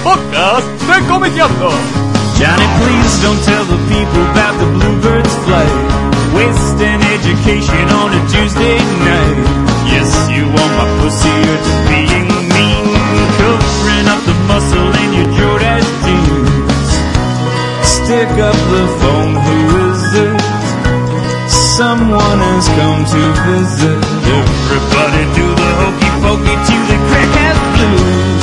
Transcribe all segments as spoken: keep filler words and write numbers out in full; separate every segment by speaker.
Speaker 1: podcast de Comediando.
Speaker 2: Johnny, please don't tell the people about the bluebird's flight. Wasting education on a Tuesday night. Yes, you want my pussy, you're just being mean. Covering up the muscle in your Jordache jeans. Stick up the phone, who is it? Someone has come to visit. Everybody do the hokey pokey to the crack-ass blues.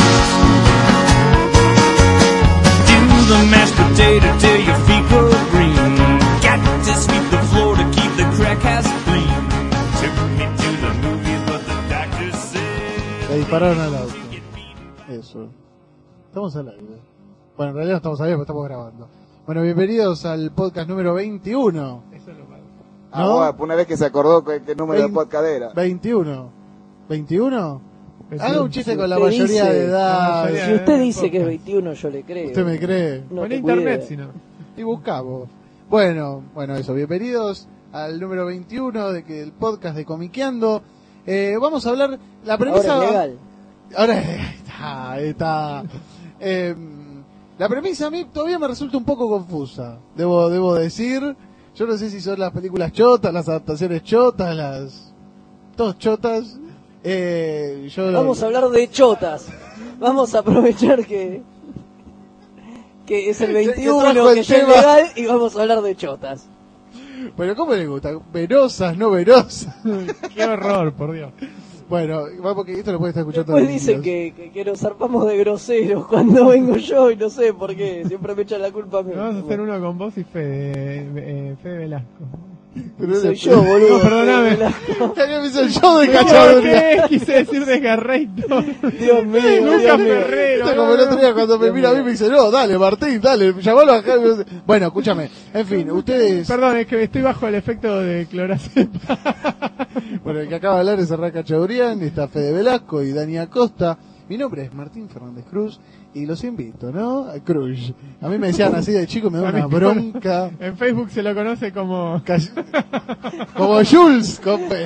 Speaker 2: Do the mashed potato till your feet go green. Got to sweep the floor to keep the crack-ass clean. Took me to the movies but the doctor said.
Speaker 3: Le dispararon al auto. Eso. Estamos al aire. Bueno, en realidad no estamos al aire porque estamos grabando. Bueno, bienvenidos al podcast número veintiuno.
Speaker 4: Eso es lo malo.
Speaker 5: Ah,
Speaker 3: ¿No?
Speaker 5: bueno, una vez que se acordó qué, qué número
Speaker 3: Vein-
Speaker 5: de podcast era.
Speaker 3: veintiuno. ¿veintiuno?
Speaker 4: Pues
Speaker 3: Haga
Speaker 4: sí,
Speaker 3: un chiste
Speaker 4: sí.
Speaker 3: con la
Speaker 6: Usted
Speaker 3: mayoría
Speaker 6: dice-
Speaker 3: de edad.
Speaker 4: la mayoría
Speaker 6: Si usted
Speaker 4: Eh,
Speaker 6: dice que es
Speaker 4: podcast.
Speaker 6: veintiuno, yo le creo.
Speaker 3: ¿Usted me cree?
Speaker 6: No
Speaker 4: Pon
Speaker 6: te
Speaker 4: internet,
Speaker 6: cuide.
Speaker 4: si no.
Speaker 3: Y buscamos. Bueno, bueno, eso. Bienvenidos al número veintiuno de que el podcast de Comiqueando. Eh, vamos a hablar. La premisa.
Speaker 6: Ahora es legal.
Speaker 3: Ahora está, está. Eh, la premisa a mí todavía me resulta un poco confusa. Debo, debo decir. Yo no sé si son las películas chotas, las adaptaciones chotas, las. Todas chotas. Eh, yo
Speaker 6: Vamos a hablar de chotas. Vamos a aprovechar que que es el
Speaker 3: Que
Speaker 6: veintiuno,
Speaker 3: trajo
Speaker 6: que,
Speaker 3: el
Speaker 6: ya es
Speaker 3: tema.
Speaker 6: legal, y vamos a hablar de chotas.
Speaker 3: Pero ¿cómo le gusta? ¿Venosas, no venosas?
Speaker 4: Qué horror, por Dios.
Speaker 3: Bueno, vamos que esto lo puede estar escuchando.
Speaker 6: Después
Speaker 3: los
Speaker 6: dicen
Speaker 3: niños.
Speaker 6: que, que, que nos zarpamos de groseros cuando vengo yo y no sé por qué. Siempre me echan la culpa a mí.
Speaker 4: Vamos a hacer uno con vos y Fede, eh, Fede Velasco.
Speaker 3: Pero
Speaker 6: Soy
Speaker 3: era-
Speaker 6: yo, boludo.
Speaker 4: No, perdóname.
Speaker 3: Ya me hizo el show de
Speaker 4: ¿Por
Speaker 3: cachaduría.
Speaker 4: qué? Quise decir desgarreito.
Speaker 6: Dios mío,
Speaker 4: Lucas
Speaker 6: Dios mío.
Speaker 4: Ferrero.
Speaker 3: Esto como el otro día cuando me
Speaker 6: Dios
Speaker 3: mira a mí
Speaker 6: mío.
Speaker 3: me dice, no, dale Martín, dale, llamalo acá. Bueno, escúchame, en fin, ustedes,
Speaker 4: Perdón, es que estoy bajo el efecto de clorazepam.
Speaker 3: bueno, el que acaba de hablar es Arra Cachadurian, está Fede Velasco y Dani Acosta. Mi nombre es Martín Fernández Cruz y los invito, ¿no? A Cruz. A mí me decían así de chico, me da
Speaker 4: A mí
Speaker 3: una bronca.
Speaker 4: En Facebook se lo conoce como...
Speaker 3: Call- Como Jules, compe.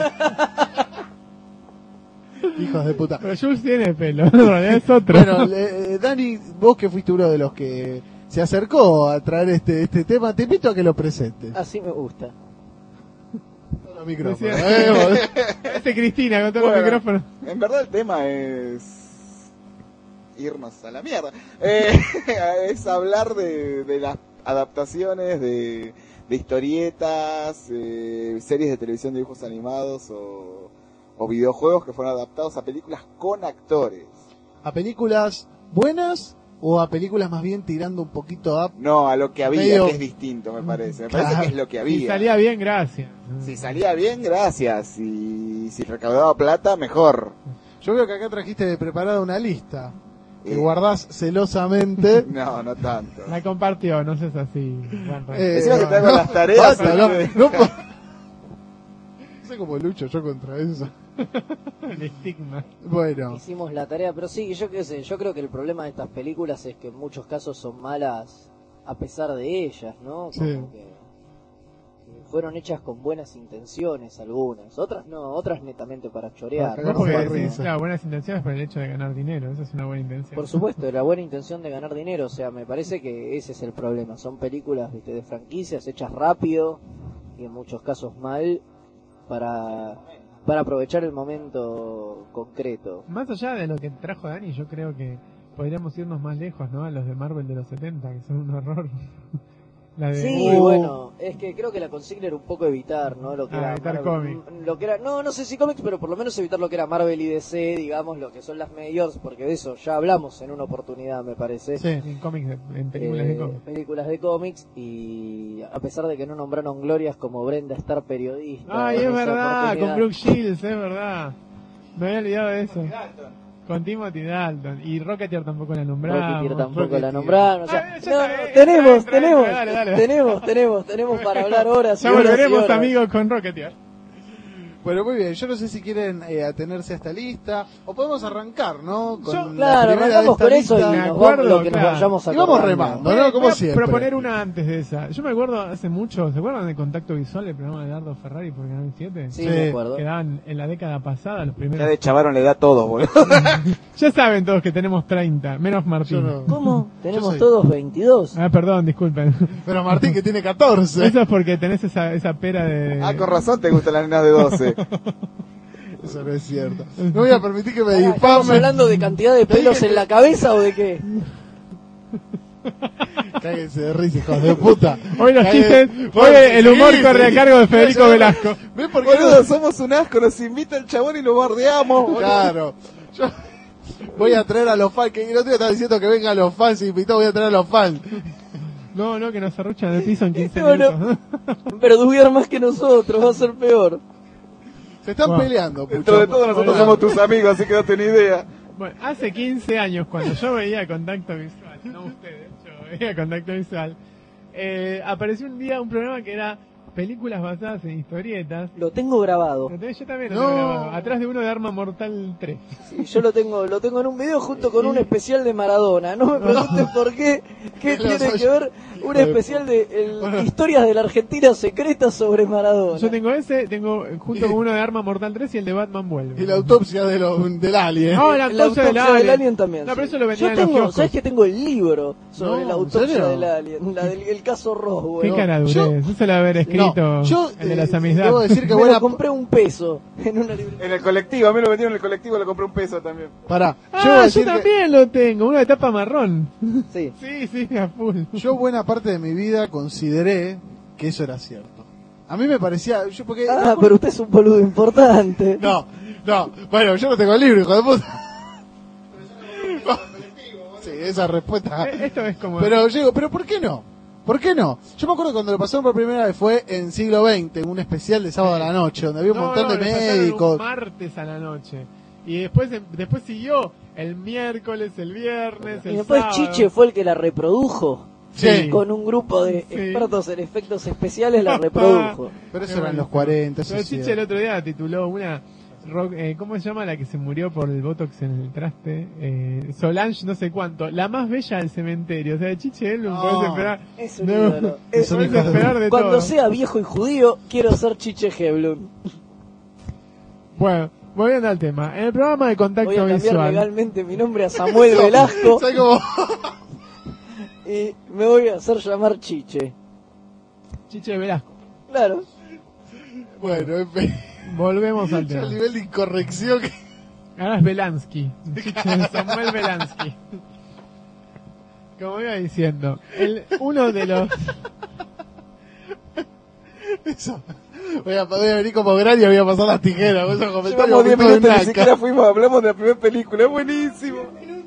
Speaker 3: Hijos de puta.
Speaker 4: Pero Jules tiene pelo, en realidad es otro.
Speaker 3: Bueno, eh, Dani, vos que fuiste uno de los que se acercó a traer este este tema, te invito a que lo presentes.
Speaker 6: Así me gusta.
Speaker 3: Los micrófonos,
Speaker 4: Decía-
Speaker 3: eh, vos-
Speaker 4: Este Cristina con todos los
Speaker 5: Bueno,
Speaker 4: micrófonos.
Speaker 5: En verdad el tema es irnos a la mierda. Eh, es hablar de, de las adaptaciones de, de historietas, eh, series de televisión de dibujos animados o, o videojuegos que fueron adaptados a películas con actores.
Speaker 3: ¿A películas buenas o a películas más bien tirando un poquito a...
Speaker 5: No, a lo que había,
Speaker 3: Medio-
Speaker 5: que es distinto, me parece. Me
Speaker 3: Claro.
Speaker 5: parece que es lo que había.
Speaker 4: Y salía bien, gracias.
Speaker 5: Si salía bien, gracias. Y si recaudaba plata, mejor.
Speaker 3: Yo veo que acá trajiste preparada una lista que
Speaker 5: Eh.
Speaker 3: guardás celosamente.
Speaker 5: No, no tanto.
Speaker 4: La compartió, no seas así. Juan Rey.
Speaker 3: Eh,
Speaker 5: Decime que te hago las tareas,
Speaker 3: basta, no,
Speaker 5: pero-
Speaker 3: no po- no sé cómo lucho yo contra eso.
Speaker 4: El estigma.
Speaker 3: Bueno,
Speaker 6: Hicimos la tarea, pero sí, yo qué sé, yo creo que el problema de estas películas es que en muchos casos son malas a pesar de ellas, ¿no? Como
Speaker 3: Sí.
Speaker 6: que, que fueron hechas con buenas intenciones algunas, otras no, otras netamente para chorear.
Speaker 3: Para
Speaker 4: No,
Speaker 3: cagarse
Speaker 6: ¿no?
Speaker 4: porque
Speaker 3: de
Speaker 6: Porque,
Speaker 3: risa.
Speaker 4: claro, buenas intenciones por el hecho de ganar dinero, esa es una buena intención.
Speaker 6: por supuesto, la buena intención de ganar dinero, o sea, me parece que ese es el problema. Son películas, viste, de franquicias hechas rápido y en muchos casos mal para para aprovechar el momento concreto.
Speaker 4: Más allá de lo que trajo Dani, yo creo que podríamos irnos más lejos, ¿no? A los de Marvel de los setenta, que son un horror. La de...
Speaker 6: Sí,
Speaker 3: Oh.
Speaker 6: bueno, es que creo que la consigna era un poco evitar, ¿no? Lo que
Speaker 4: Ah,
Speaker 6: era
Speaker 4: evitar
Speaker 6: Marvel-
Speaker 4: cómics.
Speaker 6: lo que era, no, no sé si cómics, pero por lo menos evitar lo que era Marvel y D C, digamos, lo que son las majors, porque de eso ya hablamos en una oportunidad, me parece.
Speaker 3: sí.
Speaker 4: En cómics, de- en películas
Speaker 6: Eh,
Speaker 4: de cómics.
Speaker 6: películas de cómics, y a pesar de que no nombraron glorias como Brenda Star periodista.
Speaker 4: Ay,
Speaker 6: en
Speaker 4: es
Speaker 6: esa
Speaker 4: verdad,
Speaker 6: oportunidad.
Speaker 4: con Brooke Shields, es verdad. Me había olvidado de eso. Con Timothy Dalton. Y Rocketeer tampoco la nombramos.
Speaker 6: Rocketeer tampoco
Speaker 3: Rocketeer.
Speaker 6: la nombraron, o sea,
Speaker 4: Ah, ya
Speaker 6: no,
Speaker 4: está,
Speaker 6: no,
Speaker 4: eh,
Speaker 6: tenemos,
Speaker 4: trae, trae,
Speaker 6: tenemos,
Speaker 4: dale, dale.
Speaker 6: tenemos, tenemos, tenemos para hablar horas y
Speaker 4: Ya
Speaker 6: horas y
Speaker 4: volveremos
Speaker 6: horas.
Speaker 4: amigos con Rocketeer.
Speaker 3: Bueno, muy bien, yo no sé si quieren eh, atenerse a esta lista o podemos arrancar, ¿no? Con
Speaker 6: Yo,
Speaker 3: la
Speaker 6: claro,
Speaker 3: primera de
Speaker 6: arrancamos
Speaker 3: esta
Speaker 6: con eso y
Speaker 3: lista.
Speaker 4: Me
Speaker 6: nos
Speaker 4: acuerdo,
Speaker 6: vamos lo que
Speaker 4: claro.
Speaker 6: nos vayamos a
Speaker 3: Y vamos
Speaker 6: acordando.
Speaker 3: remando,
Speaker 4: Voy
Speaker 3: ¿no?
Speaker 4: a-
Speaker 3: Como
Speaker 4: voy a
Speaker 3: siempre.
Speaker 4: proponer una antes de esa. Yo me acuerdo hace mucho, ¿se acuerdan de Contacto Visual, el programa de Dardo Ferrari por Canal siete?
Speaker 6: Sí,
Speaker 3: Sí.
Speaker 6: me acuerdo.
Speaker 4: Que daban en la década pasada los
Speaker 5: Ya
Speaker 4: primeros.
Speaker 5: de chavaron le da todo, boludo.
Speaker 4: Ya saben todos que tenemos treinta, menos Martín.
Speaker 3: Yo no.
Speaker 6: ¿Cómo? Tenemos
Speaker 3: soy-
Speaker 6: todos veintidós.
Speaker 4: Ah, perdón, disculpen.
Speaker 3: Pero Martín que tiene catorce.
Speaker 4: Eso es porque tenés esa, esa pera de...
Speaker 5: Ah, con razón te gustan las nenas de doce.
Speaker 3: Eso no es cierto. No voy a permitir que me
Speaker 6: ¿Estamos
Speaker 3: difamen.
Speaker 6: hablando de cantidad de pelos en la cabeza o de qué?
Speaker 3: Cáguense de risa, hijos de puta.
Speaker 4: Hoy los
Speaker 3: Cáguense-
Speaker 4: chistes, hoy
Speaker 3: Bueno,
Speaker 4: el humor
Speaker 3: seguí,
Speaker 4: corre a
Speaker 3: seguí.
Speaker 4: cargo de Federico Velasco.
Speaker 3: ¿Ves por qué
Speaker 5: Boludo,
Speaker 3: no?
Speaker 5: somos un asco, nos invita el chabón y lo bardeamos, boludo.
Speaker 3: Claro. Yo voy a traer a los fans, que el otro día estaba diciendo que vengan los fans, invitado, voy a traer a los fans.
Speaker 4: No, no, que nos arruchan el piso en quince
Speaker 6: No, no.
Speaker 4: minutos.
Speaker 6: Pero dubiar más que nosotros, va a ser peor.
Speaker 3: Se están
Speaker 4: Bueno,
Speaker 3: peleando,
Speaker 5: Dentro de
Speaker 3: pucho.
Speaker 5: todo nosotros
Speaker 4: Hola.
Speaker 5: somos tus amigos, así que no tenés idea.
Speaker 4: Bueno, hace quince años, cuando yo veía Contacto Visual, no ustedes, yo veía Contacto Visual, eh, apareció un día un programa que era películas basadas en historietas.
Speaker 6: Lo tengo grabado.
Speaker 4: Entonces yo también lo
Speaker 3: No.
Speaker 4: tengo grabado, atrás de uno de Arma Mortal tres.
Speaker 6: Sí, yo lo tengo, lo tengo en un video junto con un especial de Maradona. No me pregunten por qué, qué
Speaker 3: Lo
Speaker 6: tiene
Speaker 3: soy
Speaker 6: que
Speaker 3: yo.
Speaker 6: ver un especial de el- historias de la Argentina secreta sobre Maradona.
Speaker 4: Yo tengo ese, tengo eh, junto con uno de Arma Mortal tres y el de Batman vuelve.
Speaker 3: Y la autopsia de los, del alien.
Speaker 4: No, la
Speaker 6: La
Speaker 4: autopsia del
Speaker 6: autopsia del
Speaker 4: alien.
Speaker 6: alien también.
Speaker 4: No,
Speaker 6: sí.
Speaker 4: pero eso lo
Speaker 6: Yo
Speaker 4: vendían en los
Speaker 6: tengo,
Speaker 4: kioscos.
Speaker 6: ¿sabes que tengo el libro sobre
Speaker 3: No,
Speaker 6: la
Speaker 3: ¿en
Speaker 6: autopsia
Speaker 3: serio?
Speaker 6: del alien? La del el caso Roswell.
Speaker 4: Qué
Speaker 3: No,
Speaker 4: cara durez,
Speaker 3: yo-
Speaker 4: eso lo debe haber escrito
Speaker 3: No, yo,
Speaker 4: el de
Speaker 3: eh,
Speaker 4: las amistades.
Speaker 3: debo decir que
Speaker 6: Me
Speaker 3: buena...
Speaker 6: lo compré a un peso en una librería.
Speaker 5: En el colectivo, a mí lo metieron en el colectivo, le compré un peso también.
Speaker 3: Pará, yo voy a
Speaker 4: Ah, yo
Speaker 3: decir que
Speaker 4: también lo tengo, una de tapa marrón.
Speaker 6: Sí.
Speaker 4: Sí, sí, a full.
Speaker 3: yo buena parte de mi vida consideré que eso era cierto. A mí me parecía... Yo porque,
Speaker 6: Ah, pero usted es un boludo importante.
Speaker 3: No, no, bueno, yo no tengo el libro, hijo de puta. Sí, esa respuesta...
Speaker 4: Eh, Esto es como...
Speaker 3: Pero yo digo, ¿pero por qué no? ¿Por qué no? Yo me acuerdo cuando lo pasaron por primera vez fue en siglo veinte, en un especial de sábado a la noche, donde había un
Speaker 4: No,
Speaker 3: montón
Speaker 4: no,
Speaker 3: de
Speaker 4: lo sacaron
Speaker 3: médicos.
Speaker 4: un martes a la noche. Y después después siguió el miércoles, el viernes, el
Speaker 6: Y después
Speaker 4: sábado.
Speaker 6: Chiche fue el que la reprodujo.
Speaker 3: Sí.
Speaker 6: Con un grupo de
Speaker 4: Sí.
Speaker 6: expertos en efectos especiales la reprodujo.
Speaker 3: Pero eso
Speaker 4: Qué
Speaker 3: era en los
Speaker 4: bueno.
Speaker 3: cuarenta, eso
Speaker 4: Pero
Speaker 3: sí.
Speaker 4: Chiche el otro día tituló una... rock- eh, ¿Cómo se llama la que se murió por el botox en el traste? Eh, Solange no sé cuánto. La más bella del cementerio. O sea, de Chiche él no
Speaker 3: No.
Speaker 4: podés esperar.
Speaker 6: Es un
Speaker 4: No,
Speaker 6: ídolo. Es
Speaker 3: un
Speaker 4: podés
Speaker 3: hijo de-
Speaker 4: esperar de
Speaker 6: Cuando
Speaker 4: todo.
Speaker 6: sea viejo y judío, quiero ser Chiche Heblum.
Speaker 4: Bueno, volviendo al tema. En el programa de
Speaker 6: Voy a
Speaker 4: Contacto
Speaker 6: cambiar
Speaker 4: Visual...
Speaker 6: legalmente mi nombre a Samuel Velasco
Speaker 3: ¿Sabes cómo?
Speaker 6: y me voy a hacer llamar Chiche.
Speaker 4: Chiche Velasco.
Speaker 6: Claro.
Speaker 3: Bueno, en fin.
Speaker 4: Volvemos al
Speaker 3: El
Speaker 4: tema.
Speaker 3: nivel de incorrección que...
Speaker 4: Ahora es Velansky. Chiche Samuel Velansky. Como iba diciendo, el, uno de los...
Speaker 3: Eso. Voy a, voy a venir como gran y voy a pasar las tijeras. Esos comentarios
Speaker 5: Llevamos diez
Speaker 3: bonito de
Speaker 5: minutos, ni
Speaker 3: Naca.
Speaker 5: siquiera fuimos, hablamos de la primera película, es buenísimo.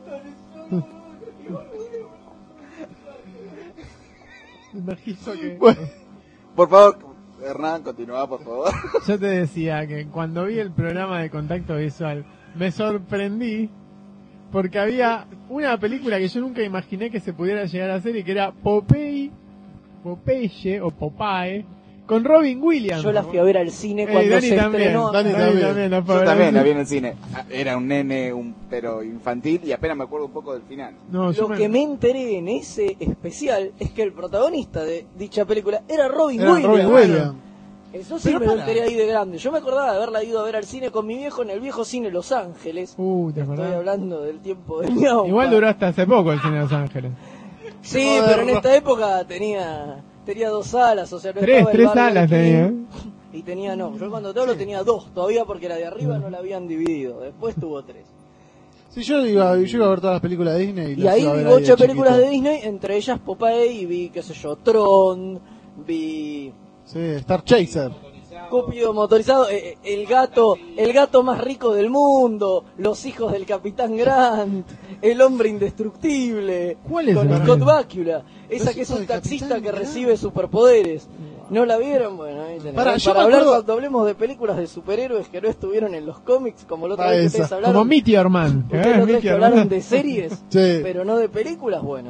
Speaker 4: Imagino que...
Speaker 3: Bueno,
Speaker 5: Por favor, Hernán, continúa, por favor.
Speaker 4: Yo te decía que cuando vi el programa de Contacto Visual me sorprendí porque había una película que yo nunca imaginé que se pudiera llegar a hacer y que era Popeye, Popeye o Popeye con Robin Williams.
Speaker 6: Yo la fui a ver al cine
Speaker 4: Eh,
Speaker 6: cuando
Speaker 4: Dani
Speaker 6: se
Speaker 4: también,
Speaker 6: estrenó.
Speaker 3: Dani
Speaker 4: Dani
Speaker 3: también.
Speaker 4: la fue a
Speaker 5: Yo
Speaker 4: ver
Speaker 5: también
Speaker 4: al
Speaker 5: la
Speaker 4: cine.
Speaker 5: vi en el cine. Ah, Era un nene, un pero infantil, y apenas me acuerdo un poco del final.
Speaker 4: No, yo
Speaker 6: Lo
Speaker 4: me-
Speaker 6: que me enteré en ese especial es que el protagonista de dicha película era Robin
Speaker 3: era
Speaker 6: Williams.
Speaker 3: Robin Williams.
Speaker 6: Eso sí
Speaker 3: Pero
Speaker 6: me lo
Speaker 3: para.
Speaker 6: enteré ahí de grande. Yo me acordaba de haberla ido a ver al cine con mi viejo en el viejo cine Los Ángeles.
Speaker 4: Uh, ¿te
Speaker 6: Estoy
Speaker 4: acordás?
Speaker 6: hablando del tiempo de mi aupa.
Speaker 4: Igual duró hasta hace poco el cine de Los Ángeles.
Speaker 6: Sí,
Speaker 3: Joder,
Speaker 6: pero en
Speaker 3: no.
Speaker 6: esta época tenía tenía dos salas, o sea, no
Speaker 4: Tres,
Speaker 6: estaba el
Speaker 4: tres
Speaker 6: Burger
Speaker 4: salas
Speaker 6: King,
Speaker 4: tenía.
Speaker 6: Y tenía, no, yo cuando te hablo tenía dos todavía porque la de arriba no la habían dividido. Después tuvo tres.
Speaker 3: Sí, yo iba, yo iba a ver todas las películas de Disney. Y,
Speaker 6: Y
Speaker 3: las
Speaker 6: ahí
Speaker 3: iba a
Speaker 6: vi
Speaker 3: ver ahí
Speaker 6: ocho
Speaker 3: de
Speaker 6: películas de
Speaker 3: chiquito.
Speaker 6: Disney, entre ellas Popeye, y vi, qué sé yo, Tron, vi
Speaker 3: Sí, Star Chaser.
Speaker 6: Cúpido motorizado, eh, eh, el gato, el gato más rico del mundo, los hijos del Capitán Grant, el hombre indestructible,
Speaker 4: ¿Cuál es
Speaker 6: con
Speaker 4: el
Speaker 6: Scott
Speaker 4: hombre?
Speaker 6: Bakula, esa
Speaker 3: Los
Speaker 6: que es
Speaker 3: hijos
Speaker 6: un
Speaker 3: del
Speaker 6: taxista
Speaker 3: Capitán
Speaker 6: que
Speaker 3: Grant.
Speaker 6: recibe superpoderes. ¿No la vieron? Bueno, ahí tenés.
Speaker 3: Pará,
Speaker 6: Para,
Speaker 3: yo me
Speaker 6: hablar
Speaker 3: acuerdo-
Speaker 6: cuando hablemos de películas de superhéroes que no estuvieron en los cómics, como la otra
Speaker 3: Ah,
Speaker 6: vez que
Speaker 3: esa.
Speaker 6: ustedes hablaron.
Speaker 4: Como Meteor Man.
Speaker 6: Ustedes la otra vez que
Speaker 4: Meteor
Speaker 6: hablaron
Speaker 4: Man.
Speaker 6: de series,
Speaker 3: Sí.
Speaker 6: pero no de películas, bueno.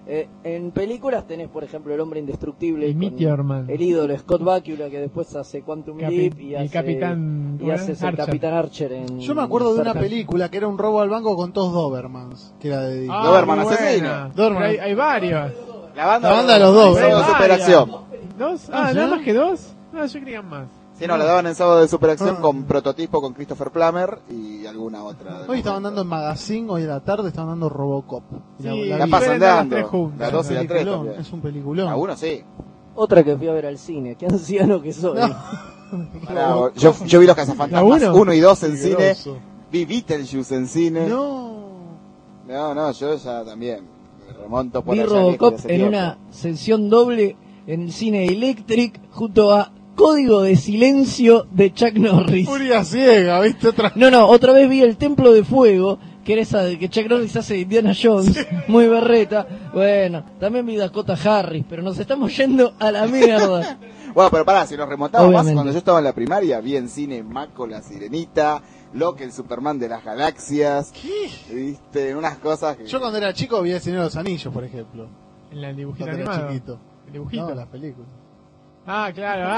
Speaker 6: Eh, en películas tenés, por ejemplo, El Hombre Indestructible,
Speaker 4: Y
Speaker 6: con
Speaker 4: Meteor Man.
Speaker 6: el ídolo Scott Bakula, que después hace Quantum
Speaker 4: Capi-
Speaker 6: Leap y
Speaker 4: y
Speaker 6: hace,
Speaker 4: Capitán-
Speaker 6: y
Speaker 4: ¿cómo
Speaker 6: hace
Speaker 4: es?
Speaker 6: el
Speaker 4: Archer.
Speaker 6: Capitán Archer en
Speaker 3: Yo me acuerdo de una
Speaker 6: Star Trek.
Speaker 3: película que era un robo al banco con todos Dobermans, que era de
Speaker 4: Ah,
Speaker 5: Doberman
Speaker 4: muy
Speaker 5: asesino.
Speaker 4: buena.
Speaker 3: Doberman.
Speaker 4: Pero Hay, hay varios.
Speaker 5: La banda,
Speaker 3: La banda de los dos,
Speaker 5: Sábado
Speaker 3: ¿verdad?
Speaker 5: de Superacción.
Speaker 4: ¿Dos?
Speaker 3: Ah,
Speaker 4: Ah,
Speaker 3: ¿sí?
Speaker 4: ¿nada más que dos? No, yo creía más.
Speaker 5: Sí, no, la daban en Sábado de Superacción
Speaker 3: Ah.
Speaker 5: con Prototipo, con Christopher Plummer y alguna otra.
Speaker 3: Hoy estaban dando en Magazine, hoy a la tarde estaban dando Robocop. Y
Speaker 4: Sí,
Speaker 3: la,
Speaker 5: La
Speaker 3: vi.
Speaker 5: pasan
Speaker 4: suelen dar las
Speaker 5: dando.
Speaker 4: tres juntas.
Speaker 5: La dos y la tres
Speaker 3: Peliculón,
Speaker 5: también.
Speaker 3: es un peliculón.
Speaker 5: A uno sí.
Speaker 6: Otra que fui a ver al cine, qué anciano que soy.
Speaker 3: No.
Speaker 5: Pará, yo, yo vi Los Cazafantasmas
Speaker 4: ¿La uno?
Speaker 5: uno y dos en cine.
Speaker 3: Peligroso.
Speaker 5: Vi Beetlejuice en cine.
Speaker 3: No.
Speaker 5: No, no, yo ya también me remonto por
Speaker 7: Vi
Speaker 5: allá
Speaker 7: Robocop
Speaker 5: lejos de ese
Speaker 7: en
Speaker 5: tiempo.
Speaker 7: una sesión doble en el cine Electric junto a Código de Silencio de Chuck Norris.
Speaker 3: Furia ciega, ¿viste? Otra...
Speaker 7: No, no, otra vez vi El Templo de Fuego, que era esa de que Chuck Norris hace de Indiana Jones, muy berreta. Bueno, también vi Dakota Harris, pero nos estamos yendo a la mierda.
Speaker 5: Bueno, pero pará, si nos remontamos más,
Speaker 7: Obviamente.
Speaker 5: cuando yo estaba en la primaria, vi en cine Mako la Sirenita, Loki el Superman de las Galaxias.
Speaker 3: ¿Qué?
Speaker 5: Viste, unas cosas que...
Speaker 3: Yo cuando era chico vi El Señor de los Anillos, por ejemplo.
Speaker 4: En la dibujito
Speaker 3: Cuando era
Speaker 4: animado.
Speaker 3: chiquito.
Speaker 4: El dibujito.
Speaker 3: No, las películas.
Speaker 4: Ah, claro.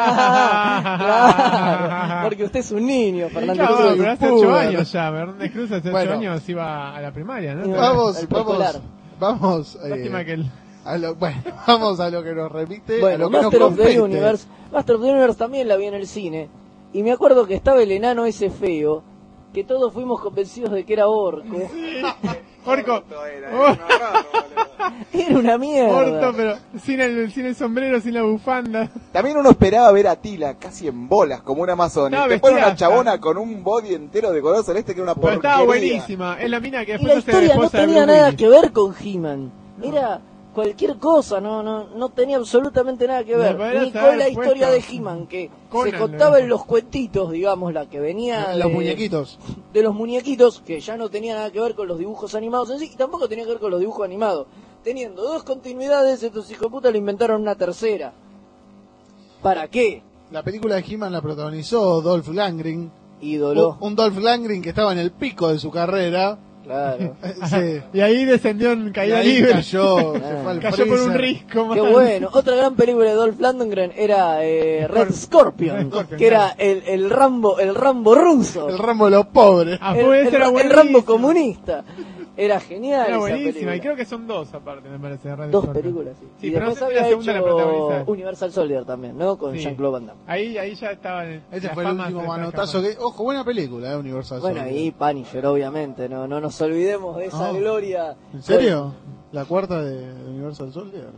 Speaker 6: Claro, porque usted es un niño, Fernando.
Speaker 4: Claro,
Speaker 6: Cruz.
Speaker 4: pero hace
Speaker 3: Puber.
Speaker 4: ocho años ya. Fernández Cruz hace
Speaker 3: Bueno.
Speaker 4: ocho años iba a la primaria, ¿no?
Speaker 6: Sí,
Speaker 4: Lástima
Speaker 3: Vamos,
Speaker 6: el
Speaker 3: vamos,
Speaker 6: preescolar.
Speaker 3: vamos, eh,
Speaker 4: que el...
Speaker 3: a lo, bueno, vamos a lo que nos remite, a
Speaker 6: Bueno,
Speaker 3: lo que
Speaker 6: Master
Speaker 3: nos
Speaker 6: of the
Speaker 3: compete.
Speaker 6: Universe. Master of the Universe también la vi en el cine. Y me acuerdo que estaba el enano ese feo, que todos fuimos convencidos de que era orco.
Speaker 4: Orco.
Speaker 5: Era,
Speaker 4: Oh.
Speaker 5: era un horror, boludo.
Speaker 6: Era una mierda.
Speaker 4: Orto, pero sin el, sin el sombrero, sin la bufanda.
Speaker 5: También uno esperaba ver a Tila casi en bolas, como un amazon.
Speaker 4: No,
Speaker 5: y después
Speaker 4: vestida
Speaker 5: una
Speaker 4: hasta-
Speaker 5: chabona con un body entero de color celeste que era una
Speaker 4: Pero
Speaker 5: porquería.
Speaker 4: estaba buenísima. Es la mina que
Speaker 6: Y
Speaker 4: después
Speaker 6: la
Speaker 4: hace de
Speaker 6: historia no
Speaker 4: esposa de
Speaker 6: tenía
Speaker 4: Bruce
Speaker 6: nada
Speaker 4: Willis.
Speaker 6: que ver con He-Man. Era cualquier cosa, no no no tenía absolutamente nada que ver.
Speaker 4: Le podrías
Speaker 6: Ni con
Speaker 4: haber
Speaker 6: la
Speaker 4: puesto
Speaker 6: historia de He-Man, que
Speaker 4: Conan,
Speaker 6: se contaba
Speaker 4: le-
Speaker 6: en los cuentitos, digamos, la que venía
Speaker 3: Los
Speaker 6: de,
Speaker 3: muñequitos.
Speaker 6: de los muñequitos, que ya no tenía nada que ver con los dibujos animados en sí, y tampoco tenía que ver con los dibujos animados. Teniendo dos continuidades, estos hijos de puta le inventaron una tercera. ¿Para qué?
Speaker 3: La película de He-Man la protagonizó Dolph Lundgren.
Speaker 6: Ídolo.
Speaker 3: Un, un Dolph Lundgren que estaba en el pico de su carrera.
Speaker 6: Claro.
Speaker 3: Sí.
Speaker 4: Y ahí descendió en
Speaker 3: Y
Speaker 4: caída
Speaker 3: ahí
Speaker 4: libre.
Speaker 3: cayó, se
Speaker 6: Ah.
Speaker 3: fue al
Speaker 4: Cayó por un
Speaker 3: freezer.
Speaker 4: risco.
Speaker 6: Qué
Speaker 4: man.
Speaker 6: bueno. Otra gran película de Dolph Lundgren era eh, Red Scorpion,
Speaker 4: Red Scorpion,
Speaker 6: que era el, el Rambo el Rambo ruso.
Speaker 3: El Rambo de los pobres.
Speaker 4: Ah,
Speaker 6: el,
Speaker 4: fue,
Speaker 6: el-
Speaker 4: ese era
Speaker 6: el
Speaker 4: buenísimo.
Speaker 6: Rambo comunista. Era genial
Speaker 4: Era
Speaker 6: esa
Speaker 4: buenísima.
Speaker 6: película.
Speaker 4: Y creo que son dos aparte, me parece. de Red
Speaker 6: Dos
Speaker 4: Scorpion.
Speaker 6: películas, sí.
Speaker 4: Sí,
Speaker 6: y
Speaker 4: pero no
Speaker 6: después
Speaker 4: sé si la
Speaker 6: había
Speaker 4: segunda la
Speaker 6: hecho
Speaker 4: protagoniza.
Speaker 6: Universal Soldier también, ¿no? Con
Speaker 4: Sí.
Speaker 6: Jean-Claude Van Damme.
Speaker 4: Ahí, ahí ya estaba el,
Speaker 3: Ese
Speaker 4: la
Speaker 3: fue el
Speaker 4: fama
Speaker 3: último
Speaker 4: se está
Speaker 3: manotazo
Speaker 4: escapando.
Speaker 3: que... Ojo, buena película, eh, Universal
Speaker 6: Bueno,
Speaker 3: Soldier.
Speaker 6: ahí Punisher, obviamente, no no nos olvidemos de esa
Speaker 3: Ah.
Speaker 6: gloria.
Speaker 3: ¿En serio? ¿La cuarta de Universal Soldier?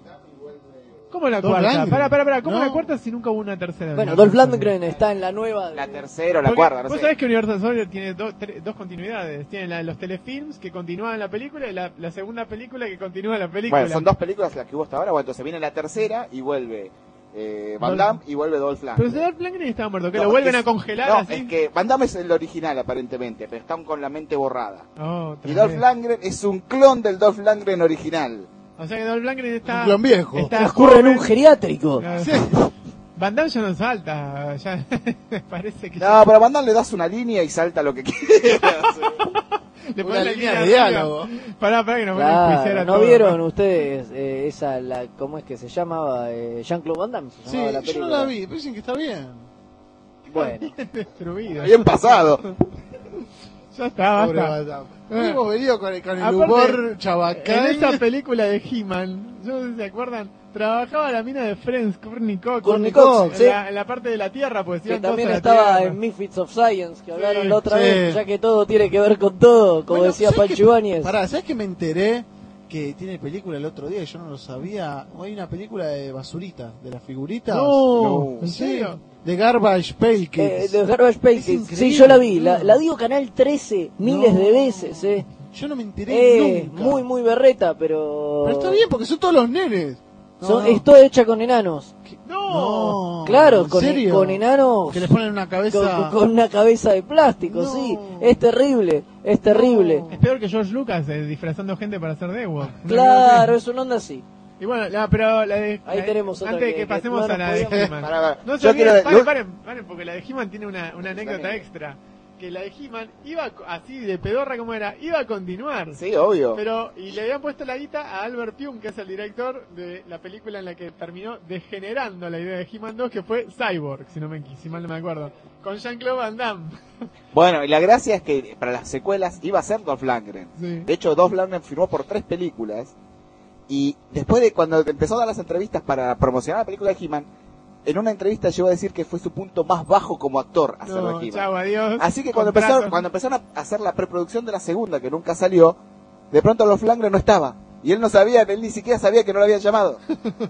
Speaker 4: ¿Cómo la
Speaker 3: Dolph
Speaker 4: cuarta?
Speaker 3: Lundgren.
Speaker 4: Pará, pará, pará. ¿Cómo
Speaker 3: No.
Speaker 4: la cuarta si nunca hubo una tercera?
Speaker 6: Bueno,
Speaker 4: Universal
Speaker 6: Dolph
Speaker 4: Soldier?
Speaker 6: Lundgren está en la nueva.
Speaker 5: La tercera o la
Speaker 4: Porque
Speaker 5: cuarta, no
Speaker 4: vos
Speaker 5: sé.
Speaker 4: sabés que Universal Soldier tiene do- tre- dos continuidades. Tiene la de los telefilms que continúan la película y la, la segunda película que continúa la película.
Speaker 5: Bueno, son dos películas las que hubo hasta ahora. Bueno, entonces viene la tercera y vuelve eh, Van
Speaker 4: Dolph-
Speaker 5: Damme y vuelve Dolph
Speaker 4: Pero
Speaker 5: Lundgren.
Speaker 4: si Dolph Lundgren estaba muerto, que
Speaker 5: No,
Speaker 4: lo vuelven
Speaker 5: es-
Speaker 4: a congelar
Speaker 5: no,
Speaker 4: así.
Speaker 5: es que Van Damme es el original aparentemente, pero están con la mente borrada.
Speaker 4: Oh, otra
Speaker 5: Y Dolph
Speaker 4: vez.
Speaker 5: Lundgren es un clon del Dolph Lundgren original.
Speaker 4: O sea que Dolph Lundgren está...
Speaker 3: Un clon viejo.
Speaker 4: Está
Speaker 6: Transcurre en
Speaker 4: joven.
Speaker 6: un geriátrico.
Speaker 4: Claro.
Speaker 3: Sí.
Speaker 4: Van Damme ya no salta, ya me parece que
Speaker 5: No, pero a Van Damme le das una línea y salta lo que quieras.
Speaker 4: le
Speaker 3: Una
Speaker 4: pones la
Speaker 3: línea de
Speaker 4: arriba.
Speaker 3: diálogo.
Speaker 4: Pará, pará que nos van a enjuiciar
Speaker 6: Claro,
Speaker 4: a
Speaker 6: ¿no
Speaker 4: todos.
Speaker 6: vieron ustedes eh, esa, la, cómo es que se llamaba? Eh, Jean-Claude Van Damme se
Speaker 3: Sí,
Speaker 6: llamaba la
Speaker 3: yo no
Speaker 6: película.
Speaker 3: la vi, pero dicen que está bien.
Speaker 6: Bueno,
Speaker 4: Destruido.
Speaker 5: Bien pasado.
Speaker 4: Ya está,
Speaker 3: Pobre
Speaker 4: basta.
Speaker 3: Van Damme. Hemos venido con el, con el
Speaker 4: Aparte,
Speaker 3: humor chabacán.
Speaker 4: En esa película de He-Man, yo no sé si se acuerdan, trabajaba la mina de Friends, Courtney Cox.
Speaker 6: Courtney
Speaker 3: Cox,
Speaker 6: sí.
Speaker 4: en, la, en la parte de la Tierra, pues
Speaker 6: que
Speaker 4: iban todos
Speaker 6: también
Speaker 4: a la
Speaker 6: estaba
Speaker 4: Tierra.
Speaker 6: en Misfits of Science, que hablaron
Speaker 4: Sí,
Speaker 6: la otra
Speaker 3: sí.
Speaker 6: vez, ya que todo tiene que ver con todo, como
Speaker 3: Bueno,
Speaker 6: decía
Speaker 3: ¿sabes
Speaker 6: Pancho
Speaker 3: qué?
Speaker 6: Ibáñez.
Speaker 3: Pará, ¿sabes que me enteré que tiene película el otro día y yo no lo sabía? Hay una película de basurita, de las figuritas.
Speaker 4: No, ¿en
Speaker 3: Sí,
Speaker 4: serio?
Speaker 3: de Garbage Pail
Speaker 6: Eh,
Speaker 3: Kids.
Speaker 6: de Garbage Pail
Speaker 3: Es
Speaker 6: Kids.
Speaker 3: increíble,
Speaker 6: Sí, yo la vi, la,
Speaker 3: no.
Speaker 6: la dio Canal trece miles
Speaker 3: No.
Speaker 6: de veces, eh.
Speaker 3: Yo no me enteré
Speaker 6: Eh,
Speaker 3: nunca.
Speaker 6: muy, muy berreta, pero...
Speaker 3: Pero está bien porque son todos los nenes. No,
Speaker 6: Son,
Speaker 3: no.
Speaker 6: Es toda hecha con enanos.
Speaker 4: No.
Speaker 3: No,
Speaker 6: Claro,
Speaker 3: ¿en
Speaker 6: con,
Speaker 3: serio?
Speaker 6: con enanos...
Speaker 3: Que les ponen una cabeza.
Speaker 6: Con, con una cabeza de plástico,
Speaker 3: No.
Speaker 6: sí. Es terrible, es terrible.
Speaker 3: No.
Speaker 4: Es peor que George Lucas eh, disfrazando gente para hacer Ewok.
Speaker 6: Claro, es una onda así.
Speaker 4: Y bueno, la, pero la de...
Speaker 6: Ahí
Speaker 4: la-
Speaker 6: tenemos otra
Speaker 4: Antes de
Speaker 6: que-
Speaker 4: que,
Speaker 6: que
Speaker 4: pasemos
Speaker 6: no
Speaker 4: a
Speaker 6: nos
Speaker 4: la de
Speaker 6: podíamos-
Speaker 4: He-Man.
Speaker 5: Pará, pará.
Speaker 4: No se
Speaker 5: Yo
Speaker 4: olviden,
Speaker 5: quiero-
Speaker 4: paren,
Speaker 5: yo-
Speaker 4: paren, paren, porque la de He-Man tiene una, una anécdota
Speaker 5: Dale.
Speaker 4: extra. que la de He-Man iba co- así de pedorra como era, iba a continuar.
Speaker 5: Sí, obvio.
Speaker 4: Pero, y le habían puesto la guita a Albert Pyun, que es el director de la película en la que terminó degenerando la idea de He-Man dos, que fue Cyborg, si no me, si mal no me acuerdo, con Jean-Claude Van Damme.
Speaker 5: Bueno, y la gracia es que para las secuelas iba a ser Dolph Lundgren.
Speaker 4: Sí.
Speaker 5: De hecho, Dolph Lundgren firmó por tres películas. Y después de cuando empezó a dar las entrevistas para promocionar la película de He-Man, en una entrevista llegó a decir que fue su punto más bajo como actor hacer
Speaker 4: No,
Speaker 5: de He-Man.
Speaker 4: chau, adiós.
Speaker 5: Así que cuando
Speaker 4: Contrato.
Speaker 5: empezaron, cuando empezaron a hacer la preproducción de la segunda, que nunca salió, de pronto Dolph Lundgren no estaba. Y él no sabía, él ni siquiera sabía que no lo habían llamado.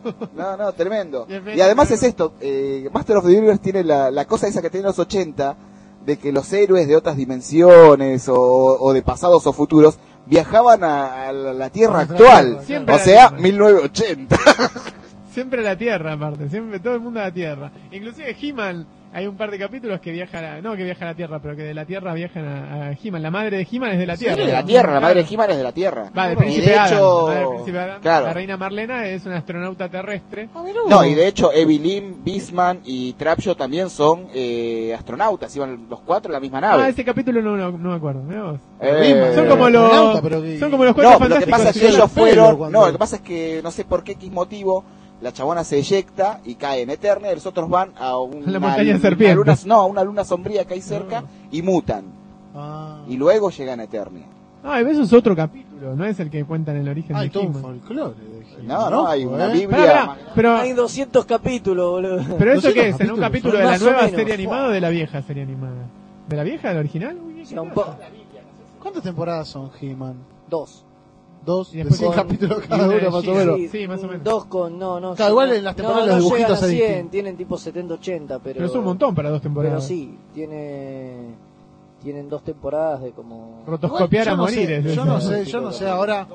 Speaker 5: No, no, tremendo. Y además es esto, eh, Master of the Universe tiene la, la cosa esa que tiene en los ochenta, de que los héroes de otras dimensiones o, o de pasados o futuros viajaban a, a la, la Tierra actual.
Speaker 4: Siempre
Speaker 5: O
Speaker 4: la
Speaker 5: sea,
Speaker 4: Tierra.
Speaker 5: mil novecientos ochenta.
Speaker 4: Siempre a la Tierra, aparte, siempre todo el mundo a la Tierra. Inclusive He-Man, hay un par de capítulos que viajan a, no que viajan a la Tierra, pero que de la Tierra viajan a, a He-Man. La madre de He-Man es de la Tierra.
Speaker 5: de la Tierra, la madre de He-Man es de la Tierra.
Speaker 4: Va, del
Speaker 5: Y
Speaker 4: príncipe
Speaker 5: de
Speaker 4: Adam.
Speaker 5: hecho,
Speaker 4: La madre del príncipe Adam.
Speaker 5: claro.
Speaker 4: La reina Marlena es una astronauta terrestre.
Speaker 5: No, y de hecho Evelyn, Beastman y Trapjaw también son eh, astronautas, iban los cuatro en la misma nave.
Speaker 4: Ah, ese capítulo no, no, no me acuerdo. Mirá vos.
Speaker 5: Eh,
Speaker 4: Son como los,
Speaker 3: astronauta, pero que-
Speaker 4: son como los cuatro
Speaker 5: No, pero lo que
Speaker 4: fantásticos.
Speaker 5: pasa es que
Speaker 3: sí.
Speaker 5: ellos
Speaker 3: Pelo
Speaker 5: fueron,
Speaker 3: cuando-
Speaker 5: no, lo que pasa es que no sé por qué X motivo la chabona se eyecta y cae en Eternia, y los otros van a una,
Speaker 4: La montaña de
Speaker 5: una
Speaker 4: serpientes.
Speaker 5: luna, no, a una luna sombría que hay cerca y mutan.
Speaker 3: Ah,
Speaker 5: Y luego llegan a Eternia.
Speaker 4: Ah, eso es otro capítulo, no es el que cuentan el origen
Speaker 3: hay
Speaker 4: de
Speaker 3: todo un
Speaker 4: He-Man.
Speaker 3: folclore de He-Man.
Speaker 5: No, no, hay una
Speaker 3: ¿eh?
Speaker 5: Biblia.
Speaker 4: Pará, pará, pero,
Speaker 6: Hay doscientos capítulos, boludo.
Speaker 4: pero eso
Speaker 3: doscientos
Speaker 4: qué es, ¿en un
Speaker 3: capítulos,
Speaker 4: capítulo
Speaker 6: son
Speaker 4: de la
Speaker 6: más o
Speaker 4: nueva
Speaker 6: menos.
Speaker 4: serie animada o de la vieja serie animada? ¿De la vieja, de la original? Uy,
Speaker 6: O sea, un po-
Speaker 3: ¿Cuántas temporadas son He-Man?
Speaker 6: Dos.
Speaker 3: Dos,
Speaker 4: Y
Speaker 3: de
Speaker 4: después
Speaker 3: cien
Speaker 6: con-
Speaker 3: capítulos
Speaker 4: y
Speaker 3: cada
Speaker 4: una de
Speaker 3: una más o
Speaker 4: She-Ra.
Speaker 3: menos.
Speaker 4: Sí, más o menos.
Speaker 6: Dos con, no, no.
Speaker 3: Claro, igual en las temporadas
Speaker 6: no,
Speaker 3: los
Speaker 6: no
Speaker 3: dibujitos
Speaker 6: llegan a
Speaker 3: se
Speaker 6: cien,
Speaker 3: distinguen.
Speaker 6: tienen tipo setenta, ochenta, pero...
Speaker 4: Pero es un montón para dos temporadas.
Speaker 6: Pero sí, tiene... Tienen dos temporadas de como...
Speaker 4: Rotoscopiar
Speaker 3: Yo
Speaker 4: a
Speaker 3: no
Speaker 4: morir.
Speaker 3: sé,
Speaker 4: es
Speaker 3: yo
Speaker 4: eso.
Speaker 3: no sé, yo no sé ahora.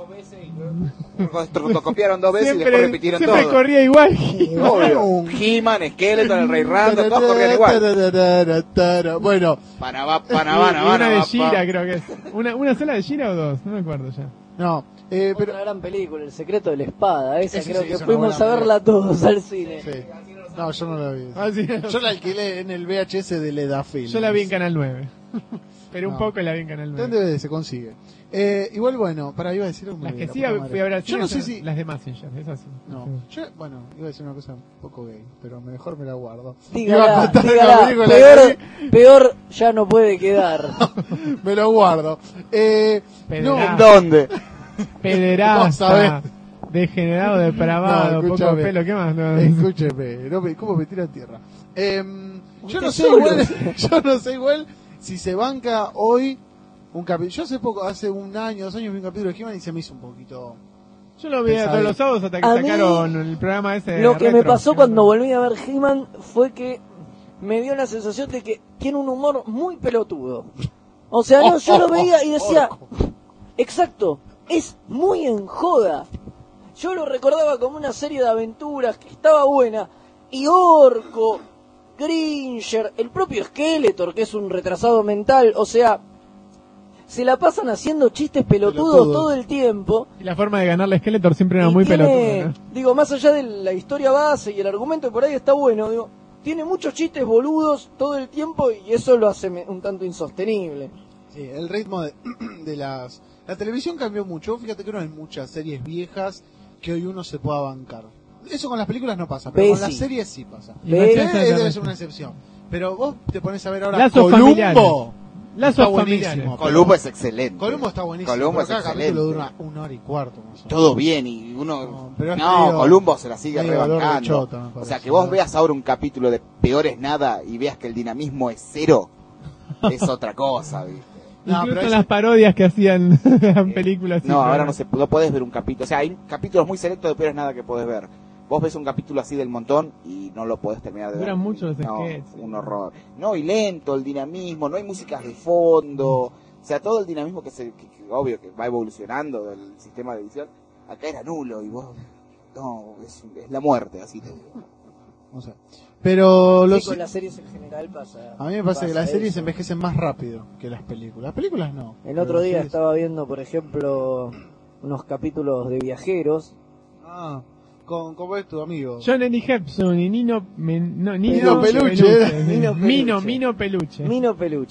Speaker 5: Lo copiaron dos veces y después
Speaker 4: Siempre,
Speaker 5: repitieron
Speaker 4: siempre
Speaker 5: todo.
Speaker 4: corría igual.
Speaker 5: Obvio. He-Man, Skeleton, el Rey Rando, todos corrían igual.
Speaker 3: Bueno,
Speaker 5: Panamá, Panamá,
Speaker 4: Y una
Speaker 5: Panamá,
Speaker 4: de
Speaker 5: Panamá.
Speaker 4: Shira creo que es. Una, una sola de Shira o dos, no me acuerdo ya.
Speaker 3: no, eh,
Speaker 6: Otra
Speaker 3: pero
Speaker 6: gran película, El secreto de la espada, esa
Speaker 3: Ese
Speaker 6: creo
Speaker 3: sí,
Speaker 6: que
Speaker 3: es una
Speaker 6: fuimos
Speaker 3: buena
Speaker 6: a verla todos al cine.
Speaker 3: sí. No, yo no la vi.
Speaker 4: Ah, sí.
Speaker 3: Yo la alquilé en el V H S de Leda Film.
Speaker 4: Yo la vi en Canal nueve. Pero un
Speaker 3: No.
Speaker 4: poco la vi en Canal
Speaker 3: ¿En
Speaker 4: nueve.
Speaker 3: D V D se consigue? Eh, igual, bueno, para iba a decir algo.
Speaker 4: Las que
Speaker 3: la
Speaker 4: sí
Speaker 3: puta
Speaker 4: fui
Speaker 3: madre.
Speaker 4: a ver al
Speaker 3: Yo
Speaker 4: cine
Speaker 3: no sé
Speaker 4: son
Speaker 3: si.
Speaker 4: las de Messenger, esas sí.
Speaker 3: No, yo, bueno, iba a decir una cosa un poco gay, pero mejor me la guardo. Iba a
Speaker 6: Dígala,
Speaker 3: contar una
Speaker 6: dígala,
Speaker 3: película
Speaker 6: peor,
Speaker 3: que
Speaker 6: peor ya no puede quedar.
Speaker 3: vi, me lo guardo. Eh, no,
Speaker 4: Pederasta.
Speaker 5: ¿En dónde?
Speaker 3: Vos
Speaker 4: Pederasta,
Speaker 3: sabés.
Speaker 4: degenerado, depravado,
Speaker 3: No,
Speaker 4: poco
Speaker 3: escúchame.
Speaker 4: pelo, ¿qué más? No,
Speaker 3: escúcheme, no me, ¿cómo me tira tierra? Eh, yo no sé
Speaker 6: solo.
Speaker 3: igual, yo no sé igual si se banca hoy un capítulo. Yo hace poco, hace un año, dos años vi un capítulo de He-Man y se me hizo un poquito.
Speaker 4: Yo lo veía todos los sábados hasta que
Speaker 6: A mí,
Speaker 4: sacaron el programa ese.
Speaker 6: Lo que me
Speaker 4: retro,
Speaker 6: pasó
Speaker 4: no
Speaker 6: cuando
Speaker 4: me acuerdo.
Speaker 6: volví a ver He-Man fue que me dio la sensación de que tiene un humor muy pelotudo. O sea, no, yo lo veía y decía, exacto, es muy en joda. Yo lo recordaba como una serie de aventuras que estaba buena. Y Orco, Gringer, el propio Skeletor, que es un retrasado mental, o sea, se la pasan haciendo chistes pelotudos
Speaker 3: Pelotudo.
Speaker 6: todo el tiempo.
Speaker 4: Y la forma de ganarle a Skeletor siempre era
Speaker 6: Y
Speaker 4: muy
Speaker 6: tiene,
Speaker 4: pelotuda, ¿no?
Speaker 6: digo, más allá de la historia base y el argumento que por ahí está bueno, digo, tiene muchos chistes boludos todo el tiempo y eso lo hace me- un tanto insostenible.
Speaker 3: Sí, el ritmo de, de las. La televisión cambió mucho. Fíjate que no hay muchas series viejas que hoy uno se pueda bancar. Eso con las películas no pasa, pero con
Speaker 6: Bessie.
Speaker 3: las series sí pasa.
Speaker 4: Y
Speaker 6: Bessie.
Speaker 3: Eh,
Speaker 4: Manchester
Speaker 3: debe
Speaker 4: también.
Speaker 3: ser una excepción. Pero vos te pones a ver ahora
Speaker 4: Lazos familiares.
Speaker 3: Columbo.
Speaker 4: Lazos
Speaker 3: Está buenísimo.
Speaker 4: familiares.
Speaker 5: Columbo es excelente.
Speaker 3: Columbo está buenísimo.
Speaker 5: Columbo
Speaker 3: pero
Speaker 5: es
Speaker 3: cada
Speaker 5: excelente.
Speaker 3: capítulo dura una, una hora y cuarto más o menos.
Speaker 5: Todo bien y uno...
Speaker 3: No,
Speaker 5: No,
Speaker 3: pero es medio-
Speaker 5: Columbo se la sigue
Speaker 3: medio dolor de
Speaker 5: rebancando.
Speaker 3: chota, me
Speaker 5: O
Speaker 3: parece,
Speaker 5: sea, que vos
Speaker 3: ¿no?
Speaker 5: veas ahora un capítulo de Peor es Nada y veas que el dinamismo es cero, es otra cosa, ¿viste?
Speaker 3: No,
Speaker 4: Incluso
Speaker 3: pero
Speaker 4: en
Speaker 3: es-
Speaker 4: las parodias que hacían en películas.
Speaker 5: No,
Speaker 4: sí,
Speaker 5: ahora
Speaker 4: pero-
Speaker 5: no se no podés ver un capítulo. O sea, hay capítulos muy selectos de Peor es Nada que podés ver. Vos ves un capítulo así del montón y no lo podés terminar de ver.
Speaker 4: Duran mucho los
Speaker 5: No,
Speaker 4: sketches.
Speaker 5: un horror. No, y lento el dinamismo, no hay músicas de fondo. O sea, todo el dinamismo que se, que, que obvio que va evolucionando del sistema de edición, acá era nulo y vos, no, es, es la muerte, así te digo.
Speaker 3: No sé. Pero
Speaker 6: Sí,
Speaker 3: los,
Speaker 6: con las series en general pasa.
Speaker 3: a mí me parece que las series
Speaker 6: eso.
Speaker 3: envejecen más rápido que las películas. Las películas no.
Speaker 6: El
Speaker 3: Pero
Speaker 6: otro
Speaker 3: las
Speaker 6: día
Speaker 3: series-
Speaker 6: estaba viendo, por ejemplo, unos capítulos de Viajeros.
Speaker 3: Ah, con, ¿cómo es tu amigo?
Speaker 4: John Andy Hepson y Nino, Men- no, Nino,
Speaker 3: Nino Peluche, era.
Speaker 6: Nino
Speaker 4: Mino,
Speaker 6: Peluche.
Speaker 4: Mino Peluche.
Speaker 6: Mino Peluche.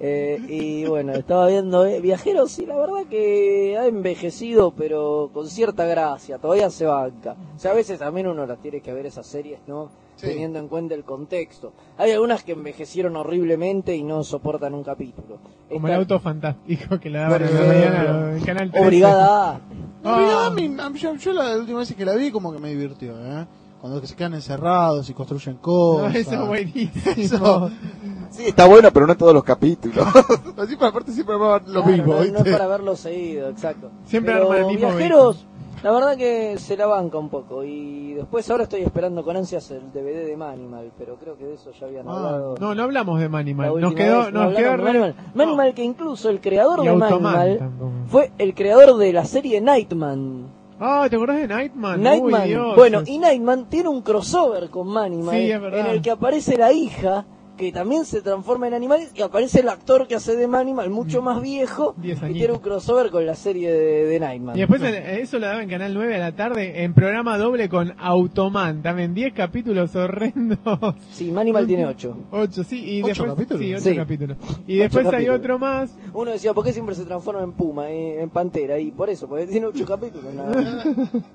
Speaker 6: Eh, y bueno, estaba viendo eh, Viajeros y la verdad que ha envejecido, pero con cierta gracia, todavía se banca. O sea, a veces también uno las tiene que ver esas series, ¿no? Sí. Teniendo en cuenta el contexto. Hay algunas que envejecieron horriblemente y no soportan un capítulo.
Speaker 4: Como
Speaker 6: Esta...
Speaker 4: el Auto Fantástico que la daban en la mañana en Canal trece.
Speaker 6: O Brigada A.
Speaker 3: No, Brigada A, mi- yo, yo la última vez que la vi como que me divirtió, ¿eh? Cuando se quedan encerrados y construyen
Speaker 4: No,
Speaker 3: cosas.
Speaker 4: eso es buenísimo.
Speaker 3: Eso-
Speaker 5: Sí, está bueno, pero no en todos los capítulos.
Speaker 3: Así por aparte siempre armaban lo
Speaker 6: Claro,
Speaker 3: mismo,
Speaker 6: no, no
Speaker 3: ¿viste?
Speaker 6: es para verlo seguido, exacto.
Speaker 4: Siempre
Speaker 6: Pero
Speaker 4: arma el mismo
Speaker 6: Viajeros, la verdad que se la banca un poco. Y después ahora estoy esperando con ansias el D V D de Manimal, pero creo que de eso ya habían
Speaker 3: Ah,
Speaker 6: hablado.
Speaker 4: No, no hablamos de
Speaker 6: la
Speaker 4: Manimal.
Speaker 6: última
Speaker 4: Nos quedó,
Speaker 6: vez, no
Speaker 4: nos quedó
Speaker 6: hablaron de
Speaker 4: re-
Speaker 6: Manimal. Manimal, que incluso el creador
Speaker 4: Y
Speaker 6: de
Speaker 4: Automan
Speaker 6: Manimal
Speaker 4: tampoco.
Speaker 6: fue el creador de la serie Nightman.
Speaker 4: Ah, ¿te acordás de Nightman?
Speaker 6: Nightman,
Speaker 4: Uy, Dios.
Speaker 6: bueno, y Nightman tiene un crossover con Manimal,
Speaker 4: Sí, es verdad.
Speaker 6: en el que aparece la hija, que también se transforma en animal, y aparece el actor que hace de Manimal, mucho más viejo,
Speaker 4: Diez
Speaker 6: y
Speaker 4: añitos.
Speaker 6: tiene un crossover con la serie de, de Nightman.
Speaker 4: Y después en- eso lo daba en Canal nueve a la tarde en programa doble con Automan. También diez capítulos horrendos.
Speaker 6: Sí, Manimal tiene ocho.
Speaker 4: ocho, sí. Y
Speaker 3: ¿Ocho
Speaker 4: después,
Speaker 3: capítulos?
Speaker 4: Sí, ocho
Speaker 6: Sí.
Speaker 4: capítulos. Y después hay
Speaker 6: capítulos.
Speaker 4: otro más.
Speaker 6: Uno decía, ¿por qué siempre se transforma en puma, eh, en pantera? Y por eso, porque tiene ocho capítulos. Nada más.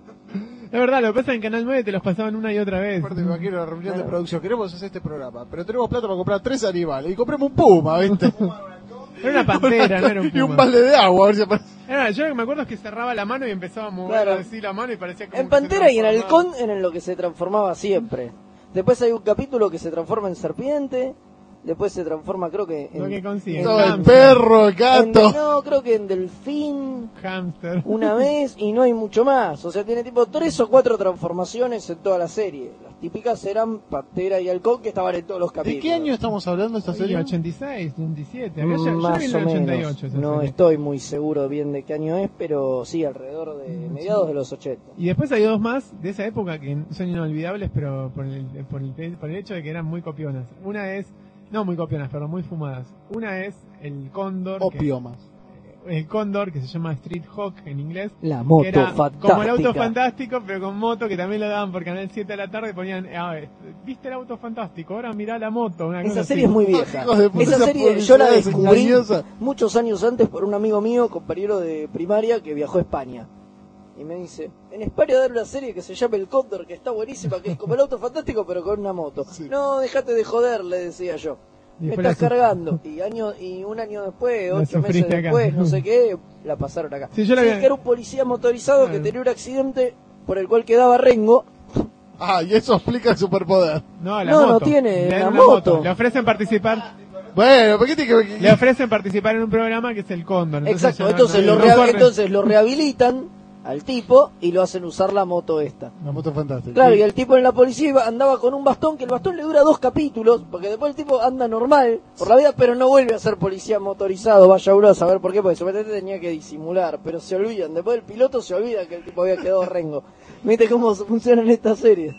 Speaker 4: Es verdad, lo que pasa en Canal nueve te los pasaban una y otra vez.
Speaker 3: Aparte me imagino la reunión de producción, queremos hacer este programa, pero tenemos plata para comprar tres animales y compremos un puma, ¿viste?
Speaker 4: Era una pantera, no era un
Speaker 3: Y un
Speaker 4: puma.
Speaker 3: balde de agua, a ver si aparece.
Speaker 4: Era, yo lo que me acuerdo es que cerraba la mano y empezaba a mover
Speaker 6: Claro.
Speaker 4: así la mano y parecía como
Speaker 6: En
Speaker 4: que se
Speaker 6: pantera y en
Speaker 4: transformaba.
Speaker 6: halcón en lo que se transformaba siempre. Después hay un capítulo que se transforma en serpiente. Después se transforma, creo que en...
Speaker 4: Lo que consigue.
Speaker 6: en-
Speaker 3: Todo el
Speaker 4: hamster.
Speaker 3: perro, el
Speaker 6: en-
Speaker 3: gato.
Speaker 6: no, creo que en delfín
Speaker 4: Hamster.
Speaker 6: una vez y no hay mucho más. O sea, tiene tipo tres o cuatro transformaciones en toda la serie. Las típicas eran pantera y halcón que estaban en todos los
Speaker 3: ¿De
Speaker 6: capítulos.
Speaker 3: qué año estamos hablando de esta
Speaker 4: Sí,
Speaker 3: serie?
Speaker 4: ochenta y seis, ochenta y siete. Había- yo- yo la
Speaker 6: Más
Speaker 4: vi en
Speaker 6: o
Speaker 4: el ochenta y
Speaker 6: menos.
Speaker 4: ocho esa
Speaker 6: No
Speaker 4: serie.
Speaker 6: estoy muy seguro bien de qué año es, pero sí, alrededor de mediados de los ochenta.
Speaker 4: Y después hay dos más de esa época que son inolvidables, pero por el, por el, por el hecho de que eran muy copionas. Una es, no muy copionas, pero muy fumadas. Una es el Cóndor, que,
Speaker 3: Opio más.
Speaker 4: el Cóndor, que se llama Street Hawk en inglés.
Speaker 6: La
Speaker 4: que
Speaker 6: moto
Speaker 4: era
Speaker 6: fantástica.
Speaker 4: como el auto fantástico, pero con moto, que también lo daban por Canal siete a la tarde. Ponían, a ver, ¿viste el auto fantástico? Ahora mirá la moto. Una cosa
Speaker 6: Esa
Speaker 4: así.
Speaker 6: serie es muy vieja.
Speaker 3: Hijos de puta,
Speaker 6: Esa
Speaker 3: esa
Speaker 6: serie yo la
Speaker 3: publicidad es
Speaker 6: descubrí
Speaker 3: engañosa.
Speaker 6: muchos años antes por un amigo mío, compañero de primaria, que viajó a España. Y me dice, en España hay una serie que se llama El Cóndor, que está buenísima, que es como el auto fantástico, pero con una moto.
Speaker 3: Sí.
Speaker 6: No, déjate de joder, le decía yo.
Speaker 4: Y
Speaker 6: Me
Speaker 4: después
Speaker 6: estás
Speaker 4: la suf-
Speaker 6: cargando. Y año y un año después,
Speaker 4: La
Speaker 6: ocho meses
Speaker 4: sufriste acá.
Speaker 6: después, no sé qué, la pasaron acá.
Speaker 4: Sí, yo la vi-
Speaker 6: que era un policía motorizado
Speaker 4: Claro.
Speaker 6: que tenía un accidente por el cual quedaba rengo.
Speaker 3: Ah, y eso explica el superpoder.
Speaker 4: No, la
Speaker 6: No, no
Speaker 4: moto.
Speaker 6: tiene,
Speaker 4: Le dan
Speaker 6: la
Speaker 4: una
Speaker 6: moto.
Speaker 4: Le ofrecen participar.
Speaker 3: Bueno, ¿por qué tiene que
Speaker 4: Le ofrecen participar en un programa que es el Cóndor.
Speaker 6: Exacto,
Speaker 4: ya no-
Speaker 6: entonces,
Speaker 4: no-
Speaker 6: lo
Speaker 4: no
Speaker 6: rea-
Speaker 4: corre.
Speaker 6: entonces lo rehabilitan al tipo y lo hacen usar la moto esta.
Speaker 3: La moto fantástica.
Speaker 6: Claro, y el tipo en la policía iba- andaba con un bastón, que el bastón le dura dos capítulos, porque después el tipo anda normal por la vida, pero no vuelve a ser policía motorizado, vaya uno a saber por qué, porque supuestamente tenía que disimular, pero se olvidan, después el piloto se olvida que el tipo había quedado rengo. ¿Viste cómo funciona en esta serie?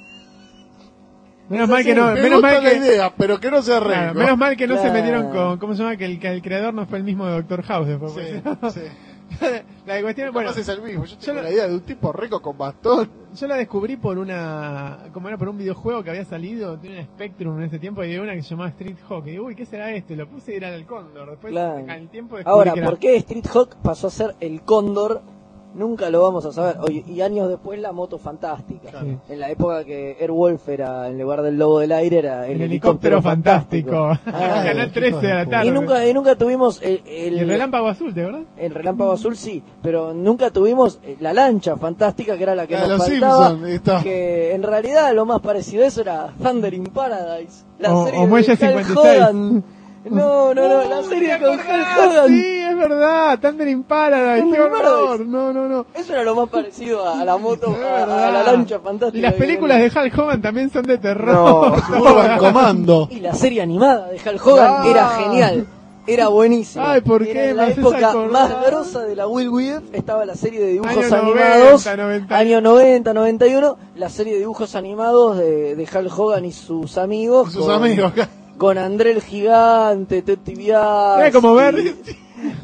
Speaker 4: Menos mal que no,
Speaker 3: Me
Speaker 4: menos
Speaker 3: gusta
Speaker 4: mal
Speaker 3: la
Speaker 4: que,
Speaker 3: idea, pero que no sea
Speaker 4: claro,
Speaker 3: rengo.
Speaker 4: menos mal que no se
Speaker 6: Claro.
Speaker 4: metieron con, ¿cómo se llama? Que el, que el creador no fue el mismo de Doctor House después.
Speaker 3: Sí,
Speaker 4: porque-
Speaker 3: sí.
Speaker 4: La cuestión, bueno,
Speaker 3: Capaz es el mismo. Yo tengo
Speaker 4: yo lo-
Speaker 3: la idea de un tipo rico con bastón.
Speaker 4: yo la descubrí por una, como era por un videojuego que había salido, tenía un Spectrum en ese tiempo y de una que se llamaba Street Hawk. Y digo, uy, ¿qué será esto? Y lo puse y era el Cóndor. Después,
Speaker 6: Claro.
Speaker 4: con el tiempo descubrí
Speaker 6: Ahora,
Speaker 4: que era-
Speaker 6: ¿por qué Street Hawk pasó a ser el Cóndor? Nunca lo vamos a saber. Oye, y años después la moto fantástica.
Speaker 4: Sí.
Speaker 6: En la época que Airwolf era, en lugar del lobo del aire, era el,
Speaker 4: El helicóptero fantástico.
Speaker 6: Ah,
Speaker 4: Canal trece a la tarde.
Speaker 6: y nunca, y nunca tuvimos el, el,
Speaker 4: Y el relámpago azul, ¿de verdad?
Speaker 6: el relámpago azul, sí, pero nunca tuvimos eh, la lancha fantástica, que era la que
Speaker 3: La de
Speaker 6: nos
Speaker 3: los
Speaker 6: faltaba.
Speaker 3: Simpson, ahí está.
Speaker 6: Que en realidad lo más parecido a eso era Thunder in Paradise. La
Speaker 4: O-
Speaker 6: serie
Speaker 4: o Muelle
Speaker 6: de Hulk
Speaker 4: cincuenta y seis.
Speaker 6: Hogan. No, no, no, la
Speaker 4: Uy,
Speaker 6: serie
Speaker 4: ¿te
Speaker 6: con Hulk
Speaker 4: acordás?
Speaker 6: Hogan.
Speaker 4: Sí, es verdad. Thunder in Paradise.
Speaker 6: Thunder
Speaker 4: Qué
Speaker 6: in Paradise.
Speaker 4: horror. No, no, no.
Speaker 6: Eso era lo más parecido a, a la moto,
Speaker 4: Es
Speaker 6: a, a la
Speaker 4: verdad.
Speaker 6: lancha fantástica.
Speaker 4: Y las
Speaker 6: que
Speaker 4: películas
Speaker 6: tenía.
Speaker 4: de Hulk Hogan también son de terror.
Speaker 3: No, Hogan Comando.
Speaker 6: Y la serie animada de Hulk Hogan
Speaker 4: Ah.
Speaker 6: era genial. Era buenísima.
Speaker 4: Ay, ¿por
Speaker 6: Era
Speaker 4: qué?
Speaker 6: en
Speaker 4: Me
Speaker 6: la
Speaker 4: haces
Speaker 6: época
Speaker 4: acordar.
Speaker 6: más grosa de la Will Wheaton estaba la serie de dibujos
Speaker 4: Año
Speaker 6: animados.
Speaker 4: noventa, noventa.
Speaker 6: Año noventa, noventa y uno. La serie de dibujos animados de, de Hulk Hogan y sus amigos.
Speaker 3: Sus
Speaker 6: con-
Speaker 3: amigos acá.
Speaker 6: Con André el Gigante, Teti Biasi.
Speaker 4: Era como ver-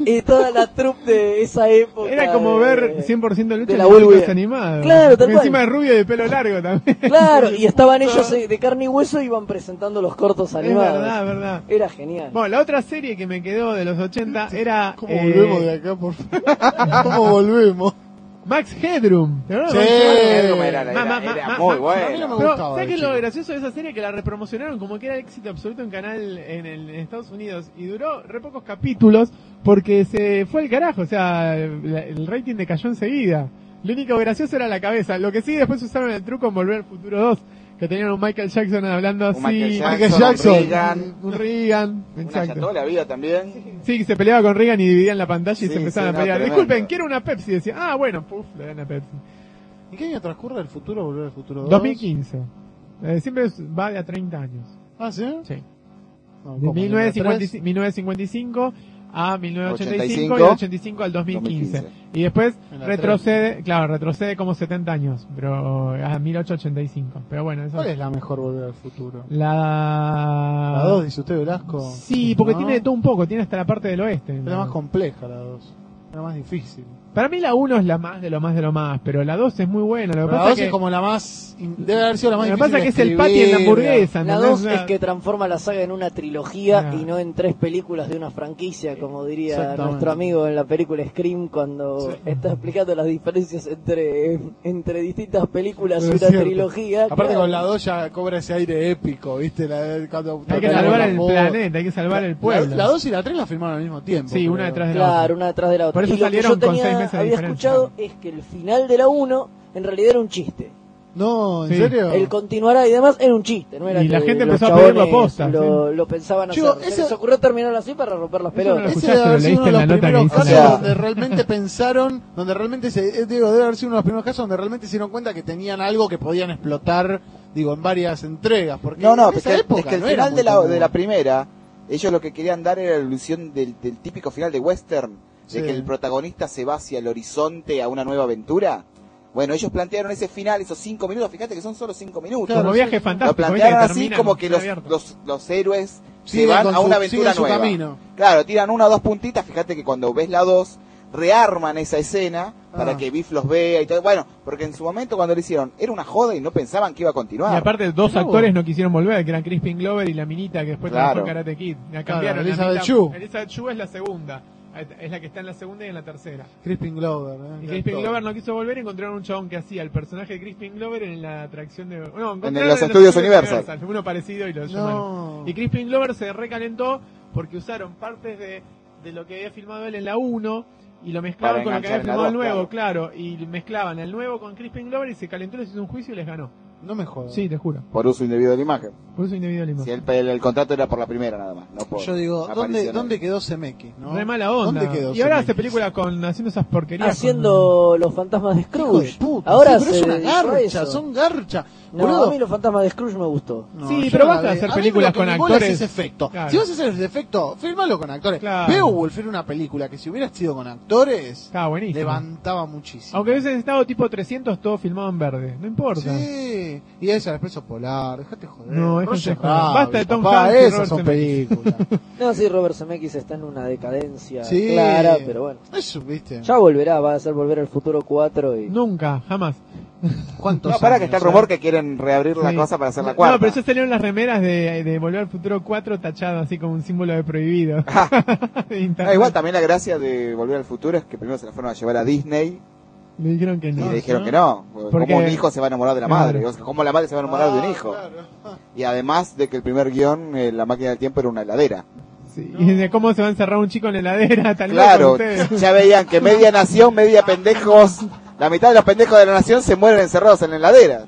Speaker 6: y toda la troupe de esa época.
Speaker 4: Era como
Speaker 6: de-
Speaker 4: ver cien por ciento lucha
Speaker 6: de
Speaker 4: en
Speaker 6: la
Speaker 4: dibujos
Speaker 6: Bollywood.
Speaker 4: animados.
Speaker 6: Claro, tal
Speaker 4: Y
Speaker 6: cual.
Speaker 4: encima de rubio y de pelo largo también.
Speaker 6: Claro, y estaban ellos eh, de carne y hueso y iban presentando los cortos
Speaker 4: Es
Speaker 6: animados.
Speaker 4: verdad, es verdad.
Speaker 6: Era genial.
Speaker 4: Bueno, la otra serie que me quedó de los ochenta era
Speaker 3: ¿Cómo
Speaker 4: eh,
Speaker 3: volvemos de acá, por favor? ¿Cómo volvemos?
Speaker 4: Max Headroom. ¿Te acuerdas
Speaker 3: Sí.
Speaker 4: de Max Headroom?
Speaker 5: Headroom era,
Speaker 4: Ma-
Speaker 5: era-
Speaker 4: ma- ma-
Speaker 5: era
Speaker 4: ma-
Speaker 5: muy
Speaker 4: ma-
Speaker 3: A mí no
Speaker 5: bueno.
Speaker 3: me
Speaker 4: Pero,
Speaker 3: gustaba.
Speaker 4: ¿sabes
Speaker 3: de
Speaker 4: qué es lo
Speaker 3: chico.
Speaker 4: gracioso de esa serie? Que la repromocionaron como que era éxito absoluto en canal en, el, en Estados Unidos y duró re pocos capítulos porque se fue al carajo, o sea, la- el rating decayó enseguida. Lo único gracioso era la cabeza. Lo que sí, después usaron el truco en Volver al Futuro dos, que tenían un Michael Jackson hablando así.
Speaker 5: Un Michael Jackson,
Speaker 3: Michael Jackson.
Speaker 5: un Reagan,
Speaker 4: Un Reagan,
Speaker 5: una
Speaker 4: exacto.
Speaker 5: ya toda la vida también.
Speaker 4: Sí, se peleaba con Reagan y dividían la pantalla y
Speaker 5: Sí,
Speaker 4: se empezaban
Speaker 5: sí,
Speaker 4: a
Speaker 5: no,
Speaker 4: pelear.
Speaker 5: tremendo.
Speaker 4: Disculpen, quiero una Pepsi. Decía, ah, bueno, puf, le dan a Pepsi.
Speaker 3: ¿En qué año transcurre el futuro? ¿Volver al futuro dos?
Speaker 4: dos mil quince. Eh, siempre es- va de a treinta años.
Speaker 3: Ah, ¿sí?
Speaker 4: Sí.
Speaker 3: No,
Speaker 4: De
Speaker 3: ¿cómo?
Speaker 4: mil novecientos cincuenta y
Speaker 3: ¿En
Speaker 4: cinco, mil novecientos cincuenta y cinco a mil novecientos ochenta y cinco y
Speaker 5: ochenta y cinco,
Speaker 4: del ochenta y cinco al dos mil quince.
Speaker 5: dos mil quince.
Speaker 4: Y después
Speaker 3: En la
Speaker 4: retrocede, claro, retrocede como setenta años, pero a mil ochocientos ochenta y cinco. Pero bueno, eso
Speaker 3: ¿Cuál es la mejor Volver al futuro?
Speaker 4: la...
Speaker 3: La dos, dice usted, Velasco.
Speaker 4: Sí, porque
Speaker 3: ¿No?
Speaker 4: tiene de todo un poco, tiene hasta la parte del oeste.
Speaker 3: Era más compleja la dos. Era más difícil.
Speaker 4: Para mí la uno es la más de lo más de lo más, pero la dos es muy buena. Lo que
Speaker 3: Pero la
Speaker 4: pasa
Speaker 3: dos
Speaker 4: que,
Speaker 3: es como la más... Debe haber sido la más
Speaker 4: lo que
Speaker 3: difícil
Speaker 4: pasa que
Speaker 3: de
Speaker 4: es el patty en la
Speaker 3: escribir.
Speaker 4: hamburguesa.
Speaker 6: La
Speaker 4: ¿entendés?
Speaker 6: dos
Speaker 4: O sea,
Speaker 6: es que transforma la saga en una trilogía
Speaker 4: Ah.
Speaker 6: y no en tres películas de una franquicia, como diría
Speaker 3: Exactamente.
Speaker 6: nuestro amigo en la película Scream cuando
Speaker 3: Sí.
Speaker 6: está explicando las diferencias entre, entre distintas películas y
Speaker 3: Pero
Speaker 6: una
Speaker 3: es cierto.
Speaker 6: trilogía.
Speaker 3: Aparte
Speaker 6: Claro.
Speaker 3: con la dos ya cobra ese aire épico, ¿viste? La, cuando
Speaker 4: hay que
Speaker 3: tocan
Speaker 4: salvar
Speaker 3: la
Speaker 4: el
Speaker 3: voz.
Speaker 4: planeta, hay que salvar el pueblo.
Speaker 3: La, la dos y la tres la filmaron al mismo tiempo.
Speaker 4: Sí, una
Speaker 3: creo.
Speaker 4: detrás de la
Speaker 6: Claro,
Speaker 4: otra.
Speaker 6: una detrás de la otra.
Speaker 4: Por eso
Speaker 6: y lo que
Speaker 4: salieron
Speaker 6: yo
Speaker 4: con
Speaker 6: tenía,
Speaker 4: seis meses de
Speaker 6: había
Speaker 4: diferencia.
Speaker 6: escuchado es que el final de la uno en realidad era un chiste.
Speaker 3: No, ¿en
Speaker 4: Sí.
Speaker 3: serio?
Speaker 6: El continuará y demás era un chiste, no era
Speaker 4: Y la
Speaker 6: que
Speaker 4: gente
Speaker 6: los
Speaker 4: empezó a pedirlo
Speaker 6: chabones
Speaker 4: posta,
Speaker 6: Lo,
Speaker 4: sí.
Speaker 6: lo pensaban
Speaker 3: Chico,
Speaker 6: hacer. Se
Speaker 3: ese-
Speaker 6: les ocurrió terminarlo así para romper las
Speaker 4: Eso no lo
Speaker 6: pelotas.
Speaker 3: Ese
Speaker 4: escuchaste,
Speaker 3: debe haber
Speaker 4: lo
Speaker 3: sido uno
Speaker 4: leíste
Speaker 3: de
Speaker 4: en
Speaker 3: los
Speaker 4: la nota que
Speaker 3: primeros
Speaker 4: hice
Speaker 3: casos
Speaker 5: en la-
Speaker 3: donde realmente pensaron, donde realmente se, eh, digo, debe haber sido uno de los primeros casos donde realmente se dieron cuenta que tenían algo que podían explotar, digo, en varias entregas. Porque
Speaker 5: No, no,
Speaker 3: en
Speaker 5: es
Speaker 3: esa
Speaker 5: que,
Speaker 3: época
Speaker 5: es que el
Speaker 3: no era
Speaker 5: final
Speaker 3: muy
Speaker 5: de la,
Speaker 3: común.
Speaker 5: de la primera, ellos lo que querían dar era la ilusión del, del típico final de western, de
Speaker 3: Sí.
Speaker 5: que el protagonista se va hacia el horizonte a una nueva aventura. Bueno, ellos plantearon ese final, esos cinco minutos, fíjate que son solo cinco minutos.
Speaker 3: Claro,
Speaker 4: Como
Speaker 3: sí.
Speaker 4: viaje
Speaker 5: Lo
Speaker 4: fantástico.
Speaker 5: plantearon
Speaker 4: ¿viste?
Speaker 5: así
Speaker 4: terminan
Speaker 5: como que los,
Speaker 4: abierto.
Speaker 5: los, los héroes
Speaker 3: Siguen
Speaker 5: se van
Speaker 3: con
Speaker 5: a
Speaker 3: su-
Speaker 5: una aventura
Speaker 3: siguen su
Speaker 5: nueva.
Speaker 3: camino.
Speaker 5: Claro, tiran una o dos puntitas, fíjate que cuando ves la dos, rearman esa escena para
Speaker 3: Ah.
Speaker 5: que Biff los vea y todo. Bueno, porque en su momento cuando lo hicieron era una joda y no pensaban que iba a continuar.
Speaker 4: Y aparte dos
Speaker 3: No.
Speaker 4: actores no quisieron volver, que eran Crispin Glover y la minita que después
Speaker 5: Claro.
Speaker 4: trabajó en Karate Kid. La cambiaron. la
Speaker 3: Elizabeth
Speaker 4: mitad-
Speaker 3: Shue.
Speaker 4: Elizabeth Shue es la segunda. Es la que está en la segunda y en la tercera.
Speaker 3: Crispin Glover. ¿eh?
Speaker 4: Y Crispin
Speaker 3: Todo.
Speaker 4: Glover no quiso volver y encontraron un chabón que hacía el personaje de Crispin Glover en la atracción de... No,
Speaker 5: En
Speaker 4: encontraron
Speaker 5: los estudios Universal.
Speaker 4: Uno parecido y lo llamaron.
Speaker 3: No.
Speaker 4: Y Crispin Glover se recalentó porque usaron partes de, de lo que había filmado él en la uno y lo mezclaban
Speaker 5: Para
Speaker 4: con lo que había
Speaker 5: enganchar en la
Speaker 4: filmado el
Speaker 5: dos,
Speaker 4: nuevo, claro. Y mezclaban el nuevo con Crispin Glover y se calentó, les hizo un juicio y les ganó.
Speaker 3: No me jodas.
Speaker 4: Sí, te juro.
Speaker 5: Por uso indebido de la imagen.
Speaker 4: Por eso indebido
Speaker 5: Si el, el, el contrato era por la primera nada más, no por
Speaker 3: Yo digo, ¿dónde,
Speaker 5: apariciones.
Speaker 3: ¿dónde quedó Zemeckis? ¿no?
Speaker 4: Re mala onda.
Speaker 3: ¿Dónde quedó
Speaker 4: y ahora
Speaker 3: Zemeckis?
Speaker 4: hace películas con haciendo esas porquerías.
Speaker 6: Haciendo los fantasmas de
Speaker 3: Hijo de
Speaker 6: Scrooge.
Speaker 3: puta,
Speaker 6: Ahora
Speaker 3: sí, pero
Speaker 6: se
Speaker 3: es una
Speaker 6: dedicó a
Speaker 3: garcha,
Speaker 6: eso.
Speaker 3: son garcha.
Speaker 6: No,
Speaker 3: Boludo.
Speaker 6: a mí los fantasmas de Scrooge me gustó.
Speaker 3: No,
Speaker 4: Sí,
Speaker 3: yo
Speaker 4: pero
Speaker 3: no la
Speaker 4: basta de
Speaker 3: vi.
Speaker 4: hacer
Speaker 3: A mí
Speaker 4: películas
Speaker 3: lo que
Speaker 4: con
Speaker 3: me mola
Speaker 4: actores.
Speaker 3: es ese efecto.
Speaker 4: Claro.
Speaker 3: Si vas a hacer ese efecto, fírmalo con actores.
Speaker 4: Claro.
Speaker 3: Beowulf era una película que si hubiera sido con actores,
Speaker 4: Estaba buenísimo.
Speaker 3: levantaba muchísimo.
Speaker 4: Aunque hubiesen estado tipo trescientos, todo filmado en verde. No importa.
Speaker 3: Sí, y esa, el Expreso Polar, dejate joder.
Speaker 4: No, déjate
Speaker 3: Roger
Speaker 4: joder.
Speaker 3: Rabbit,
Speaker 4: Basta de Tom
Speaker 3: papá,
Speaker 4: Hanks y
Speaker 3: esas
Speaker 4: Robert
Speaker 3: son
Speaker 4: Zemeckis.
Speaker 3: películas.
Speaker 6: No, sí, Robert Zemeckis está en una decadencia
Speaker 3: Sí.
Speaker 6: clara, pero bueno.
Speaker 3: Eso, viste.
Speaker 6: Ya volverá, va a ser Volver al Futuro cuatro y...
Speaker 4: Nunca, jamás.
Speaker 3: ¿Cuántos
Speaker 5: No, para
Speaker 3: años,
Speaker 5: que está el
Speaker 3: eh?
Speaker 5: rumor que quieren reabrir la
Speaker 4: Sí.
Speaker 5: cosa para hacer la cuarta.
Speaker 4: No, pero ya salieron las remeras de, de Volver al Futuro cuatro tachado así como un símbolo de prohibido. De internet.
Speaker 5: Ah, igual también la gracia de Volver al Futuro es que primero se la fueron a llevar a Disney
Speaker 4: Le dijeron que
Speaker 5: y
Speaker 4: no.
Speaker 5: le dijeron
Speaker 3: ¿no?
Speaker 5: que no.
Speaker 4: Porque-
Speaker 5: ¿Cómo un hijo se va a enamorar de la
Speaker 4: Claro.
Speaker 5: madre? O sea, ¿cómo la madre se va a enamorar de un
Speaker 3: Ah,
Speaker 5: hijo?
Speaker 3: claro.
Speaker 5: Y además de que el primer guión, eh, La máquina del tiempo, era una heladera.
Speaker 4: Sí. Y de cómo se va a encerrar un chico en la heladera, tal
Speaker 5: Claro,
Speaker 4: ustedes.
Speaker 5: ya veían que media nación, media pendejos, la mitad de los pendejos de la nación se mueren encerrados en la heladera.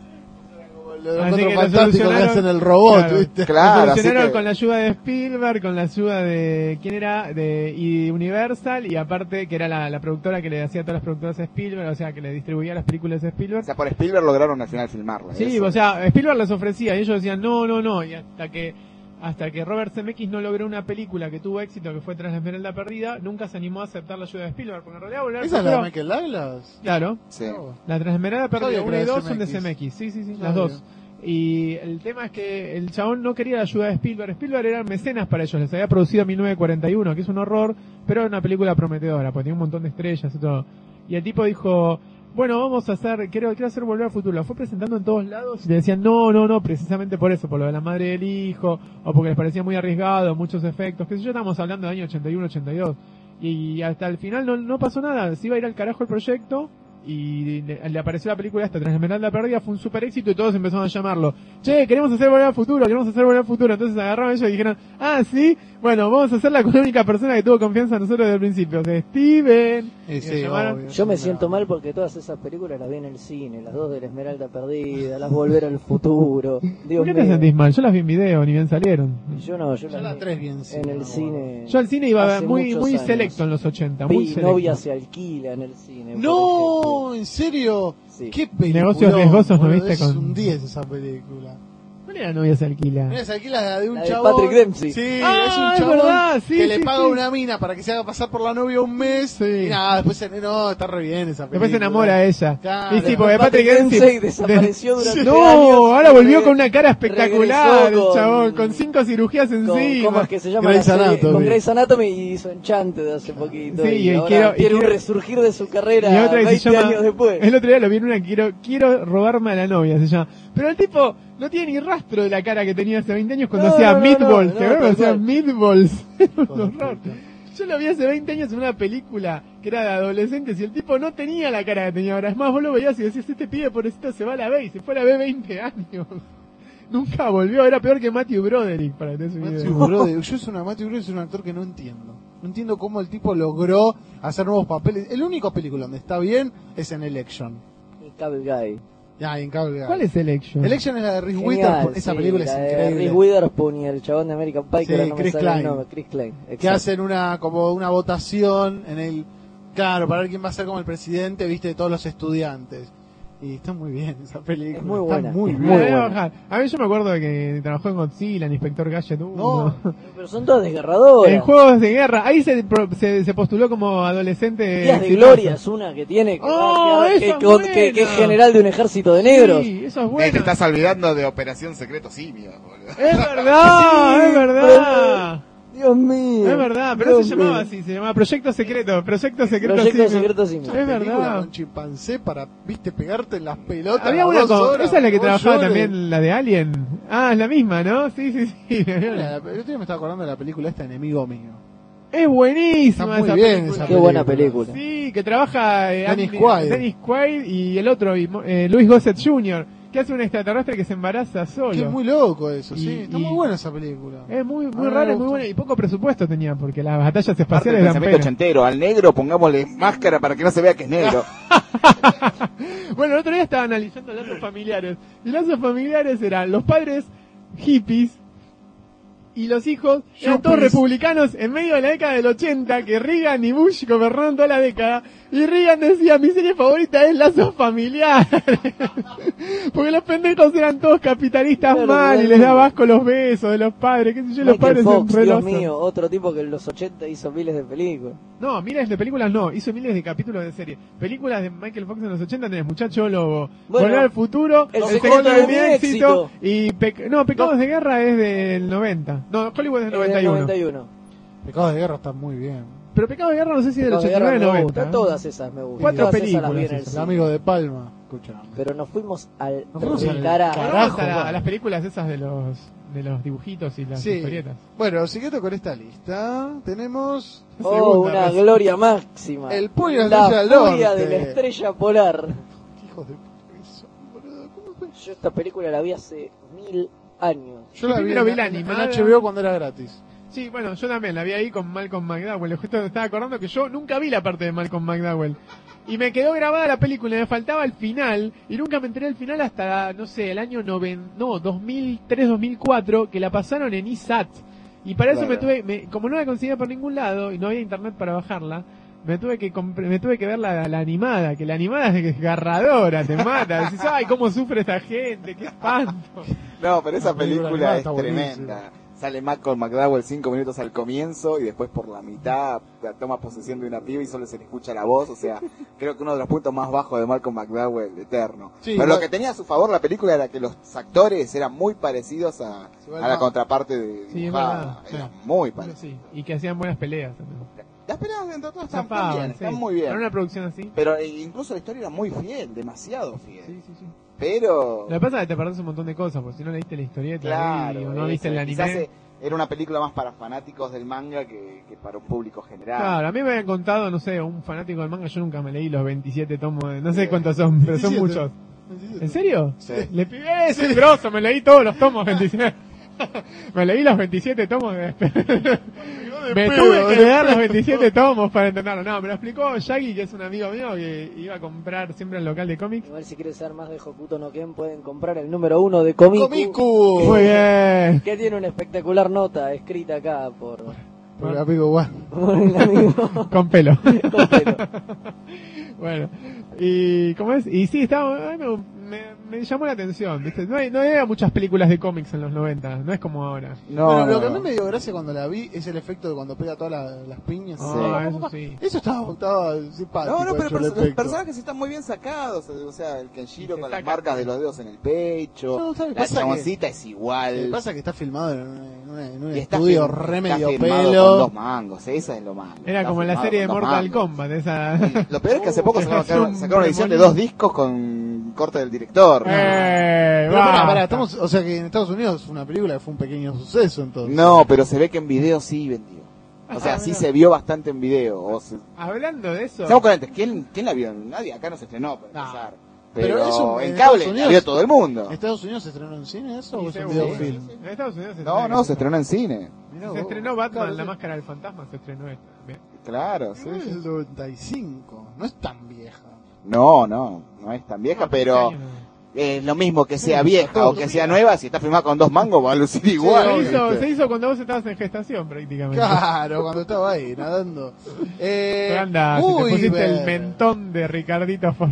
Speaker 3: Lo de los
Speaker 4: Así
Speaker 3: cuatro
Speaker 4: que lo
Speaker 3: fantásticos que
Speaker 4: solucionaron-
Speaker 3: hacen el robot,
Speaker 4: Claro.
Speaker 3: ¿viste?
Speaker 5: Claro,
Speaker 4: Lo
Speaker 5: así
Speaker 4: solucionaron
Speaker 5: que...
Speaker 4: con la ayuda de Spielberg, con la ayuda de quién era, de y Universal, y aparte que era la, la productora que le hacía todas las productoras a Spielberg, o sea que le distribuía las películas a
Speaker 5: O
Speaker 4: Spielberg.
Speaker 5: sea, por Spielberg lograron al final filmarla.
Speaker 4: Sí,
Speaker 5: eso.
Speaker 4: o sea, Spielberg les ofrecía y ellos decían no, no, no, y hasta que hasta que Robert Zemeckis no logró una película que tuvo éxito, que fue Tras la Esmeralda Perdida, nunca se animó a aceptar la ayuda de Spielberg, porque en realidad Volver al
Speaker 3: ¿Esa es la de
Speaker 4: Futuro-
Speaker 3: Michael Douglas?
Speaker 4: Claro,
Speaker 5: Sí.
Speaker 4: la Tras la Esmeralda Perdida
Speaker 3: Sabía que
Speaker 4: uno y
Speaker 3: era de
Speaker 4: dos son de
Speaker 3: Zemeckis.
Speaker 4: Zemeckis, sí, sí, sí,
Speaker 3: Sabía.
Speaker 4: las dos. Y el tema es que el chabón no quería la ayuda de Spielberg. Spielberg era mecenas para ellos, les había producido mil novecientos cuarenta y uno, que es un horror, pero era una película prometedora, porque tenía un montón de estrellas y todo. Y el tipo dijo, bueno, vamos a hacer, quiero, quiero hacer Volver al Futuro. La fue presentando en todos lados y le decían, no, no, no, precisamente por eso, por lo de la madre del hijo, o porque les parecía muy arriesgado, muchos efectos, qué sé yo, estamos hablando de año ochenta y uno, ochenta y dos. Y hasta el final no, no pasó nada, se iba a ir al carajo el proyecto, y le, le apareció la película esta, Tras la Esmeralda Perdida, fue un super éxito y todos empezaron a llamarlo. Che, queremos hacer Volver al Futuro, queremos hacer Volver al Futuro. Entonces agarraron ellos y dijeron, ah, sí, bueno, vamos a hacerla con la única persona que tuvo confianza en nosotros desde el principio, de Steven.
Speaker 3: Sí, sí,
Speaker 4: llamaron...
Speaker 3: obvio.
Speaker 6: Yo me siento mal porque todas esas películas las vi en el cine, las dos de la Esmeralda Perdida, las Volver al Futuro. Dios
Speaker 4: ¿Por qué te
Speaker 6: mío.
Speaker 4: sentís mal? Yo las vi en video, ni bien salieron.
Speaker 6: Yo no, yo
Speaker 3: Yo
Speaker 6: las
Speaker 3: la
Speaker 6: vi
Speaker 3: tres bien
Speaker 6: en el cine.
Speaker 4: Yo al cine iba
Speaker 6: hace
Speaker 4: muy
Speaker 6: muchos
Speaker 4: muy
Speaker 6: años.
Speaker 4: selecto en los ochenta, muy
Speaker 6: Vi
Speaker 4: selecto.
Speaker 6: Novia se alquila en el cine. por
Speaker 3: No, ¿en serio?
Speaker 6: Sí.
Speaker 3: ¿Qué película?
Speaker 4: Negocios riesgosos, ¿no viste?
Speaker 3: Es
Speaker 4: Con-
Speaker 3: un diez esa película.
Speaker 4: ¿Cuál era Novia se alquila?
Speaker 3: Mira, esa aquí la de un
Speaker 6: La de
Speaker 3: chabón.
Speaker 6: Patrick Dempsey.
Speaker 3: Sí,
Speaker 4: Ah,
Speaker 3: es un
Speaker 4: es
Speaker 3: chabón
Speaker 4: verdad, sí,
Speaker 3: que
Speaker 4: sí,
Speaker 3: le paga
Speaker 4: sí.
Speaker 3: una mina para que se haga pasar por la novia un mes.
Speaker 4: Sí.
Speaker 3: Y nada, después se, no, está re bien esa película.
Speaker 4: Después se enamora a ella.
Speaker 3: Claro.
Speaker 4: Y sí,
Speaker 3: Después
Speaker 4: porque Patrick
Speaker 6: Patrick
Speaker 4: Dempsey
Speaker 6: Dempsey desapareció durante
Speaker 4: No,
Speaker 6: años.
Speaker 4: ahora volvió
Speaker 6: Re-
Speaker 4: con una cara espectacular,
Speaker 6: regresó
Speaker 4: el
Speaker 6: con-
Speaker 4: chabón, con cinco cirugías
Speaker 6: Con,
Speaker 4: encima.
Speaker 6: ¿Cómo es que se llama?
Speaker 3: Grey's
Speaker 6: la serie?
Speaker 3: Anatomy.
Speaker 6: Con Grey's Anatomy y hizo Enchante de hace poquito.
Speaker 4: Sí,
Speaker 6: y
Speaker 4: y
Speaker 6: ahora
Speaker 4: quiero- y
Speaker 6: tiene un
Speaker 4: quiero-
Speaker 6: resurgir de su carrera
Speaker 4: Y otra que se
Speaker 6: veinte
Speaker 4: llama,
Speaker 6: años después.
Speaker 4: el otro día lo vi en una, quiero, quiero robarme a la novia, se llama. Pero el tipo no tiene ni rastro de la cara que tenía hace veinte años cuando
Speaker 6: No,
Speaker 4: hacía
Speaker 6: no, no,
Speaker 4: meatballs.
Speaker 6: no,
Speaker 4: ¿Te acuerdas
Speaker 6: tal
Speaker 4: cuando hacía
Speaker 6: cual.
Speaker 4: meatballs? Era un
Speaker 3: Hijo de
Speaker 4: horror.
Speaker 3: puta.
Speaker 4: Yo lo vi hace veinte años en una película que era de adolescentes y el tipo no tenía la cara que tenía ahora. Es más, vos lo veías y decías, este pibe pobrecito se va a la B y se fue a la B veinte años. Nunca volvió, era peor que Matthew Broderick, para que te des una idea.
Speaker 3: Matthew Broderick. Yo es una Matthew Broderick es un actor que no entiendo. No entiendo cómo el tipo logró hacer nuevos papeles. El único película donde está bien es en Election.
Speaker 6: El Cable Guy.
Speaker 3: Ya, en Cable Guy.
Speaker 4: ¿Cuál es Election?
Speaker 3: Election es la de Reese
Speaker 6: Genial,
Speaker 3: Witherspoon. Esa
Speaker 6: sí,
Speaker 3: película
Speaker 6: la
Speaker 3: es
Speaker 6: de
Speaker 3: increíble.
Speaker 6: Reese Witherspoon y el chabón de American Pie,
Speaker 3: Sí,
Speaker 6: que ahora no me
Speaker 3: Chris
Speaker 6: sale
Speaker 3: Klein.
Speaker 6: el nombre. Chris Klein.
Speaker 3: Que
Speaker 6: exacto.
Speaker 3: hacen una como una votación en el claro para ver quién va a ser como el presidente, viste, de todos los estudiantes. Y está muy bien esa película.
Speaker 6: Es muy
Speaker 3: está
Speaker 6: buena,
Speaker 3: muy
Speaker 6: es
Speaker 3: bien.
Speaker 4: Me
Speaker 6: muy
Speaker 4: la voy a
Speaker 6: buena.
Speaker 4: bajar. A mí yo me acuerdo de que trabajó en Godzilla, en Inspector Gadget uno.
Speaker 3: No.
Speaker 6: Pero son todas desgarradoras.
Speaker 4: En Juegos de Guerra. Ahí se, pro- se, se postuló como adolescente.
Speaker 6: Días de
Speaker 4: exitoso.
Speaker 6: Gloria es una que tiene que,
Speaker 4: Oh,
Speaker 6: que-
Speaker 4: esa
Speaker 6: que-
Speaker 4: es
Speaker 6: que- que- que es
Speaker 4: buena.
Speaker 6: general de un ejército de negros.
Speaker 4: Sí, eso es
Speaker 5: Eh,
Speaker 4: bueno.
Speaker 5: te estás olvidando de Operación Secreto Simio, boludo.
Speaker 4: Es verdad,
Speaker 6: Sí,
Speaker 4: es verdad.
Speaker 6: Dios mío.
Speaker 4: Es verdad, pero
Speaker 6: Dios
Speaker 4: se llamaba
Speaker 6: mío.
Speaker 4: así, se llamaba Proyecto Secreto, Proyecto Secreto
Speaker 6: Proyecto
Speaker 4: Simio.
Speaker 6: Secreto Simio.
Speaker 4: Es
Speaker 3: Película
Speaker 4: verdad.
Speaker 3: con chimpancé para, viste, pegarte en las pelotas.
Speaker 4: Había
Speaker 3: las
Speaker 4: una
Speaker 3: dos
Speaker 4: con,
Speaker 3: horas,
Speaker 4: esa es la que
Speaker 3: vos
Speaker 4: trabajaba
Speaker 3: llores.
Speaker 4: también, la de Alien. Ah, es la misma, ¿no? Sí, sí, sí.
Speaker 3: La- la- El otro día me estaba acordando de la película esta, Enemigo Mío.
Speaker 4: Es buenísima
Speaker 3: Está muy
Speaker 4: esa
Speaker 3: bien
Speaker 4: película.
Speaker 3: esa
Speaker 6: Qué buena película.
Speaker 4: Sí, que trabaja eh,
Speaker 3: Dennis
Speaker 4: Andy-
Speaker 3: Quaid.
Speaker 4: Dennis Quaid y el otro, y, eh, Louis Gossett junior, que hace un extraterrestre que se embaraza solo.
Speaker 3: Que es muy loco eso,
Speaker 4: Y-
Speaker 3: sí. Está
Speaker 4: y-
Speaker 3: muy buena esa película.
Speaker 4: Es muy, muy
Speaker 3: Ah,
Speaker 4: rara
Speaker 3: me
Speaker 4: y muy
Speaker 3: gustó.
Speaker 4: buena y poco presupuesto tenía porque las batallas
Speaker 5: Parte
Speaker 4: espaciales
Speaker 5: del
Speaker 4: dan
Speaker 5: pensamiento
Speaker 4: pena.
Speaker 5: ochentero. Al negro pongámosle máscara para que no se vea que es negro.
Speaker 4: Bueno, el otro día estaba analizando lazos familiares y lazos familiares eran los padres hippies y los hijos eran todos
Speaker 3: Yuppies.
Speaker 4: republicanos en medio de la década del ochenta, que Reagan y Bush gobernaron toda la década, y Reagan decía, mi serie favorita es Lazos Familiares, porque los pendejos eran todos capitalistas
Speaker 6: Claro,
Speaker 4: mal, y les daba asco los besos de los padres, qué sé yo, los
Speaker 6: Michael
Speaker 4: padres
Speaker 6: Fox,
Speaker 4: en
Speaker 6: Dios mío, otro tipo que en los ochenta hizo miles de películas.
Speaker 4: No, miles de películas no, hizo miles de capítulos de serie. Películas de Michael Fox en los ochenta tenés Muchacho Lobo,
Speaker 6: Bueno,
Speaker 4: Volver al Futuro,
Speaker 6: El
Speaker 4: El
Speaker 6: secreto
Speaker 4: secreto
Speaker 6: de
Speaker 4: de mi
Speaker 6: mi
Speaker 4: éxito,
Speaker 6: éxito.
Speaker 4: y Pec- no, Pecados de Guerra es del noventa. No, Hollywood es del
Speaker 6: En
Speaker 4: noventa
Speaker 6: el
Speaker 4: y uno.
Speaker 6: noventa y uno.
Speaker 3: Pecados de Guerra está muy bien.
Speaker 4: Pero Pecados de Guerra no sé si es del
Speaker 6: Los de
Speaker 4: ochenta y nueve o
Speaker 6: Guerra me
Speaker 4: noventa.
Speaker 6: gustan, todas esas me gustan.
Speaker 4: Cuatro
Speaker 6: Todas esas las vi
Speaker 4: películas
Speaker 6: en el
Speaker 3: El
Speaker 6: cine.
Speaker 3: amigo de Palma. Escuchame.
Speaker 6: Pero nos fuimos al
Speaker 3: Nos fuimos al
Speaker 6: carajo.
Speaker 4: Ahora
Speaker 3: carajo.
Speaker 4: vamos a, la-
Speaker 3: va.
Speaker 4: a las películas esas de los de los dibujitos y las
Speaker 3: Sí.
Speaker 4: historietas.
Speaker 3: Bueno, siguiendo con esta lista, tenemos
Speaker 6: Oh,
Speaker 4: Segunda
Speaker 6: una
Speaker 4: vez.
Speaker 6: gloria máxima.
Speaker 3: El pollo de la
Speaker 6: La
Speaker 3: estrella del
Speaker 6: furia
Speaker 3: norte.
Speaker 6: de la estrella polar.
Speaker 3: hijos de puta que son, boludo. ¿Cómo fue?
Speaker 6: Yo esta película la vi hace mil años.
Speaker 3: Yo la vi
Speaker 4: primero
Speaker 3: en,
Speaker 4: vi la
Speaker 3: en
Speaker 4: animada.
Speaker 3: H B O cuando era gratis.
Speaker 4: Sí, bueno, yo también la vi ahí con Malcolm McDowell. Justo me estaba acordando que yo nunca vi la parte de Malcolm McDowell. Y me quedó grabada la película, me faltaba el final. Y nunca me enteré del final hasta, no sé, el año noven, no, dos mil tres, dos mil cuatro, que la pasaron en I S A T. Y para eso
Speaker 5: Claro.
Speaker 4: me tuve, me- como no la conseguía por ningún lado y no había internet para bajarla, me tuve que compre- me tuve que ver la, la animada, que la animada es desgarradora, te mata. Decís, ay, cómo sufre esta gente, qué espanto.
Speaker 5: No, pero esa
Speaker 3: La película
Speaker 5: película
Speaker 3: animada
Speaker 5: es
Speaker 3: está buenísima.
Speaker 5: tremenda. sale Malcolm McDowell cinco minutos al comienzo y después por la mitad toma posesión de una piba y solo se le escucha la voz. O sea, creo que uno de los puntos más bajos de Malcolm McDowell, eterno. Sí, pero igual, lo que tenía a su favor la película era que los actores eran muy parecidos a, sí, a la no. contraparte de
Speaker 4: sí,
Speaker 5: dibujada.
Speaker 4: Sí.
Speaker 5: Eran muy parecidos.
Speaker 4: Sí. Y que hacían buenas peleas también.
Speaker 5: Las peleas dentro de todo están,
Speaker 4: Zapaban,
Speaker 5: están bien,
Speaker 4: sí.
Speaker 5: están muy bien.
Speaker 4: Para una producción así.
Speaker 5: Pero incluso la historia era muy fiel, demasiado fiel.
Speaker 4: Sí, sí, sí.
Speaker 5: Pero...
Speaker 4: Lo que pasa es que te perdés un montón de cosas, porque si no leíste la historieta
Speaker 5: claro,
Speaker 4: y, o no
Speaker 5: eso,
Speaker 4: viste el anime.
Speaker 5: Quizás era una película más para fanáticos del manga que, que para un público general.
Speaker 4: Claro, a mí me habían contado, no sé, un fanático del manga, yo nunca me leí los veintisiete tomos, de, no sé cuántos son, pero son muchos. ¿En serio?
Speaker 5: Sí.
Speaker 4: Le pide ese grosso, me leí todos los tomos veintisiete. Me leí los veintisiete tomos de... Me tuve que leer los veintisiete tomos para entenderlo. No, me lo explicó Shaggy, que es un amigo mío que iba a comprar siempre al local de cómics.
Speaker 6: Igual si quieren saber más de Hokuto no Ken, pueden comprar el número uno de Komiku.
Speaker 3: ¡Komiku!
Speaker 4: Muy bien.
Speaker 6: Que tiene una espectacular nota escrita acá por...
Speaker 3: Por el amigo Juan.
Speaker 6: Por el amigo...
Speaker 4: Con pelo.
Speaker 6: Con pelo.
Speaker 4: Bueno, y ¿cómo es? Y sí, estaba, me, me, me llamó la atención, ¿viste? No, hay, no había muchas películas de cómics en los noventa, no es como ahora.
Speaker 5: No,
Speaker 3: bueno,
Speaker 5: no,
Speaker 3: lo que a
Speaker 5: no.
Speaker 3: mí me dio gracia cuando la vi es el efecto de cuando pega todas la, las piñas.
Speaker 5: Sí.
Speaker 4: Ah, eso sí.
Speaker 3: Eso estaba, estaba simpático.
Speaker 5: No, no, pero
Speaker 3: hecho, el
Speaker 5: los
Speaker 3: efecto.
Speaker 5: personajes están muy bien sacados. O sea, el Kenshiro
Speaker 4: Se
Speaker 5: con
Speaker 4: saca.
Speaker 5: las marcas de los dedos en el pecho.
Speaker 3: No, ¿sabes?
Speaker 5: La
Speaker 3: Pasa
Speaker 5: chaboncita es
Speaker 3: Lo que
Speaker 5: igual.
Speaker 3: pasa es que está filmado en un, en un, en un
Speaker 5: Y está
Speaker 3: estudio
Speaker 5: film-
Speaker 3: re
Speaker 5: está
Speaker 3: medio
Speaker 5: filmado
Speaker 3: pelo.
Speaker 5: con dos mangos, esa es lo malo.
Speaker 4: Era
Speaker 5: Está
Speaker 4: como la
Speaker 5: filmado
Speaker 4: serie de
Speaker 5: con dos
Speaker 4: Mortal
Speaker 5: mangos.
Speaker 4: Kombat, esa...
Speaker 5: Y lo peor es que hace poco
Speaker 4: Uh,
Speaker 5: sacaron,
Speaker 4: es
Speaker 5: sacaron,
Speaker 4: un
Speaker 5: sacaron una edición de
Speaker 4: demonio.
Speaker 5: dos discos con corte del director.
Speaker 4: Eh,
Speaker 3: Pero pará,
Speaker 4: basta.
Speaker 3: pará, estamos, o sea que en Estados Unidos fue una película que fue un pequeño suceso entonces.
Speaker 5: No, pero se ve que en video sí vendió. O sea,
Speaker 4: Ah,
Speaker 5: sí
Speaker 4: mira.
Speaker 5: se vio bastante en video. O se...
Speaker 4: Hablando de eso...
Speaker 5: Seamos coherentes, ¿quién, ¿quién la vio? Nadie, acá no se estrenó, para
Speaker 4: No.
Speaker 5: empezar.
Speaker 3: Pero
Speaker 5: Pero,
Speaker 3: eso en
Speaker 5: en
Speaker 3: Estados
Speaker 5: cable la
Speaker 3: Unidos-
Speaker 5: vio todo el mundo.
Speaker 3: ¿En Estados Unidos se estrenó en cine eso o
Speaker 4: Sí,
Speaker 3: es un
Speaker 4: seguro.
Speaker 3: videofilm?
Speaker 4: En Estados Unidos se
Speaker 5: No,
Speaker 4: estrena-
Speaker 5: no, se estrenó en cine.
Speaker 3: Mirá
Speaker 4: Se
Speaker 3: vos.
Speaker 4: estrenó Batman,
Speaker 3: Claro,
Speaker 4: la
Speaker 3: sí.
Speaker 4: máscara del fantasma, se estrenó esta. Bien.
Speaker 5: Claro, sí.
Speaker 3: No, es
Speaker 5: sí.
Speaker 3: el noventa y cinco, no es tan vieja.
Speaker 5: No, no, no es tan vieja,
Speaker 4: No,
Speaker 5: pero
Speaker 4: años.
Speaker 5: es lo mismo que sea
Speaker 3: Sí,
Speaker 5: vieja o
Speaker 3: catorce.
Speaker 5: que sea nueva. Si está filmada con dos mangos va a lucir
Speaker 4: Se
Speaker 5: igual.
Speaker 4: hizo,
Speaker 5: ¿viste?
Speaker 4: se hizo cuando vos estabas en gestación prácticamente.
Speaker 3: Claro, cuando estaba ahí nadando. Eh,
Speaker 4: Pero anda, si te
Speaker 3: uy,
Speaker 4: pusiste el
Speaker 3: ver.
Speaker 4: mentón de Ricardito Ford.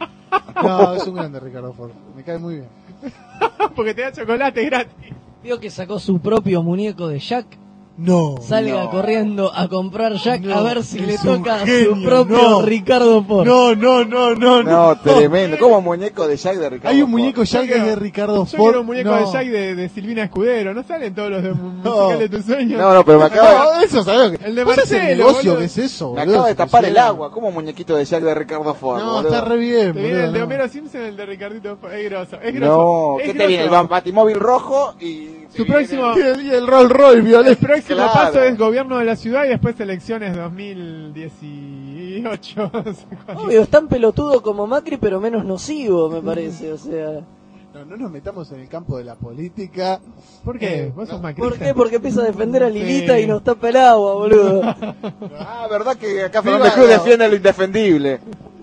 Speaker 3: No, es un grande Ricardo Ford, me cae muy bien.
Speaker 4: Porque te da chocolate gratis.
Speaker 7: Vio que sacó su propio muñeco de Jack.
Speaker 3: No.
Speaker 7: Salga
Speaker 5: No.
Speaker 7: corriendo a comprar Jack
Speaker 3: No,
Speaker 7: a ver si le
Speaker 3: es un
Speaker 7: toca a su
Speaker 3: genio,
Speaker 7: propio
Speaker 3: no.
Speaker 7: Ricardo Ford.
Speaker 3: No, no, no, no,
Speaker 5: No, tremendo. Como muñeco de Jack de Ricardo.
Speaker 3: Hay un
Speaker 5: Ford.
Speaker 3: muñeco ya
Speaker 4: Yo
Speaker 3: que es de
Speaker 4: quiero-
Speaker 3: Ricardo
Speaker 4: Yo
Speaker 3: Ford.
Speaker 4: quiero un muñeco
Speaker 3: no.
Speaker 4: de Jack de, de Silvina Escudero. ¿No salen todos los de mu- musicales de tus sueños?
Speaker 5: No, no, pero me acaba,
Speaker 3: No, eso sabes que.
Speaker 4: El de
Speaker 3: ¿Vos sabés el
Speaker 4: Marcelo,
Speaker 3: negocio
Speaker 4: boludo.
Speaker 3: que es eso,
Speaker 5: me
Speaker 3: boludo?
Speaker 5: acaba de
Speaker 3: Se
Speaker 5: tapar el
Speaker 3: funciona.
Speaker 5: agua. Como muñequito de Jack de Ricardo Ford.
Speaker 3: No,
Speaker 5: boludo.
Speaker 3: está re bien,
Speaker 4: Te viene
Speaker 3: boludo,
Speaker 4: el de
Speaker 3: no.
Speaker 4: Homero Simpson, el de Ricardito Ford. Es grosso. Es grosso.
Speaker 5: No,
Speaker 4: es
Speaker 5: ¿qué te viene? El
Speaker 4: grosso.
Speaker 5: batimóvil rojo y...
Speaker 4: Su
Speaker 5: te viene-
Speaker 4: próximo-
Speaker 3: Y el, y el Roll Roll
Speaker 4: El
Speaker 3: violeta.
Speaker 4: próximo
Speaker 5: Claro.
Speaker 4: paso es gobierno de la ciudad y después elecciones dos mil dieciocho. No sé cuándo.
Speaker 6: Obvio, es tan pelotudo como Macri, pero menos nocivo, me parece. O sea,
Speaker 3: No, no nos metamos en el campo de la política.
Speaker 4: ¿Por qué?
Speaker 3: Eh,
Speaker 4: ¿Vos sos
Speaker 3: no.
Speaker 4: macrista?
Speaker 6: ¿por qué? Porque empieza a defender a Lilita
Speaker 4: Sí.
Speaker 6: y nos tapa el agua, boludo.
Speaker 5: Ah, ¿verdad que acá
Speaker 3: Viva
Speaker 5: Fernández Cruz
Speaker 3: la-
Speaker 5: defiende lo indefendible?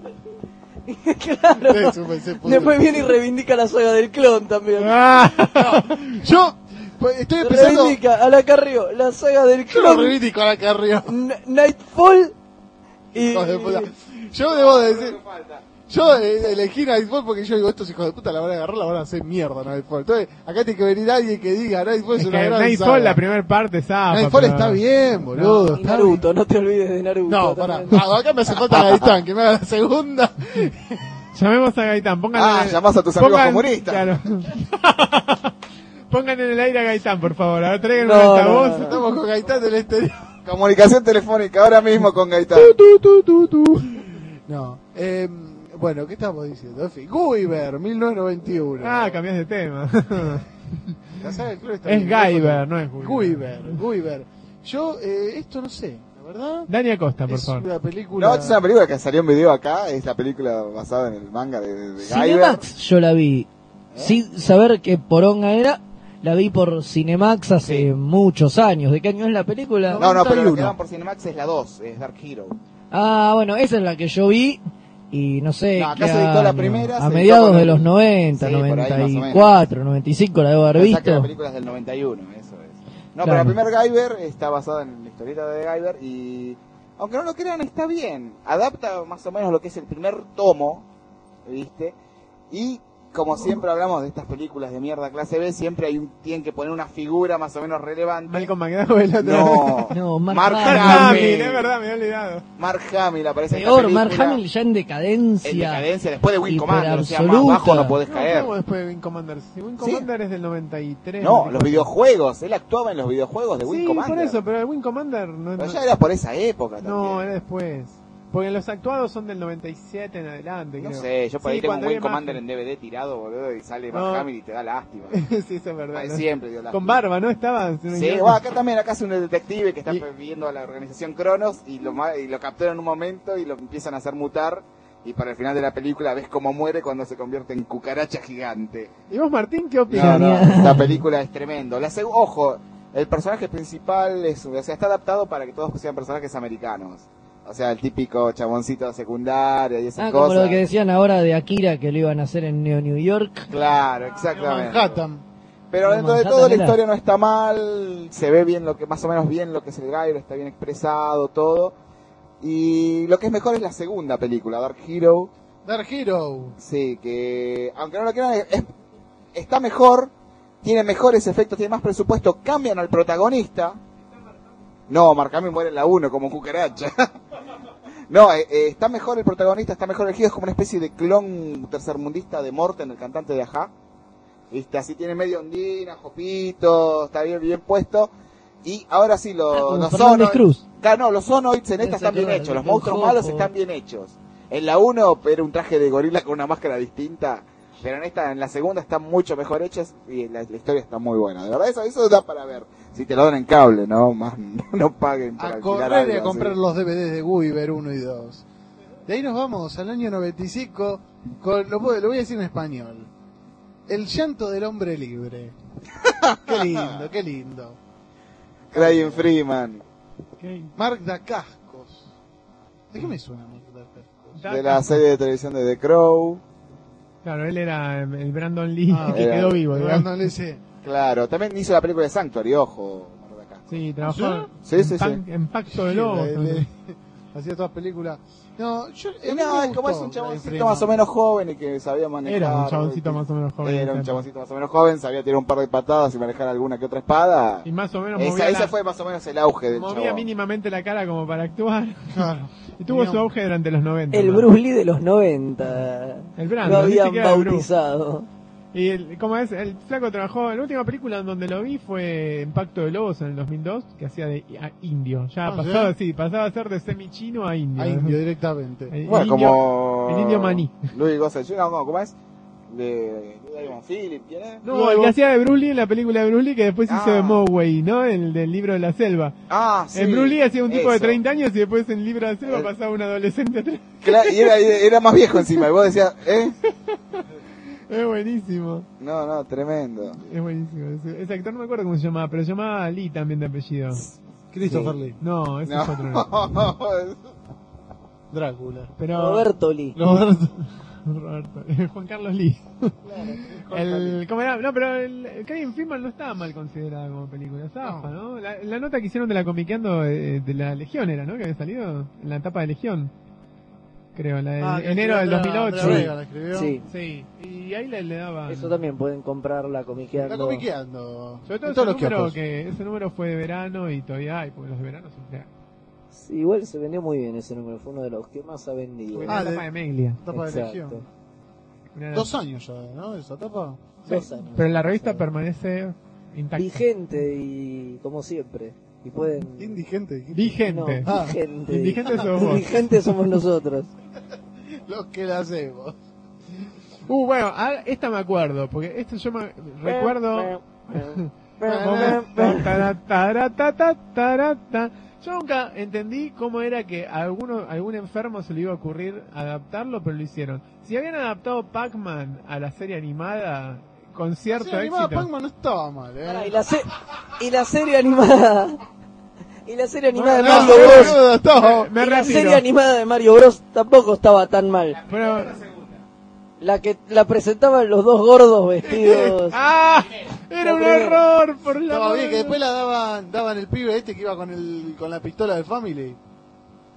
Speaker 6: Claro.
Speaker 3: Eso me- se puso-
Speaker 6: Después viene y reivindica la saga del clon también.
Speaker 4: Ah,
Speaker 3: Yo pues, estoy empezando.
Speaker 6: Reivindica a la Carrió, la saga del
Speaker 3: Yo lo
Speaker 6: clon,
Speaker 3: reivindico acá arriba.
Speaker 6: N- Nightfall y...
Speaker 3: Hijos de puta. Yo debo decir. Yo eh, elegí Nightfall porque yo digo, estos hijos de puta la van a agarrar, la van a hacer mierda Nightfall. Entonces, acá tiene que venir alguien que diga Nightfall es,
Speaker 4: es
Speaker 3: una
Speaker 4: que
Speaker 3: gran
Speaker 4: Nightfall,
Speaker 3: saga.
Speaker 4: la primera parte, zapa.
Speaker 3: Nightfall
Speaker 4: pero-
Speaker 3: está bien, boludo.
Speaker 6: Y
Speaker 3: está
Speaker 6: Naruto, no te olvides de Naruto.
Speaker 3: bien. No, pará.
Speaker 6: también.
Speaker 3: Ah, acá me hace falta Gaitán, que me haga la segunda.
Speaker 4: Llamemos a Gaitán, pongan
Speaker 5: Ah,
Speaker 4: en-
Speaker 5: llamás a tus amigos
Speaker 4: pongan-
Speaker 5: comunistas.
Speaker 4: Claro. Pongan en el aire a Gaitán, por favor. A ver, traigan
Speaker 6: No,
Speaker 4: un
Speaker 6: no,
Speaker 4: altavoz.
Speaker 6: no, no.
Speaker 3: Estamos con Gaitán del exterior.
Speaker 5: Comunicación telefónica ahora mismo con Gaitán.
Speaker 3: Tu, tu, tu, tu. No, eh, bueno, ¿qué estamos diciendo? En fin, Guyver, mil novecientos noventa y uno.
Speaker 4: Ah, cambias de tema.
Speaker 3: La saga del club está
Speaker 4: Es
Speaker 3: bien.
Speaker 4: Guyver, no es Guyver.
Speaker 3: Guyver, Guyver. Yo, eh, esto no sé, la verdad.
Speaker 4: Dani Acosta, por
Speaker 3: Es
Speaker 4: favor.
Speaker 3: una película.
Speaker 5: No, esta es una película que salió en video acá. Es la película basada en el manga de, de, de Guyver.
Speaker 7: Cinemax yo la vi. Sin saber qué poronga era, la vi por Cinemax hace
Speaker 5: Sí.
Speaker 7: muchos años. ¿De qué año es la película?
Speaker 5: No, no, pero la
Speaker 3: noventa y uno.
Speaker 5: que dan por Cinemax es la dos, es Dark Hero.
Speaker 7: Ah, bueno, esa es la que yo vi. Y no sé,
Speaker 5: No, acá
Speaker 7: qué
Speaker 5: se editó la
Speaker 7: año.
Speaker 5: primera,
Speaker 7: a
Speaker 5: se editó
Speaker 7: mediados
Speaker 5: con
Speaker 7: de
Speaker 5: el-
Speaker 7: los noventa,
Speaker 5: Sí, por ahí más o
Speaker 7: noventa y cuatro, noventa y cinco la debo haber
Speaker 5: Pensá que la
Speaker 7: visto.
Speaker 5: película es del noventa y uno, eso es. No,
Speaker 7: Claro.
Speaker 5: pero la primera Guyver está basada en la historieta de Guyver y, aunque no lo crean, está bien. Adapta más o menos lo que es el primer tomo, ¿viste? Y como siempre hablamos de estas películas de mierda clase B, siempre hay un, tienen que poner una figura más o menos relevante.
Speaker 4: Malcolm McDowell otra
Speaker 5: No,
Speaker 7: No, Mark
Speaker 5: Mark
Speaker 7: Hamill.
Speaker 5: Hamill.
Speaker 4: es verdad, me he olvidado.
Speaker 5: Mark Hamill aparece en
Speaker 7: Peor,
Speaker 5: esta
Speaker 7: Mark
Speaker 5: película.
Speaker 7: Hamill ya en decadencia.
Speaker 5: En decadencia, después de Wing
Speaker 7: Hiper
Speaker 5: Commander, o sea, más
Speaker 7: absoluta.
Speaker 5: bajo no podés
Speaker 4: No,
Speaker 5: caer.
Speaker 4: ¿cómo después de Wing Commander? Si Wing
Speaker 5: ¿Sí?
Speaker 4: Commander es del noventa y tres.
Speaker 5: No,
Speaker 4: ¿no?
Speaker 5: los videojuegos, él actuaba en los videojuegos de Wing
Speaker 4: Sí,
Speaker 5: Commander.
Speaker 4: por eso, pero el Wing Commander no,
Speaker 5: Pero
Speaker 4: no-
Speaker 5: ya era por esa época también.
Speaker 4: no, era después. Porque los actuados son del noventa y siete en adelante,
Speaker 5: No
Speaker 4: creo.
Speaker 5: sé, yo por ahí
Speaker 4: Sí,
Speaker 5: tengo un
Speaker 4: cuando
Speaker 5: Wing
Speaker 4: había
Speaker 5: Commander
Speaker 4: más-
Speaker 5: en D V D tirado, boludo, y sale Mark
Speaker 4: No.
Speaker 5: Hamill y te da lástima.
Speaker 4: Sí, eso es verdad.
Speaker 5: Ay,
Speaker 4: ¿no?
Speaker 5: siempre dio lástima.
Speaker 4: Con barba, ¿no? Estaba.
Speaker 5: Sí, bueno, acá también, acá es un detective que está
Speaker 4: Y-
Speaker 5: viendo a la organización Cronos y lo, ma- y lo capturan en un momento y lo empiezan a hacer mutar. Y para el final de la película ves cómo muere cuando se convierte en cucaracha gigante.
Speaker 4: ¿Y vos, Martín, qué
Speaker 5: No,
Speaker 4: opinas?
Speaker 5: no,
Speaker 7: Genial.
Speaker 5: la película es tremendo. La seg- Ojo, el personaje principal es, o sea, está adaptado para que todos sean personajes americanos. O sea, el típico chaboncito de secundaria y esas
Speaker 7: Ah, como
Speaker 5: cosas.
Speaker 7: lo que decían ahora de Akira, que lo iban a hacer en Neo New York.
Speaker 5: Claro, exactamente.
Speaker 3: Manhattan.
Speaker 5: Pero
Speaker 7: No,
Speaker 5: dentro de
Speaker 7: Manhattan
Speaker 5: todo la
Speaker 7: era.
Speaker 5: historia no está mal, se ve bien lo que, más o menos bien lo que es el Gyro, está bien expresado, todo. Y lo que es mejor es la segunda película, Dark Hero.
Speaker 3: Dark Hero.
Speaker 5: Sí, que aunque no lo quieran, es- está mejor, tiene mejores efectos, tiene más presupuesto, cambian al protagonista. No, Mark Hamill muere en la uno como cucaracha. No, eh, eh, está mejor el protagonista, está mejor elegido, es como una especie de clon tercermundista de Morten, el cantante de Ajá. Viste, así tiene medio ondina, jopito, está bien, bien puesto. Y ahora sí, lo-
Speaker 7: Ah, como
Speaker 5: los
Speaker 7: Fernández
Speaker 5: Zonoids-
Speaker 7: Cruz.
Speaker 5: Claro, no, los Zonoids en esta
Speaker 7: Ese,
Speaker 5: están bien
Speaker 7: claro,
Speaker 5: hechos, los
Speaker 7: con
Speaker 5: monstruos
Speaker 7: jopo.
Speaker 5: malos están bien hechos. En la uno era un traje de gorila con una máscara distinta, pero en esta, en la segunda están mucho mejor hechas y la, la historia está muy buena. De verdad, eso, eso da para ver. Si te lo dan en cable, ¿no? Más no paguen por
Speaker 3: A
Speaker 5: alquilar
Speaker 3: correr y
Speaker 5: algo
Speaker 3: a comprar
Speaker 5: así.
Speaker 3: los D V Ds de Gulliver uno y dos. De ahí nos vamos al año noventa y cinco, con, lo, puedo- lo voy a decir en español. El llanto del hombre libre. Qué lindo, qué lindo.
Speaker 5: Crying Freeman,
Speaker 4: Ok.
Speaker 3: Mark Dacascos. ¿De qué me suena Mark Dacascos?
Speaker 5: de la serie de televisión de The Crow.
Speaker 4: Claro, él era el Brandon Lee,
Speaker 3: Ah,
Speaker 4: que
Speaker 5: era-
Speaker 4: quedó vivo, digamos.
Speaker 3: Cuando le dice,
Speaker 5: Claro, también hizo la película de Sanctuary, ojo. Acá.
Speaker 4: Sí, trabajó
Speaker 5: Sí,
Speaker 4: en,
Speaker 5: sí, sí.
Speaker 4: Pan- en Pacto de Lobos.
Speaker 3: le- le- hacía todas películas. No, yo, a
Speaker 5: Y
Speaker 3: mí
Speaker 5: no,
Speaker 3: me
Speaker 5: es como es
Speaker 3: gustó
Speaker 5: un chaboncito
Speaker 3: Freeman.
Speaker 5: más o menos joven y que sabía manejar.
Speaker 4: Era un chaboncito más o menos joven.
Speaker 5: Era un chaboncito más o menos joven, sabía tirar un par de patadas y manejar alguna que otra espada.
Speaker 4: Y más o menos
Speaker 5: Esa,
Speaker 4: movía,
Speaker 5: ese
Speaker 4: la-
Speaker 5: fue más o menos el auge del
Speaker 4: movía
Speaker 5: chabón.
Speaker 4: mínimamente la cara como para actuar.
Speaker 3: Claro.
Speaker 4: Y tuvo
Speaker 3: Tenía
Speaker 4: su
Speaker 3: un-
Speaker 4: auge durante los noventa.
Speaker 6: El
Speaker 4: ¿no?
Speaker 6: Bruce Lee de los noventa.
Speaker 4: El Brandon,
Speaker 6: Lo
Speaker 4: ni
Speaker 6: habían
Speaker 4: siquiera el Bruce.
Speaker 6: bautizado.
Speaker 4: Y el, ¿cómo es? El flaco trabajó, la última película en donde lo vi fue en Pacto de Lobos en el dos mil dos, que hacía de a- indio. Ya
Speaker 3: Ah,
Speaker 4: pasaba,
Speaker 3: ¿sí?
Speaker 4: sí, pasaba a ser de semi-chino a indio.
Speaker 3: A indio directamente.
Speaker 4: El,
Speaker 5: Bueno,
Speaker 4: el indio,
Speaker 5: como.
Speaker 4: el indio maní.
Speaker 5: Louis Gossett Junior, no, ¿cómo es? De. de Diamond Philip, ¿quién es?
Speaker 4: No,
Speaker 3: Luego-
Speaker 4: el que hacía de Bruce Lee en la película de Bruce Lee, que después hizo
Speaker 5: Ah.
Speaker 4: de Mowgli, ¿no? El del libro de la selva.
Speaker 5: Ah, sí.
Speaker 4: en Bruce Lee hacía un tipo de
Speaker 5: eso.
Speaker 4: treinta años y después en el libro de la selva
Speaker 5: Eh.
Speaker 4: pasaba un adolescente atrás.
Speaker 5: Claro, y era, era más viejo encima, y vos decías, ¿eh?
Speaker 4: Es buenísimo,
Speaker 5: No, no, tremendo.
Speaker 4: es buenísimo. Ese, ese actor no me acuerdo cómo se llamaba, pero se llamaba Lee también de apellido.
Speaker 3: Christopher
Speaker 6: Sí.
Speaker 3: Lee.
Speaker 4: No, ese
Speaker 5: No.
Speaker 4: es otro.
Speaker 3: Drácula.
Speaker 4: Pero...
Speaker 6: Roberto Lee.
Speaker 3: Roberto.
Speaker 4: Roberto. Juan Carlos Lee. el, ¿cómo era? No, pero el, el Crying Freeman no estaba mal considerada como película. Zafa, ¿no? La, la nota que hicieron de la comiqueando de, de la Legión era, ¿no? Que había salido en la etapa de Legión. Creo, la de
Speaker 3: Ah, que
Speaker 4: enero del
Speaker 3: escribió
Speaker 4: dos mil
Speaker 3: Andrea
Speaker 4: ocho.
Speaker 3: Vega, la escribió.
Speaker 6: Sí.
Speaker 4: Sí, y ahí le, le daban...
Speaker 6: Eso también pueden comprarla
Speaker 3: Está
Speaker 6: comiqueando.
Speaker 3: comiqueando.
Speaker 4: Sobre todo
Speaker 3: En todos
Speaker 4: ese
Speaker 3: los
Speaker 4: número,
Speaker 3: kioscos.
Speaker 4: que ese número fue de verano y todavía hay, porque los de verano siempre hay.
Speaker 6: Sí, igual se vendió muy bien ese número. Fue uno de los que más ha vendido.
Speaker 4: Fue
Speaker 3: Ah,
Speaker 4: la
Speaker 3: de-
Speaker 4: etapa de Meglia.
Speaker 3: Tapa de
Speaker 6: Exacto.
Speaker 3: Legión.
Speaker 4: Una-
Speaker 3: Dos años ya, ¿no? Esa tapa.
Speaker 6: Dos años.
Speaker 4: Pero la revista permanece intacta.
Speaker 6: Vigente y como siempre. Y pueden...
Speaker 3: Indigente. dijiste.
Speaker 4: Vigente.
Speaker 6: No,
Speaker 3: Ah,
Speaker 6: vigente.
Speaker 4: indigente somos vos.
Speaker 6: Vigente somos nosotros.
Speaker 3: Los que la hacemos.
Speaker 4: Uh, bueno, a- esta me acuerdo, porque esto yo me recuerdo... Taratatatata. Yo nunca entendí cómo era que a alguno, a algún enfermo se le iba a ocurrir adaptarlo, pero lo hicieron. Si habían adaptado Pac-Man a la serie animada con cierto
Speaker 3: Sí, animada
Speaker 4: éxito...
Speaker 3: Pac-Man no estaba mal, ¿eh?
Speaker 6: Pará, y, la se- y la serie animada. Y la serie animada de
Speaker 3: No,
Speaker 6: Mario
Speaker 3: no,
Speaker 6: Bros.
Speaker 3: no, estaba-
Speaker 4: Me
Speaker 6: y la
Speaker 4: retiro.
Speaker 6: serie animada de Mario Bros. Tampoco estaba tan mal.
Speaker 4: Pero-
Speaker 6: La que la presentaban los dos gordos vestidos.
Speaker 4: ¡Ah! Era un
Speaker 6: La primera.
Speaker 4: error por la
Speaker 3: Estaba bien, que
Speaker 4: madre.
Speaker 3: después la daban, daban el pibe este que iba con el con la pistola del Family.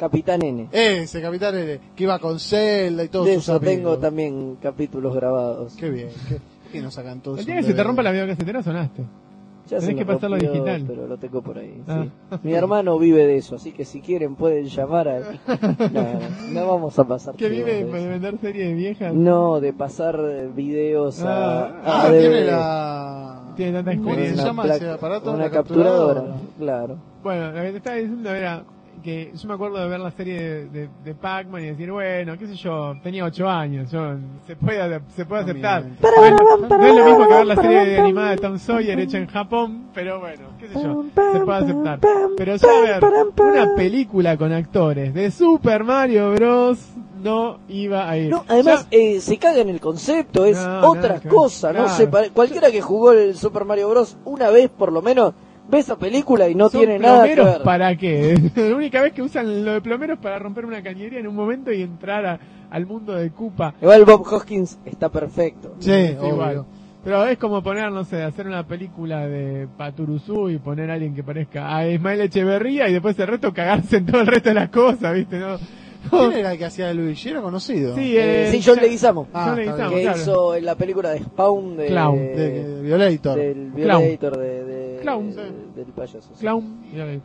Speaker 6: Capitán N.
Speaker 3: Ese, Capitán N, que iba con Zelda y todos
Speaker 6: De
Speaker 3: sus
Speaker 6: eso
Speaker 3: amigos.
Speaker 6: tengo también capítulos grabados.
Speaker 3: Qué bien, qué, qué nos sacan todos.
Speaker 4: El día
Speaker 3: un
Speaker 4: que se te
Speaker 3: D V D.
Speaker 4: rompa la videocasetera sonaste.
Speaker 6: Ya
Speaker 4: Tenés
Speaker 6: se
Speaker 4: que
Speaker 6: me
Speaker 4: pasarlo
Speaker 6: rompió,
Speaker 4: digital.
Speaker 6: pero lo tengo por ahí.
Speaker 4: Ah.
Speaker 6: Sí. Mi hermano vive de eso, así que si quieren pueden llamar a... No, no vamos a pasar.
Speaker 4: ¿Que vive
Speaker 6: chivos de
Speaker 4: de
Speaker 6: eso.
Speaker 4: vender series viejas?
Speaker 6: No, de pasar eh, videos a,
Speaker 4: Ah.
Speaker 6: a
Speaker 3: Ah,
Speaker 6: D V D.
Speaker 3: tiene la...
Speaker 4: Tiene tanta
Speaker 3: ¿Cómo
Speaker 4: experiencia.
Speaker 3: se
Speaker 6: Una
Speaker 3: llama
Speaker 6: placa-
Speaker 3: ese aparato?
Speaker 6: Una
Speaker 3: ¿La
Speaker 6: capturadora,
Speaker 3: capturadora?
Speaker 6: claro.
Speaker 4: Bueno, lo que te estaba diciendo era que yo me acuerdo de ver la serie de, de, de Pac-Man y decir, bueno, qué sé yo, tenía ocho años, yo, se puede, se puede aceptar.
Speaker 3: Obviamente.
Speaker 4: No es, no es lo mismo que ver la serie de animada de Tom Sawyer hecha en Japón, pero bueno, qué sé yo, se puede aceptar. Pero ya ver una película con actores de Super Mario Bros. No iba a ir.
Speaker 6: No, además
Speaker 4: Ya-
Speaker 6: eh, se caga en el concepto, es
Speaker 4: No,
Speaker 6: otra
Speaker 4: nada que ver.
Speaker 6: cosa, no
Speaker 4: Claro.
Speaker 6: sé, pare- cualquiera que jugó el Super Mario Bros. Una vez por lo menos ve esa película y no
Speaker 4: ¿Son
Speaker 6: tiene nada que
Speaker 4: plomeros
Speaker 6: ver.
Speaker 4: para qué? La única vez que usan lo de plomeros para romper una cañería en un momento y entrar a- al mundo de Koopa.
Speaker 6: Igual Bob Hoskins está perfecto.
Speaker 3: Sí,
Speaker 4: Es
Speaker 3: obvio.
Speaker 4: igual. Pero es como poner, no sé, hacer una película de Paturuzú y poner a alguien que parezca a Ismael Echeverría y después el resto cagarse en todo el resto de las cosas, ¿viste? ¿No?
Speaker 3: ¿Quién era el que hacía de Luigi? ¿Era conocido?
Speaker 4: Sí,
Speaker 6: Eh,
Speaker 4: eh,
Speaker 6: sí, John Leguizamo,
Speaker 3: Ah,
Speaker 4: John
Speaker 3: está
Speaker 4: Leguizamo,
Speaker 6: que
Speaker 4: claro.
Speaker 6: hizo en la película de Spawn de,
Speaker 4: Clown.
Speaker 3: De, de Violator.
Speaker 6: del
Speaker 4: Clown.
Speaker 6: Violator de, de-
Speaker 4: Clown,
Speaker 6: de-
Speaker 4: sí.
Speaker 6: del payaso. sí.
Speaker 4: Clown.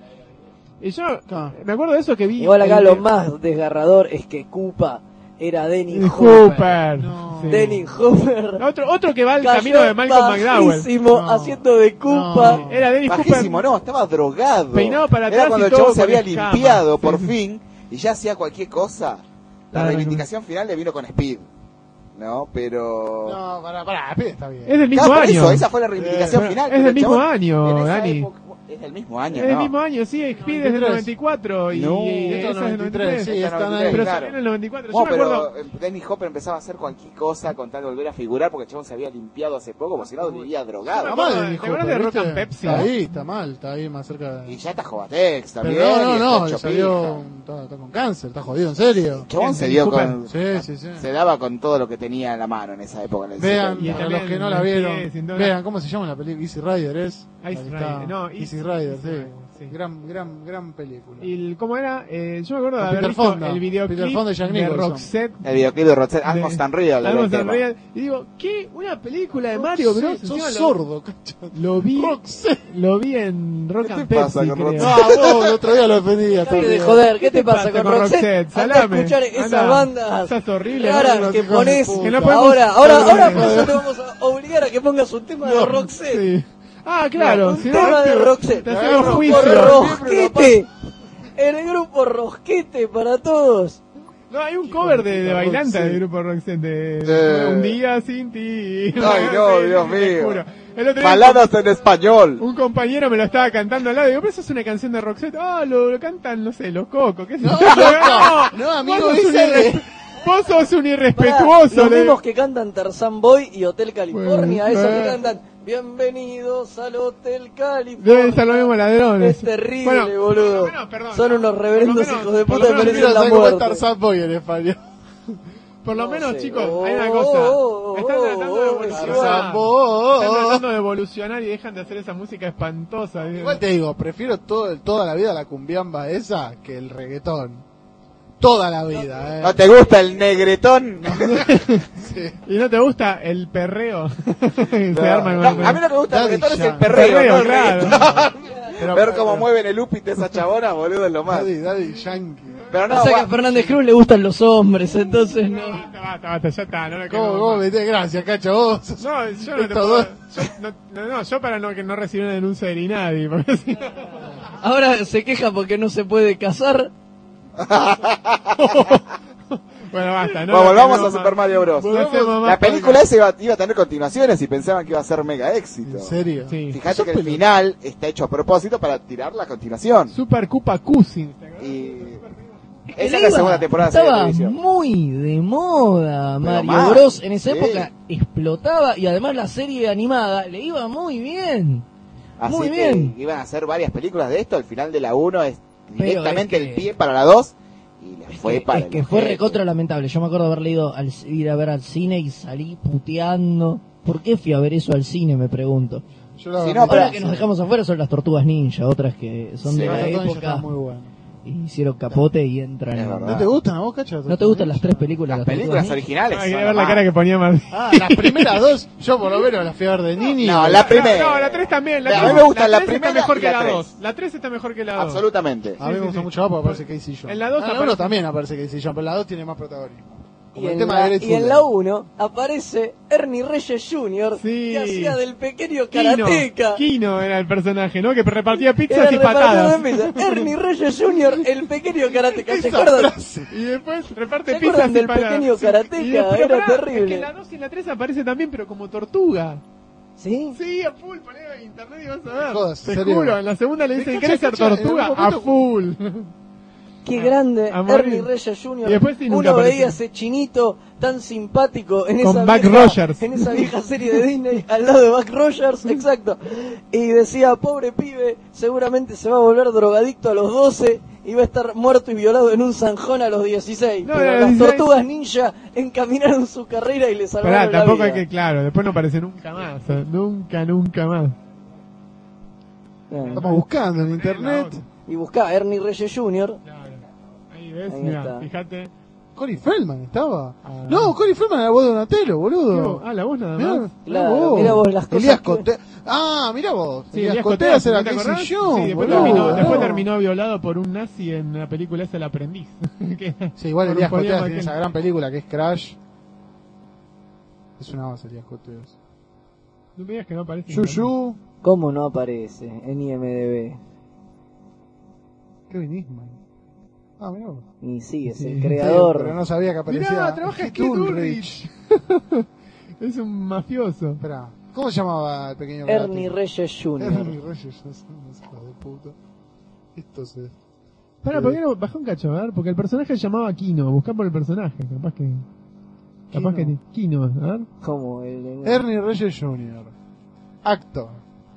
Speaker 4: Y yo
Speaker 3: Ah.
Speaker 4: me acuerdo de eso que vi.
Speaker 6: Igual acá
Speaker 4: el-
Speaker 6: lo más desgarrador es que Koopa era Denny
Speaker 4: el
Speaker 6: Hooper.
Speaker 4: Hooper.
Speaker 3: No.
Speaker 4: Sí.
Speaker 6: Denny Hooper.
Speaker 4: Otro, otro que va al
Speaker 6: Cayó
Speaker 4: camino de Malcolm McDowell.
Speaker 6: bajísimo
Speaker 3: No.
Speaker 6: haciendo de Koopa.
Speaker 3: No.
Speaker 4: Era Dennis
Speaker 5: Bajísimo,
Speaker 4: Cooper.
Speaker 5: no, estaba drogado.
Speaker 4: Peinado para
Speaker 5: Era
Speaker 4: atrás
Speaker 5: cuando
Speaker 4: y
Speaker 5: el
Speaker 4: todo
Speaker 5: chabón se
Speaker 4: con
Speaker 5: había
Speaker 4: escamas.
Speaker 5: limpiado
Speaker 4: Sí,
Speaker 5: por
Speaker 4: sí.
Speaker 5: fin y ya hacía cualquier cosa. La
Speaker 4: Claro,
Speaker 5: reivindicación final le vino con Speed. ¿No? Pero...
Speaker 3: No, pará, pará, pero está bien.
Speaker 4: Es del mismo
Speaker 5: Claro, por
Speaker 4: año.
Speaker 5: eso, esa fue la reivindicación
Speaker 4: Eh,
Speaker 5: final.
Speaker 4: es
Speaker 5: pero
Speaker 4: del
Speaker 5: el
Speaker 4: mismo
Speaker 5: chabón,
Speaker 4: año,
Speaker 5: en esa
Speaker 4: Dani.
Speaker 5: época- es del mismo año,
Speaker 4: Es del
Speaker 5: ¿no?
Speaker 4: mismo año, sí, Speed es del noventa y cuatro y
Speaker 5: No,
Speaker 4: y
Speaker 3: esto es
Speaker 4: esa es del
Speaker 3: noventa y tres,
Speaker 4: noventa y tres.
Speaker 3: sí,
Speaker 5: Esta
Speaker 3: están
Speaker 5: noventa y tres,
Speaker 3: ahí.
Speaker 4: Pero
Speaker 5: claro.
Speaker 4: salió en el noventa y cuatro.
Speaker 5: No,
Speaker 4: Yo me
Speaker 5: pero
Speaker 4: acuerdo.
Speaker 5: eh, Dennis Hopper empezaba a hacer cualquier cosa con tal de volver a figurar porque el chabón se había limpiado hace poco, porque si no vivía drogado.
Speaker 4: Yo
Speaker 3: Está
Speaker 4: me
Speaker 3: mal,
Speaker 4: acuerdo,
Speaker 3: Dennis
Speaker 4: ¿te acuerdas
Speaker 3: Hopper,
Speaker 4: de Rock
Speaker 3: ¿viste?
Speaker 4: and Pepsi?
Speaker 3: Está ahí, está mal, está ahí más cerca de...
Speaker 5: Y ya está Jovatex también.
Speaker 3: Pero no,
Speaker 5: y
Speaker 3: no,
Speaker 5: está
Speaker 3: no,
Speaker 5: hecho
Speaker 3: salió,
Speaker 5: pija.
Speaker 3: está, está con cáncer, está jodido, en serio.
Speaker 5: El chabón se
Speaker 4: Dennis
Speaker 5: dio
Speaker 4: Hopper.
Speaker 5: con...
Speaker 3: Sí, sí, sí.
Speaker 5: Se daba con todo lo que tenía en la mano en esa época. En el
Speaker 3: Vean,
Speaker 4: Y
Speaker 5: setenta.
Speaker 3: para
Speaker 4: también
Speaker 3: los que no la
Speaker 4: los
Speaker 3: vieron,
Speaker 4: pies, sin dólar.
Speaker 3: vean, ¿cómo se llama la película? Easy Rider, ¿es?
Speaker 4: Easy
Speaker 3: La que está-
Speaker 4: Rider, no,
Speaker 3: Easy,
Speaker 4: Easy-
Speaker 3: Rider,
Speaker 4: Easy
Speaker 3: sí.
Speaker 4: Rider, sí.
Speaker 3: Gran, gran, gran película.
Speaker 4: Y el- ¿Cómo era? Eh, yo me acuerdo de
Speaker 3: Con
Speaker 4: haber
Speaker 3: Peter
Speaker 4: visto
Speaker 3: Fonda.
Speaker 4: el videoclip
Speaker 3: Peter Fonda y Jack
Speaker 4: de
Speaker 3: Nicholson.
Speaker 4: Roxette.
Speaker 5: El videoclip de Roxette,
Speaker 4: de-
Speaker 5: Almost Unreal. era el
Speaker 4: Almost
Speaker 5: tema.
Speaker 4: Unreal. Y digo, ¿qué? ¿Una película de Mario
Speaker 3: Sí,
Speaker 4: Bros?
Speaker 3: sos
Speaker 4: Encima lo-
Speaker 3: sordo, cacho.
Speaker 4: Lo vi,
Speaker 3: Roxette.
Speaker 4: lo vi en Rock
Speaker 5: ¿Qué
Speaker 4: and
Speaker 5: te pasa
Speaker 4: Pepsi,
Speaker 5: con
Speaker 4: creo.
Speaker 5: Roxette?
Speaker 3: No, vos el otro día lo defendías
Speaker 6: Dale de
Speaker 3: también.
Speaker 6: joder, ¿qué te pasa con Roxette? Anda a
Speaker 4: Salame.
Speaker 6: escuchar esas
Speaker 4: Anda.
Speaker 6: bandas
Speaker 4: Esas horribles
Speaker 6: raras
Speaker 3: bandas,
Speaker 6: que
Speaker 3: hijos de
Speaker 6: pones.
Speaker 3: puta.
Speaker 4: Que no podemos-
Speaker 6: Ahora, ahora,
Speaker 4: no,
Speaker 6: ahora
Speaker 4: no,
Speaker 6: por eso
Speaker 4: no.
Speaker 6: te vamos a obligar a que pongas un tema de Roxette.
Speaker 4: Sí. Ah, claro.
Speaker 6: Un
Speaker 4: si no,
Speaker 6: tema de
Speaker 4: te-
Speaker 6: Roxette.
Speaker 4: Te hacemos
Speaker 3: Por
Speaker 4: juicio.
Speaker 6: Rosquete. El grupo Rosquete para todos.
Speaker 4: No, hay un cover de, de Bailanta del grupo Roxette de
Speaker 5: Eh.
Speaker 4: Un día sin ti.
Speaker 5: Ay, no,
Speaker 4: Sí,
Speaker 5: Dios
Speaker 4: te
Speaker 5: mío.
Speaker 4: juro. El otro día
Speaker 5: Baladas en español.
Speaker 4: un compañero me lo estaba cantando al lado y digo, pero eso es una canción de Roxette. Ah, lo, lo cantan, no sé, los cocos. ¿Qué sé yo?
Speaker 3: No, no, amigo,
Speaker 4: vos sos un
Speaker 3: ese-
Speaker 4: irre- Vos sos un
Speaker 6: Pará,
Speaker 4: irrespetuoso.
Speaker 6: los
Speaker 4: le-
Speaker 6: mismos que cantan Tarzan Boy y Hotel California,
Speaker 4: Bueno,
Speaker 6: esos que
Speaker 4: eh.
Speaker 6: cantan Bienvenidos al Hotel California.
Speaker 4: Deben ser los mismos ladrones.
Speaker 6: Es terrible,
Speaker 4: Bueno, por lo
Speaker 6: boludo.
Speaker 4: menos, perdón,
Speaker 6: Son
Speaker 4: no,
Speaker 6: unos
Speaker 4: por
Speaker 6: reverendos
Speaker 4: lo menos-
Speaker 6: hijos de
Speaker 4: por
Speaker 6: puta
Speaker 4: lo
Speaker 6: que
Speaker 4: menos-
Speaker 6: merecen la
Speaker 3: ¿Sabes cómo es
Speaker 6: muerte.
Speaker 3: Tarzan Boy en español?
Speaker 4: Por lo
Speaker 6: No
Speaker 4: menos,
Speaker 6: sé.
Speaker 4: chicos,
Speaker 6: Oh,
Speaker 4: hay una cosa.
Speaker 6: oh, oh,
Speaker 4: Están tratando de
Speaker 6: oh,
Speaker 4: evolucionar.
Speaker 3: Tarzan Boy.
Speaker 4: Están tratando de evolucionar y dejan de hacer esa música espantosa.
Speaker 3: Igual te digo, prefiero todo, toda la vida la cumbiamba esa que el reggaetón. Toda la vida, eh.
Speaker 5: ¿No te gusta el negretón?
Speaker 3: Sí.
Speaker 4: ¿Y no te gusta el perreo? Se
Speaker 5: No.
Speaker 4: arma con
Speaker 5: No,
Speaker 4: el
Speaker 5: a mí lo que me gusta del
Speaker 3: Daddy
Speaker 5: reggaetón es el
Speaker 3: Yankee.
Speaker 5: perreo,
Speaker 4: Perreo,
Speaker 5: no el
Speaker 4: claro.
Speaker 5: reggaetón.
Speaker 3: Pero-
Speaker 5: Ver cómo
Speaker 3: pero-
Speaker 5: mueven el upit de esa chabona, boludo, es lo más.
Speaker 3: Daddy, Daddy Yankee.
Speaker 5: Pero no,
Speaker 6: Pasa que a
Speaker 5: va-
Speaker 6: Fernández Cruz le gustan los hombres, entonces no.
Speaker 4: Basta, basta, basta, ya está. No me
Speaker 3: ¿Cómo,
Speaker 4: quedo
Speaker 3: cómo
Speaker 4: más.
Speaker 3: metés? Gracias, cacho, vos.
Speaker 4: No, yo no te
Speaker 3: Estos
Speaker 4: puedo.
Speaker 3: dos.
Speaker 4: Yo, no, no, no, yo para no, que no recibir una denuncia de ni nadie. Porque si no-
Speaker 6: Ahora se queja porque no se puede casar.
Speaker 4: Bueno, basta. No
Speaker 5: Bueno,
Speaker 4: lo
Speaker 5: volvamos
Speaker 4: hacemos
Speaker 5: a Super
Speaker 4: más.
Speaker 5: Mario Bros.
Speaker 4: No hacemos más
Speaker 5: La película esa iba, iba a tener continuaciones y pensaban que iba a ser mega éxito.
Speaker 3: ¿En serio?
Speaker 4: Sí.
Speaker 5: Fíjate que el final está hecho a propósito para tirar la continuación.
Speaker 4: Super Koopa Cousins. ¿te acordás?
Speaker 5: Y
Speaker 6: Que
Speaker 5: esa
Speaker 6: le
Speaker 5: es la
Speaker 6: iba-
Speaker 5: segunda temporada de la
Speaker 6: Estaba
Speaker 5: televisión.
Speaker 6: muy de moda Mario
Speaker 5: mal,
Speaker 6: Bros. En esa
Speaker 5: sí.
Speaker 6: época explotaba y además la serie animada le iba muy bien.
Speaker 5: Así
Speaker 6: muy
Speaker 5: que
Speaker 6: bien.
Speaker 5: iban a hacer varias películas de esto. El final de la uno es
Speaker 6: Pero
Speaker 5: directamente
Speaker 6: es que-
Speaker 5: el pie para la dos y le
Speaker 6: Es
Speaker 5: fue
Speaker 6: que,
Speaker 5: para
Speaker 6: es
Speaker 5: el
Speaker 6: que fue
Speaker 5: ojete.
Speaker 6: recontra lamentable. Yo me acuerdo haber leído, al ir a ver al cine y salí puteando. ¿Por qué fui a ver eso al cine? Me pregunto.
Speaker 3: Yo la
Speaker 5: Si
Speaker 3: verdad-
Speaker 5: no,
Speaker 6: Ahora
Speaker 5: pero-
Speaker 6: que nos dejamos afuera son las Tortugas Ninja, otras que son
Speaker 5: Sí,
Speaker 6: de
Speaker 3: la
Speaker 6: la
Speaker 3: Tortuga Ninja
Speaker 6: época.
Speaker 3: estaba muy bueno.
Speaker 7: y hicieron capote y entran.
Speaker 5: Es
Speaker 7: en-
Speaker 5: verdad.
Speaker 3: ¿No te gustan a vos, Cacho?
Speaker 7: ¿No te gustan las tres películas?
Speaker 5: Las
Speaker 7: Tortugas
Speaker 5: películas
Speaker 7: Ninja?
Speaker 5: originales.
Speaker 4: Hay que
Speaker 5: son
Speaker 4: ver la
Speaker 5: más.
Speaker 4: cara que ponía Martín.
Speaker 3: Ah, las primeras dos, yo por lo menos las fui a ver de niño.
Speaker 5: No, la primera.
Speaker 4: No, la tres también. La
Speaker 5: A
Speaker 4: tres,
Speaker 5: mí me gusta la
Speaker 4: tres
Speaker 5: primera
Speaker 4: está mejor
Speaker 5: y
Speaker 4: que
Speaker 5: la
Speaker 4: la
Speaker 5: tres.
Speaker 4: dos. La tres está mejor que la dos.
Speaker 5: Absolutamente.
Speaker 3: A mí
Speaker 4: Sí,
Speaker 3: me gusta
Speaker 4: sí,
Speaker 3: mucho más porque aparece Casey Jones.
Speaker 4: En la dos
Speaker 3: Ah, en la
Speaker 4: aparece-
Speaker 3: uno también aparece Casey Jones, pero en la dos tiene más protagonismo.
Speaker 6: Y
Speaker 3: Como el
Speaker 6: en,
Speaker 3: tema
Speaker 6: la,
Speaker 3: de Great
Speaker 6: y en
Speaker 3: Football.
Speaker 6: la uno aparece Ernie Reyes junior
Speaker 4: Sí.
Speaker 6: que hacía del pequeño
Speaker 4: Kino,
Speaker 6: karateca.
Speaker 4: Kino era el personaje, ¿no? Que repartía pizzas
Speaker 6: Era
Speaker 4: y
Speaker 6: el repartidor
Speaker 4: patadas.
Speaker 6: de pizza. Ernie Reyes junior, el pequeño karateca. ¿Se
Speaker 3: Esa
Speaker 6: acuerdan?
Speaker 3: frase.
Speaker 4: Y después reparte
Speaker 6: ¿Se
Speaker 4: pizzas
Speaker 6: acuerdan
Speaker 4: y
Speaker 6: del
Speaker 4: patadas.
Speaker 6: pequeño
Speaker 4: Sí.
Speaker 6: karateca?
Speaker 4: Y después,
Speaker 6: Era
Speaker 4: pero pará,
Speaker 6: terrible.
Speaker 4: Es que en la dos y en la tres aparece también, pero como tortuga.
Speaker 6: ¿Sí?
Speaker 4: Sí, a full, poné en internet y vas a ver.
Speaker 3: Jodas,
Speaker 4: Te
Speaker 3: ¿en serio?
Speaker 4: juro, en la segunda le
Speaker 3: Me
Speaker 4: dicen,
Speaker 3: cacha,
Speaker 4: ¿querés ser
Speaker 3: cacha, en
Speaker 4: tortuga?
Speaker 3: algún
Speaker 4: A
Speaker 3: momento-
Speaker 4: full.
Speaker 6: Qué grande,
Speaker 4: a morir.
Speaker 6: Ernie Reyes junior
Speaker 4: Y después sí, nunca
Speaker 6: Uno veía
Speaker 4: apareció.
Speaker 6: ese chinito tan simpático en
Speaker 4: Con
Speaker 6: esa,
Speaker 4: Buck
Speaker 6: vieja,
Speaker 4: Rogers.
Speaker 6: en esa vieja serie de Disney al lado de Buck Rogers, exacto. Y decía, pobre pibe, seguramente se va a volver drogadicto a los doce y va a estar muerto y violado en un zanjón a los dieciséis.
Speaker 4: No,
Speaker 6: Pero
Speaker 4: a los
Speaker 6: las
Speaker 4: dieciséis.
Speaker 6: tortugas ninja encaminaron su carrera y le salvaron
Speaker 4: Pará,
Speaker 6: la
Speaker 4: tampoco
Speaker 6: vida.
Speaker 4: hay que, claro, después no aparece nunca más. ¿eh? Nunca, nunca más.
Speaker 6: Bien.
Speaker 3: Estamos buscando en internet.
Speaker 6: Y buscá Ernie Reyes junior
Speaker 4: Claro. Ahí ves,
Speaker 6: Ahí
Speaker 4: mira,
Speaker 6: está.
Speaker 4: fíjate.
Speaker 3: Cory Feldman estaba.
Speaker 4: Ah.
Speaker 3: No, Cory Feldman era la voz de Donatello, boludo.
Speaker 4: Ah, la voz nada
Speaker 3: Mirá,
Speaker 4: más.
Speaker 6: Claro, mirá vos las cosas
Speaker 3: Elías
Speaker 6: que-
Speaker 3: Cote- Ah, mira vos.
Speaker 4: Sí,
Speaker 3: Elías
Speaker 4: Elías
Speaker 3: Coteas era
Speaker 4: ¿no te
Speaker 3: Casey
Speaker 4: acordás?
Speaker 3: Jones,
Speaker 4: Sí, después,
Speaker 3: boludo.
Speaker 4: terminó, después
Speaker 3: No.
Speaker 4: terminó violado por un nazi en la película esa El Aprendiz. Que-
Speaker 3: Sí, igual
Speaker 4: por un
Speaker 3: Elías
Speaker 4: poliamo
Speaker 3: Coteas tiene
Speaker 4: aquel.
Speaker 3: esa gran película que es Crash. Es una base Elías Coteas.
Speaker 4: No me digas que no aparece.
Speaker 3: Yuyu.
Speaker 6: ¿Cómo no aparece en I M D B?
Speaker 3: Kevin Eastman. Ah, mirá vos.
Speaker 6: Y sí, es
Speaker 4: Sí.
Speaker 6: el
Speaker 3: Sí,
Speaker 6: creador.
Speaker 3: pero no sabía que aparecía.
Speaker 4: Mirá, trabaja
Speaker 3: Keith
Speaker 4: Keith
Speaker 3: Ulrich.
Speaker 4: Ulrich. Es un mafioso.
Speaker 3: Espera, ¿cómo se llamaba el pequeño
Speaker 6: Ernie
Speaker 3: karate?
Speaker 6: Reyes junior
Speaker 3: Ernie Reyes, no sé, no sé, hijo de puta. Esto se...
Speaker 4: Para, ¿por qué no bajó un cacho? A ver, porque el personaje se llamaba Kino. Buscá por el personaje, capaz que. Capaz
Speaker 3: Kino.
Speaker 4: que. Kino, a ver.
Speaker 6: Como el...
Speaker 3: Ernie Reyes junior Actor.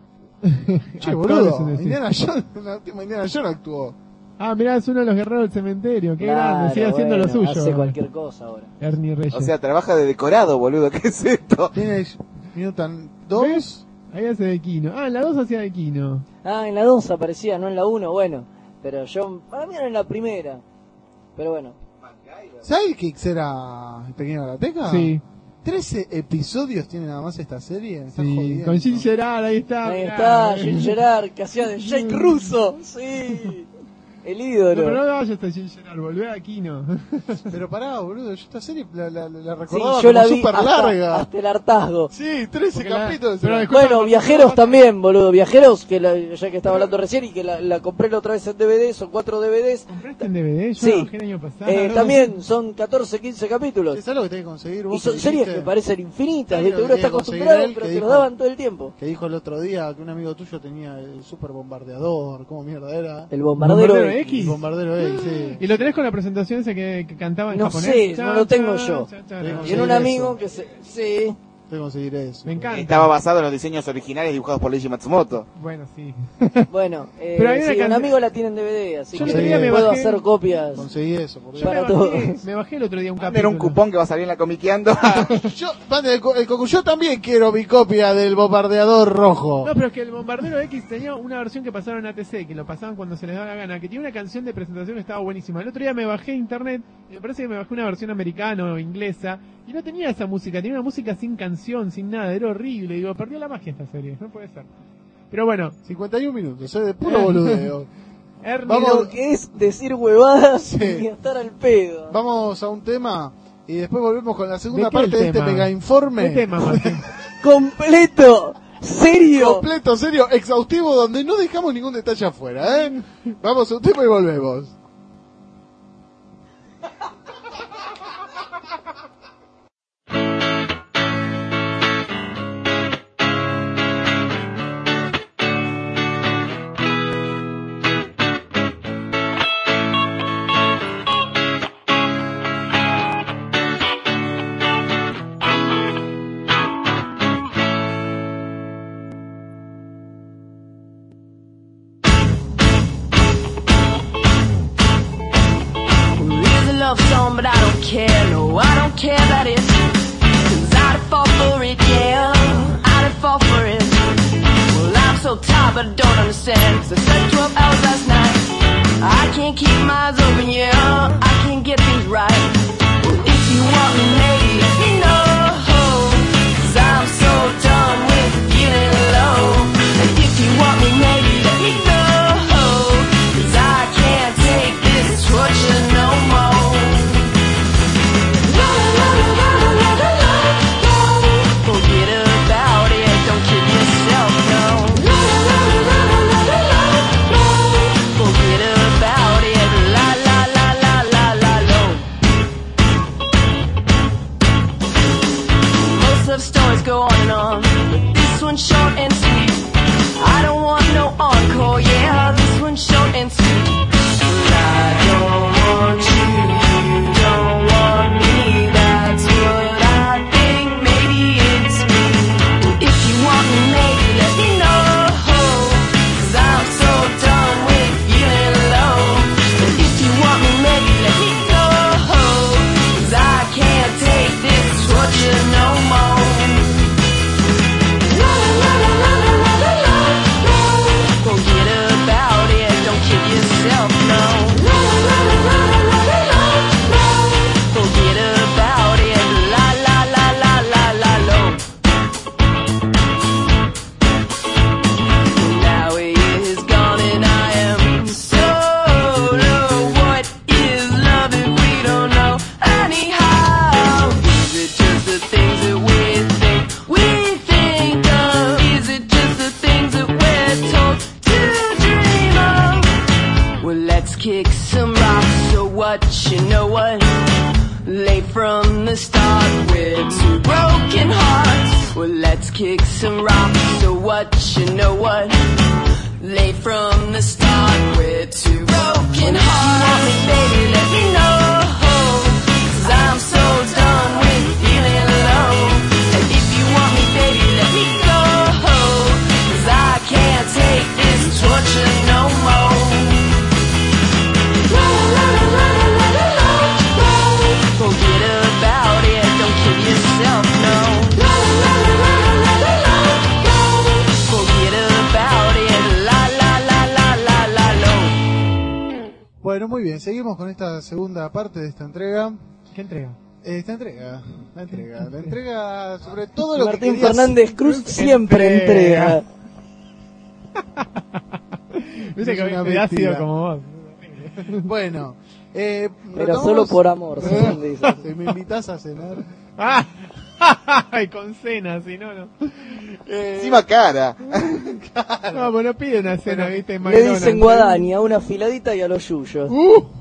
Speaker 3: Che,
Speaker 4: Actor
Speaker 3: boludo,
Speaker 4: es un decir.
Speaker 3: Indiana Jones, la última Indiana Jones actuó.
Speaker 4: Ah, mirá, es uno de los guerreros del cementerio. Qué
Speaker 6: Claro,
Speaker 4: grande, sigue haciendo
Speaker 6: bueno,
Speaker 4: lo suyo.
Speaker 6: Hace cualquier cosa ahora.
Speaker 4: Ernie Reyes.
Speaker 5: O sea, trabaja de decorado, boludo. ¿Qué es esto?
Speaker 3: Teenage Mutant dos.
Speaker 4: ¿Ves? Ahí hace de Kino. Ah, en la dos hacía de Kino.
Speaker 6: Ah, en la dos aparecía, no en la uno, bueno. Pero yo, para mí era en la primera. Pero bueno.
Speaker 3: ¿Sidekicks era el pequeño karateca?
Speaker 4: Sí,
Speaker 3: trece episodios tiene nada más esta serie. Me está
Speaker 4: sí.
Speaker 3: jodiendo.
Speaker 4: Con Gil Gerard, ahí está.
Speaker 6: Ahí
Speaker 4: mirá.
Speaker 6: está, Gil Gerard, que hacía de Jake Russo. Sí. El
Speaker 4: No,
Speaker 6: ídolo.
Speaker 4: pero no vayas a Gil Gerard, volvé a Kino.
Speaker 3: Pero pará, boludo, yo esta serie la, la, la
Speaker 6: Sí,
Speaker 3: recordaba
Speaker 6: yo la
Speaker 3: como
Speaker 6: vi
Speaker 3: súper
Speaker 6: hasta,
Speaker 3: larga.
Speaker 6: hasta el hartazgo.
Speaker 3: Sí, trece
Speaker 4: Porque la-
Speaker 3: capítulos.
Speaker 4: pero
Speaker 3: era.
Speaker 4: disculpa,
Speaker 6: Bueno,
Speaker 4: porque-
Speaker 6: Viajeros también, boludo. Viajeros, que la- ya que estaba hablando recién y que la, la compré la otra vez en D V D, son cuatro D V Ds.
Speaker 4: ¿Compraste en D V D? Yo
Speaker 6: Sí.
Speaker 4: la bajé el año pasado.
Speaker 6: Eh, también son catorce, quince capítulos.
Speaker 3: ¿Sabes lo que tenés que conseguir vos?
Speaker 6: Y son
Speaker 3: que
Speaker 6: series
Speaker 3: dijiste?
Speaker 6: que parecen infinitas,
Speaker 3: Sí,
Speaker 6: ¿viste?
Speaker 3: lo
Speaker 6: Uno
Speaker 3: que
Speaker 6: está
Speaker 3: quería conseguir
Speaker 6: acostumbrado,
Speaker 3: él,
Speaker 6: pero
Speaker 3: que
Speaker 6: te lo
Speaker 3: dijo-
Speaker 6: daban todo el tiempo.
Speaker 3: Que dijo el otro día que un amigo tuyo tenía el super bombardeador. ¿Cómo mierda era?
Speaker 6: El bombardero,
Speaker 4: ¿Bombardero
Speaker 6: X.
Speaker 4: X?
Speaker 3: El bombardero X, sí.
Speaker 4: ¿Y lo tenés con la presentación ese que, que cantaba en
Speaker 6: No
Speaker 4: japonés?
Speaker 6: sé,
Speaker 4: Cha,
Speaker 6: no lo tengo
Speaker 4: cha,
Speaker 6: yo.
Speaker 4: cha, cha,
Speaker 3: Tengo
Speaker 4: cha.
Speaker 6: Y en un
Speaker 3: eso.
Speaker 6: amigo que se... Sí.
Speaker 3: Tengo que conseguir eso.
Speaker 4: Me encanta.
Speaker 5: Estaba basado en los diseños originales dibujados por Leiji Matsumoto.
Speaker 4: Bueno, sí.
Speaker 6: Bueno, eh,
Speaker 4: Pero hay una
Speaker 6: sí, un
Speaker 4: can-
Speaker 6: amigo la tiene en D V D, así
Speaker 4: Yo
Speaker 6: que
Speaker 3: el otro día me
Speaker 6: puedo
Speaker 4: bajé-
Speaker 6: hacer copias.
Speaker 3: Conseguí eso. Por
Speaker 4: Yo
Speaker 3: Dios.
Speaker 6: Para
Speaker 4: me, bajé,
Speaker 6: todos.
Speaker 4: me bajé el otro día un
Speaker 5: Era
Speaker 4: capítulo.
Speaker 5: un cupón que va a salir en la comiqueando.
Speaker 3: Yo, mande el, co- el Cocu, yo también quiero mi copia del bombardeador rojo.
Speaker 4: No, pero es que el Bombardero X tenía una versión que pasaron en A T C, que lo pasaban cuando se les daba la gana, que tiene una canción de presentación que estaba buenísima. El otro día me bajé a internet, y me parece que me bajé una versión americana o inglesa, y no tenía esa música, tenía una música sin canción, sin nada, era horrible. Digo, perdió la magia esta serie, no puede ser. Pero bueno,
Speaker 3: cincuenta y un minutos, soy de puro boludeo.
Speaker 4: Ernie,
Speaker 3: Vamos.
Speaker 6: Lo que es decir huevadas
Speaker 3: Sí.
Speaker 6: y estar al pedo.
Speaker 3: Vamos a un tema y después volvemos con la segunda
Speaker 4: ¿de qué el
Speaker 3: parte de este
Speaker 4: tema?
Speaker 3: mega informe.
Speaker 4: ¿Qué tema, Martín?
Speaker 6: Completo, serio.
Speaker 3: Completo, serio, exhaustivo, donde no dejamos ningún detalle afuera, ¿eh? Vamos a un tema y volvemos.
Speaker 8: It's a love song, but I don't care. No, I don't care that it's. Cause I'd fall for it, yeah. I'd fall for it. Well, I'm so tired, but I don't understand. Cause I slept twelve hours last night. I can't can't keep my eyes open, yeah, I can't get things right. Well, if you want me, maybe let me know, 'cause I'm so done with feeling low. And if you want me, maybe let me know, 'cause I can't take this torture no more. La la la la la la la la. Forget about it, don't kill yourself, no. La la la la la la la la. Forget about it, la la la la la la la. Most love stories go on and on, but this one's short and sweet. I don't want no encore, yeah, this one's short and sweet. I don't want you, you don't want me, that's what I think, maybe it's me. Well, if you want me, maybe let me know, 'cause I'm so done with feeling low. And if you want me, maybe let me go, 'cause I can't take this torture no more. La la la la la la la la la. Forget about it, don't kill yourself, no. La la la la la la la la. Forget about it, la la la la la la la. Now he is gone and I am solo. What is love if we don't know anyhow? Is it just the things that we think we think of? Is it just the things that we're told to dream of? Well, let's kick some rocks, so what, you know what? Late from the start, we're two broken hearts. Well, let's kick some rocks, so what, you know what? Late from the start, we're two broken hearts. If you want me, baby, let me know, 'cause I'm so done with feeling low. And if you want me, baby, let me go, 'cause I can't take this torture no more. La la la la la la la la. Forget about it, don't kill yourself, no. La la la la la la la la. Forget about it, la la la la la la la.
Speaker 3: Bueno, muy bien, seguimos con esta segunda parte de esta entrega.
Speaker 4: ¿Qué entrega?
Speaker 3: Eh, Esta entrega, la entrega, la entrega sobre todo lo
Speaker 7: Martín
Speaker 3: que querías-
Speaker 7: Fernández Cruz siempre
Speaker 4: Entrega.
Speaker 7: entrega.
Speaker 4: Viste que
Speaker 3: Es una
Speaker 4: hoy ha sido
Speaker 3: mentira.
Speaker 4: como vos.
Speaker 3: Bueno, eh,
Speaker 7: Pero
Speaker 3: retomamos-
Speaker 7: solo por amor, según dice.
Speaker 3: Si me invitas a cenar.
Speaker 4: ¡Ah! Y con cena, si no, no.
Speaker 3: Eh,
Speaker 5: Encima cara.
Speaker 4: No, pues no pide una cena, viste, en
Speaker 7: Le
Speaker 4: McDonald's.
Speaker 7: dicen guadaña, una filadita y a los yuyos.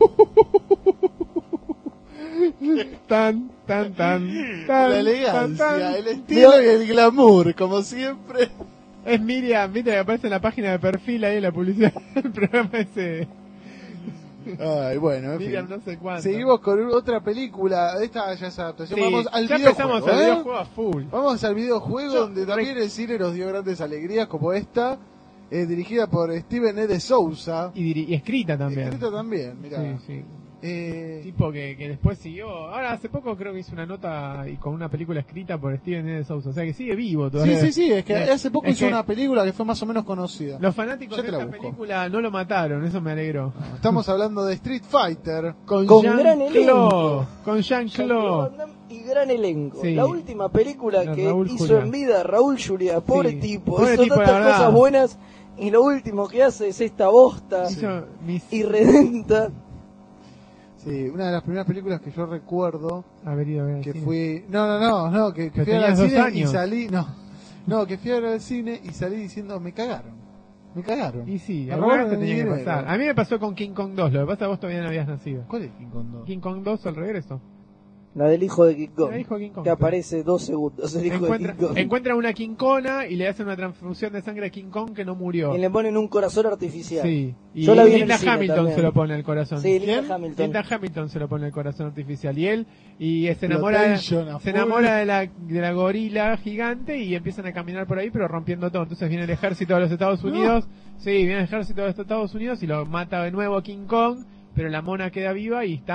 Speaker 4: Tan, tan, tan, tan.
Speaker 3: la elegancia,
Speaker 4: tan, tan.
Speaker 3: el estilo y el glamour, como siempre.
Speaker 4: Es Miriam, viste que aparece en la página de perfil ahí en la publicidad del programa ese.
Speaker 3: Ay, bueno, en
Speaker 4: Miriam
Speaker 3: fin.
Speaker 4: no sé cuánto.
Speaker 3: Seguimos con otra película. Esta ya es adaptación.
Speaker 4: Sí,
Speaker 3: Vamos al
Speaker 4: ya
Speaker 3: videojuego.
Speaker 4: empezamos al
Speaker 3: ¿eh?
Speaker 4: videojuego a full.
Speaker 3: Vamos al videojuego
Speaker 4: Yo
Speaker 3: donde
Speaker 4: rec-
Speaker 3: también el cine nos dio grandes alegrías, como esta, eh, dirigida por Steven E. de Souza.
Speaker 4: Y, diri- y escrita también.
Speaker 3: Escrita también, mirá.
Speaker 4: Sí, sí.
Speaker 3: Eh,
Speaker 4: Tipo que, que después siguió. Ahora hace poco creo que hizo una nota y con una película escrita por Steven E. de Souza. O sea que sigue vivo
Speaker 3: sí,
Speaker 4: todavía.
Speaker 3: sí, sí, es que
Speaker 4: Eh,
Speaker 3: hace poco
Speaker 4: es
Speaker 3: hizo
Speaker 4: que
Speaker 3: una película que fue más o menos conocida.
Speaker 4: Los fanáticos
Speaker 3: Ya
Speaker 4: de
Speaker 3: te la
Speaker 4: esta
Speaker 3: busco.
Speaker 4: película no lo mataron, eso me alegró.
Speaker 3: Estamos hablando de Street Fighter.
Speaker 4: Con,
Speaker 7: Con
Speaker 4: Jean
Speaker 7: gran
Speaker 4: Claude,
Speaker 7: elenco.
Speaker 4: con Jean-Claude.
Speaker 7: Y gran elenco.
Speaker 4: Sí.
Speaker 7: La última película
Speaker 4: No,
Speaker 7: que
Speaker 4: Raúl
Speaker 7: hizo
Speaker 4: Juliá.
Speaker 7: en vida Raúl Juliá, pobre
Speaker 4: Sí,
Speaker 7: tipo,
Speaker 4: pobre
Speaker 7: hizo
Speaker 4: tipo, la
Speaker 7: tantas
Speaker 4: verdad.
Speaker 7: cosas buenas y lo último que hace es esta bosta
Speaker 4: Hizo mis...
Speaker 7: irredenta.
Speaker 3: Sí, una de las primeras películas que yo recuerdo
Speaker 4: Haber ido a ver al
Speaker 3: que
Speaker 4: cine.
Speaker 3: fui, no, no, no, no, que, que
Speaker 4: Pero
Speaker 3: fui a ver al
Speaker 4: tenías dos
Speaker 3: cine y
Speaker 4: años.
Speaker 3: salí, no, no, que fui a ver al cine y salí diciendo me cagaron, me cagaron.
Speaker 4: Y sí,
Speaker 3: Me
Speaker 4: alguna vez
Speaker 3: robaron
Speaker 4: te tenía
Speaker 3: mi
Speaker 4: que
Speaker 3: dinero.
Speaker 4: pasar. A mí me pasó con King Kong dos, lo que pasa es que vos todavía no habías nacido.
Speaker 3: ¿Cuál es King Kong dos?
Speaker 4: King Kong dos al regreso.
Speaker 7: La del hijo de King Kong,
Speaker 4: El hijo de King Kong,
Speaker 7: que aparece dos segundos, el hijo
Speaker 4: Encuentra,
Speaker 7: de King Kong.
Speaker 4: encuentran una King Kona y le hacen una transfusión de sangre a King Kong que no murió.
Speaker 7: Y le ponen un corazón artificial.
Speaker 4: Sí, y
Speaker 7: Yo la vi en
Speaker 4: Linda
Speaker 7: el cine
Speaker 4: Hamilton
Speaker 7: también.
Speaker 4: se lo pone al corazón.
Speaker 7: Sí, Linda
Speaker 3: ¿Quién?
Speaker 7: Hamilton.
Speaker 4: Linda Hamilton se lo pone el corazón artificial y él y se
Speaker 3: Lo
Speaker 4: enamora
Speaker 3: tension a
Speaker 4: se
Speaker 3: full.
Speaker 4: enamora de la de la gorila gigante y empiezan a caminar por ahí pero rompiendo todo. Entonces viene el ejército de los Estados Unidos, sí, viene el ejército de los Estados Unidos y lo mata de nuevo a King Kong, pero la mona queda viva y está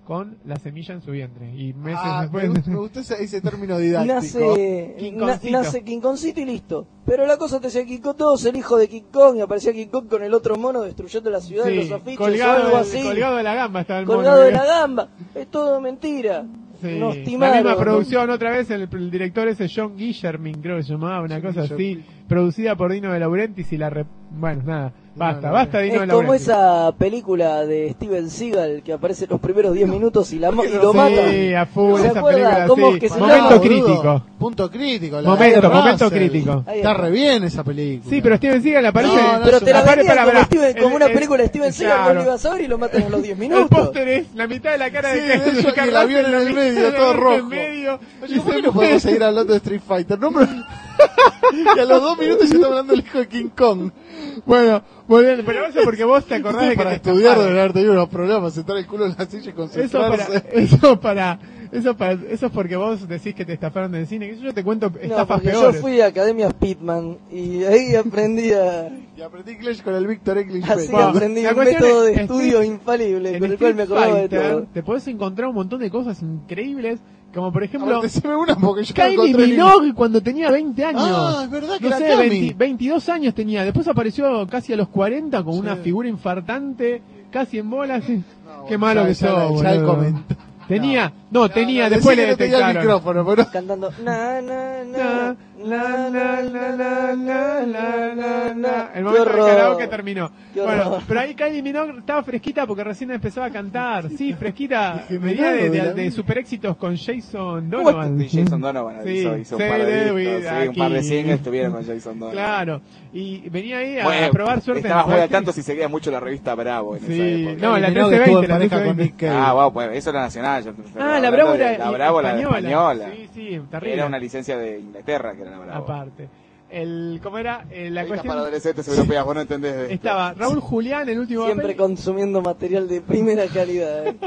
Speaker 4: con la semilla en su vientre. Y meses
Speaker 3: Ah,
Speaker 4: después...
Speaker 3: me, gusta, me gustó ese, ese término didáctico.
Speaker 6: Nace,
Speaker 4: King
Speaker 6: na-
Speaker 4: Kongcito.
Speaker 6: nace King Kongcito y listo. Pero la cosa te decía King Kong dos, el hijo de King Kong, y aparecía King Kong con el otro mono destruyendo la ciudad
Speaker 4: Sí,
Speaker 6: de los afiches
Speaker 4: colgado,
Speaker 6: o algo
Speaker 4: de-
Speaker 6: así.
Speaker 4: colgado de la gamba estaba el
Speaker 6: Colgado
Speaker 4: mono.
Speaker 6: de la gamba. Es todo mentira.
Speaker 4: Sí,
Speaker 6: Nos
Speaker 4: la
Speaker 6: timaron.
Speaker 4: misma producción otra vez, el, el director ese John Guillermin, creo que se llamaba, una
Speaker 3: John
Speaker 4: cosa así,
Speaker 3: Guillermin.
Speaker 4: producida por Dino de Laurentiis y la... Re... Bueno, nada, basta,
Speaker 3: no,
Speaker 4: basta Dino de
Speaker 6: Es como
Speaker 4: Laurentiis.
Speaker 6: esa película de Steven Seagal que aparece en los primeros diez minutos y, la, ma- y lo
Speaker 4: Sí,
Speaker 6: mata.
Speaker 4: a full,
Speaker 6: ¿Se
Speaker 4: esa
Speaker 6: acuerda?
Speaker 4: película,
Speaker 6: ¿Cómo
Speaker 4: sí.
Speaker 6: que se
Speaker 4: Momento
Speaker 6: llama,
Speaker 3: boludo.
Speaker 4: crítico.
Speaker 3: Punto crítico. la
Speaker 4: Momento,
Speaker 3: de
Speaker 4: momento
Speaker 3: Russell.
Speaker 4: crítico.
Speaker 6: Ahí
Speaker 3: Está
Speaker 6: está.
Speaker 3: re bien esa película.
Speaker 4: Sí, pero Steven Seagal aparece...
Speaker 3: No, no,
Speaker 6: Pero
Speaker 3: es
Speaker 6: te la
Speaker 3: una-
Speaker 6: vendían
Speaker 4: para,
Speaker 6: como,
Speaker 4: para.
Speaker 6: Steven- como
Speaker 4: El-
Speaker 6: una
Speaker 4: el-
Speaker 6: película de Steven Seagal,
Speaker 4: claro.
Speaker 6: no lo ibas a ver y lo matan a los diez
Speaker 4: El
Speaker 6: minutos.
Speaker 4: póster es la mitad de la cara
Speaker 3: Sí,
Speaker 4: de
Speaker 3: de
Speaker 4: Kevin
Speaker 3: hecho, y el
Speaker 4: Carrasco
Speaker 3: avión en el medio, todo rojo.
Speaker 4: En medio,
Speaker 3: Oye,
Speaker 4: y
Speaker 3: ¿por qué
Speaker 4: se
Speaker 3: no podemos seguir hablando de Street Fighter? No, pero... que a los dos minutos ya está hablando el hijo de King Kong.
Speaker 4: Bueno, volviendo, pero eso porque vos te acordás de que
Speaker 3: para
Speaker 4: te
Speaker 3: estudiar
Speaker 4: estafaron.
Speaker 3: deben haber tenido unos problemas, sentar el culo en la silla y
Speaker 4: Eso
Speaker 3: concentrarse.
Speaker 4: para, eso para, eso para, eso es porque vos decís que te estafaron del cine, que yo te cuento
Speaker 6: No,
Speaker 4: estafas
Speaker 6: porque yo
Speaker 4: peores.
Speaker 6: fui a Academia Pitman y ahí aprendí a...
Speaker 3: Y aprendí inglés con el Victor English
Speaker 6: Así
Speaker 3: Bell.
Speaker 6: aprendí
Speaker 4: la
Speaker 6: un
Speaker 4: cuestión
Speaker 6: método de
Speaker 4: es-
Speaker 6: estudio
Speaker 4: Street-
Speaker 6: infalible
Speaker 4: En
Speaker 6: con el cual me
Speaker 4: Street
Speaker 6: acordaba de
Speaker 4: Fighter
Speaker 6: todo.
Speaker 4: te podés encontrar un montón de cosas increíbles, como por
Speaker 3: A
Speaker 4: ejemplo,
Speaker 3: ver, decime una porque yo no
Speaker 4: Kylie
Speaker 3: encontré
Speaker 4: Minogue cuando tenía veinte años.
Speaker 3: Ah, es verdad que
Speaker 4: no
Speaker 3: era
Speaker 4: sé,
Speaker 3: Cami.
Speaker 4: veinte, veintidós años tenía. Después apareció casi a los cuarenta con
Speaker 3: Sí.
Speaker 4: una figura infartante, casi en bolas. y-
Speaker 3: No,
Speaker 4: Qué
Speaker 3: bueno,
Speaker 4: malo
Speaker 3: ya-
Speaker 4: que
Speaker 3: ya-
Speaker 4: sos,
Speaker 3: ya el
Speaker 4: boludo.
Speaker 3: comentario.
Speaker 4: Tenía, no, tenía,
Speaker 3: No,
Speaker 4: después
Speaker 3: decí
Speaker 4: le
Speaker 3: que no tenía el
Speaker 4: detectaron.
Speaker 3: micrófono, pero...
Speaker 6: Cantando na na
Speaker 4: Na,
Speaker 6: na
Speaker 4: la, la, la, la, la, la, la, la. El
Speaker 6: Qué
Speaker 4: momento del
Speaker 6: horror.
Speaker 4: karaoke terminó.
Speaker 6: Qué
Speaker 4: Bueno,
Speaker 6: horror.
Speaker 4: pero ahí Kylie Minogue estaba fresquita porque recién empezaba a cantar. Sí, fresquita.
Speaker 3: Qué
Speaker 4: Venía de,
Speaker 3: milagro de
Speaker 4: de,
Speaker 3: la
Speaker 4: de
Speaker 3: vida.
Speaker 4: super éxitos con Jason Donovan.
Speaker 5: Sí, Jason Donovan
Speaker 4: Sí,
Speaker 5: hizo, hizo un
Speaker 4: say
Speaker 5: par de
Speaker 4: that
Speaker 5: discos,
Speaker 4: we
Speaker 5: sí, un par de
Speaker 4: aquí.
Speaker 5: singles estuvieron con Jason Donovan.
Speaker 4: Claro. Y venía ahí a,
Speaker 5: Bueno,
Speaker 4: a probar suerte.
Speaker 5: estabas
Speaker 4: en
Speaker 5: muy al
Speaker 4: acting.
Speaker 5: tanto si seguía mucho la revista Bravo en esa
Speaker 4: Sí,
Speaker 5: época.
Speaker 4: no, la
Speaker 3: Kylie Minogue
Speaker 4: trece
Speaker 3: estuvo
Speaker 4: veinte,
Speaker 3: en
Speaker 4: la
Speaker 3: pareja
Speaker 4: trece
Speaker 3: con
Speaker 4: veinte.
Speaker 3: Nick Cave.
Speaker 5: Ah, wow, pues eso era nacional. Yo,
Speaker 4: Ah, la Bravo era
Speaker 5: la Bravo, la
Speaker 4: española.
Speaker 5: española.
Speaker 4: Sí, sí, terrible.
Speaker 5: Era una licencia de Inglaterra que era la Bravo.
Speaker 4: Aparte. El, ¿Cómo era? Eh, la
Speaker 5: Revistas
Speaker 4: cuestión...
Speaker 5: para adolescentes europeas, vos no entendés de esto.
Speaker 4: Estaba Raúl Julián, el último
Speaker 6: Siempre
Speaker 4: papel,
Speaker 6: consumiendo material de primera calidad. ¿eh?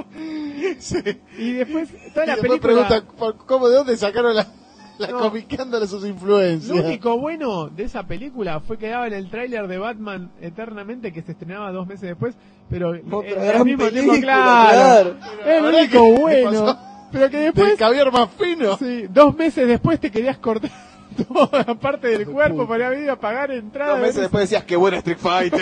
Speaker 4: y después toda
Speaker 3: Y
Speaker 4: la
Speaker 3: después
Speaker 4: película...
Speaker 3: pregunta, ¿por- ¿cómo, de dónde sacaron la, la
Speaker 4: No.
Speaker 3: comiqueándole sus
Speaker 4: Lo
Speaker 3: influencias?
Speaker 4: único bueno de esa película fue que daba en el tráiler de Batman Eternamente, que se estrenaba dos meses después, pero
Speaker 6: Otra
Speaker 4: al
Speaker 6: gran
Speaker 4: mismo tiempo,
Speaker 6: película,
Speaker 4: claro,
Speaker 6: claro.
Speaker 4: es lo
Speaker 3: ¿Verdad
Speaker 4: único
Speaker 3: que
Speaker 4: bueno,
Speaker 3: pasó?
Speaker 4: pero que
Speaker 3: Del
Speaker 4: después,
Speaker 3: caviar más fino.
Speaker 4: sí, dos meses después te querías cortar toda la parte del
Speaker 3: de
Speaker 4: cuerpo
Speaker 3: puta.
Speaker 4: para ir a pagar entrada.
Speaker 5: Dos meses
Speaker 4: ¿ves?
Speaker 5: después decías, qué bueno Street Fighter.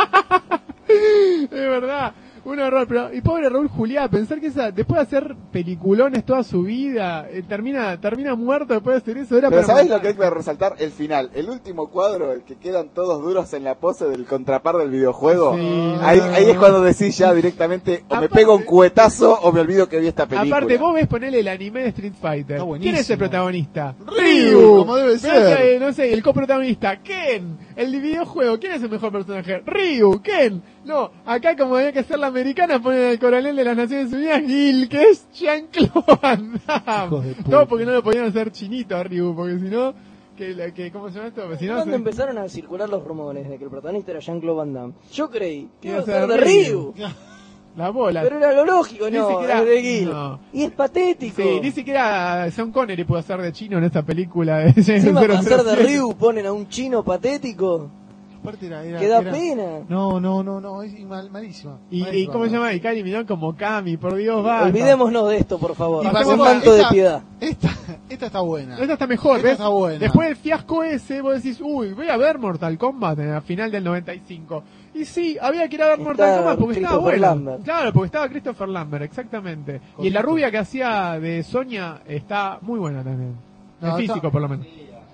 Speaker 4: Es verdad, un horror, pero y pobre Raúl Juliá, pensar que esa, después de hacer peliculones toda su vida, eh, termina termina muerto después de hacer eso, era
Speaker 5: Pero
Speaker 4: para
Speaker 5: ¿sabés lo
Speaker 4: matar.
Speaker 5: que hay que resaltar? El final. El último cuadro, el que quedan todos duros en la pose del contrapar del videojuego.
Speaker 4: Sí,
Speaker 5: ahí,
Speaker 4: no.
Speaker 5: ahí es cuando decís ya directamente, o me
Speaker 4: Aparte-
Speaker 5: pego un cuetazo o me olvido que vi esta película.
Speaker 4: Aparte, vos ves ponerle el anime de Street Fighter.
Speaker 3: Está buenísimo.
Speaker 4: ¿Quién es el protagonista?
Speaker 3: Ryu, como debe
Speaker 4: Ves,
Speaker 3: ser.
Speaker 4: eh, no sé, el coprotagonista. Ken. El videojuego. ¿Quién es el mejor personaje? Ryu. Ken. No, acá como había que ser la americana, ponen al coronel de las Naciones Unidas, Gil, que es Jean-Claude Van Damme.
Speaker 3: Hijos de puta.
Speaker 4: Todo porque no lo podían hacer chinito a Ryu, porque si no, que, la- que, ¿cómo se llama esto? Si no,
Speaker 6: Cuando
Speaker 4: se-
Speaker 6: empezaron a circular los rumores de que el protagonista era Jean-Claude Van Damme, yo creí que
Speaker 4: Iba
Speaker 6: iba
Speaker 4: a
Speaker 6: a
Speaker 4: ser
Speaker 6: ser de
Speaker 4: Ryu.
Speaker 6: Ryu.
Speaker 4: la bola.
Speaker 6: Pero era lo lógico,
Speaker 4: Ni
Speaker 6: no,
Speaker 4: siquiera-
Speaker 6: es de Gil.
Speaker 4: no.
Speaker 6: Y es patético.
Speaker 4: Sí, ni siquiera Sean Connery pudo hacer de chino en esta película de James
Speaker 6: Encima para ser de
Speaker 4: cero cero siete.
Speaker 6: Ryu ponen a un chino patético
Speaker 3: Aparte era- era-
Speaker 6: que da
Speaker 3: era-
Speaker 6: pena.
Speaker 3: No, no, no, no, es mal, malísima.
Speaker 4: Y, y
Speaker 3: Malísima.
Speaker 4: ¿cómo se llama? Y Kylie Minogue como Kami, por Dios, va.
Speaker 6: Olvidémonos de esto, por favor.
Speaker 3: Y
Speaker 6: Con
Speaker 3: pasemos
Speaker 6: un
Speaker 3: a-
Speaker 6: manto de
Speaker 3: esta-
Speaker 6: piedad.
Speaker 3: Esta, esta está buena.
Speaker 4: Esta está mejor,
Speaker 3: Esta
Speaker 4: ¿ves?
Speaker 3: está buena.
Speaker 4: Después del fiasco ese, vos decís, uy, voy a ver Mortal Kombat en la final del noventa y cinco. Y sí, había que ir a ver
Speaker 6: Está
Speaker 4: Mortal Kombat porque estaba
Speaker 6: Christopher
Speaker 4: bueno.
Speaker 6: Lambert.
Speaker 4: Claro, porque estaba Christopher Lambert, exactamente. Y la rubia que hacía de Sonia está muy buena también.
Speaker 3: No,
Speaker 4: en
Speaker 3: está-
Speaker 4: físico, por lo menos.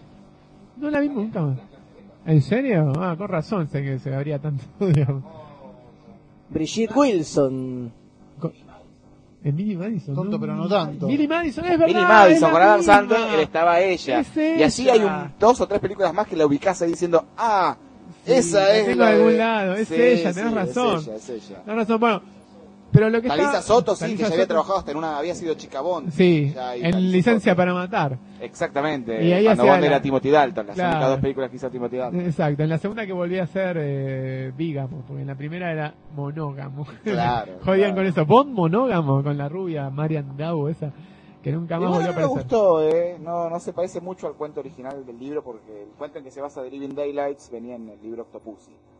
Speaker 4: No la vi nunca más. ¿En serio? Ah, con razón sé que se habría tanto, digamos.
Speaker 6: Brigitte Wilson.
Speaker 4: Con- En Billy Madison.
Speaker 3: Tonto, pero no tanto.
Speaker 4: Billy Madison, es verdad.
Speaker 5: Billy
Speaker 4: es
Speaker 5: Madison
Speaker 4: la
Speaker 5: con Adam
Speaker 4: misma.
Speaker 5: Sandler estaba ella.
Speaker 4: Es
Speaker 5: Y así
Speaker 4: ella.
Speaker 5: hay un, dos o tres películas más que la ubicás ahí diciendo, ah,
Speaker 4: Sí,
Speaker 5: esa
Speaker 4: la
Speaker 5: es
Speaker 4: tengo
Speaker 5: la
Speaker 4: de
Speaker 5: de-
Speaker 4: algún lado, es
Speaker 5: Sí,
Speaker 4: ella,
Speaker 5: sí,
Speaker 4: tenés
Speaker 5: es
Speaker 4: razón.
Speaker 5: ella, es ella.
Speaker 4: Tenés razón, bueno. Pero lo que
Speaker 5: Talisa
Speaker 4: está...
Speaker 5: Soto, sí,
Speaker 4: Talisa
Speaker 5: que ya había
Speaker 4: Soto.
Speaker 5: trabajado hasta en una, había sido chica Bond.
Speaker 4: Sí,
Speaker 5: Ya ahí
Speaker 4: en
Speaker 5: Talisa
Speaker 4: Licencia
Speaker 5: Soto.
Speaker 4: para Matar.
Speaker 5: Exactamente,
Speaker 4: Y ahí
Speaker 5: cuando
Speaker 4: hacía
Speaker 5: Bond
Speaker 4: la-
Speaker 5: era Timothy Dalton, las
Speaker 4: Claro.
Speaker 5: únicas dos películas que hizo Timothy Dalton.
Speaker 4: Exacto, en la segunda que volví a ser eh, bígamo, porque en la primera era monógamo.
Speaker 5: Claro,
Speaker 4: Jodían
Speaker 5: claro.
Speaker 4: con eso. Bond monógamo, con la rubia Marian Dao, esa, que nunca más
Speaker 5: Igual
Speaker 4: volvió
Speaker 5: a
Speaker 4: a
Speaker 5: mí me
Speaker 4: aparecer.
Speaker 5: gustó, eh. no, no se parece mucho al cuento original del libro porque el cuento en que se basa The Living Daylights venía en el libro Octopussy.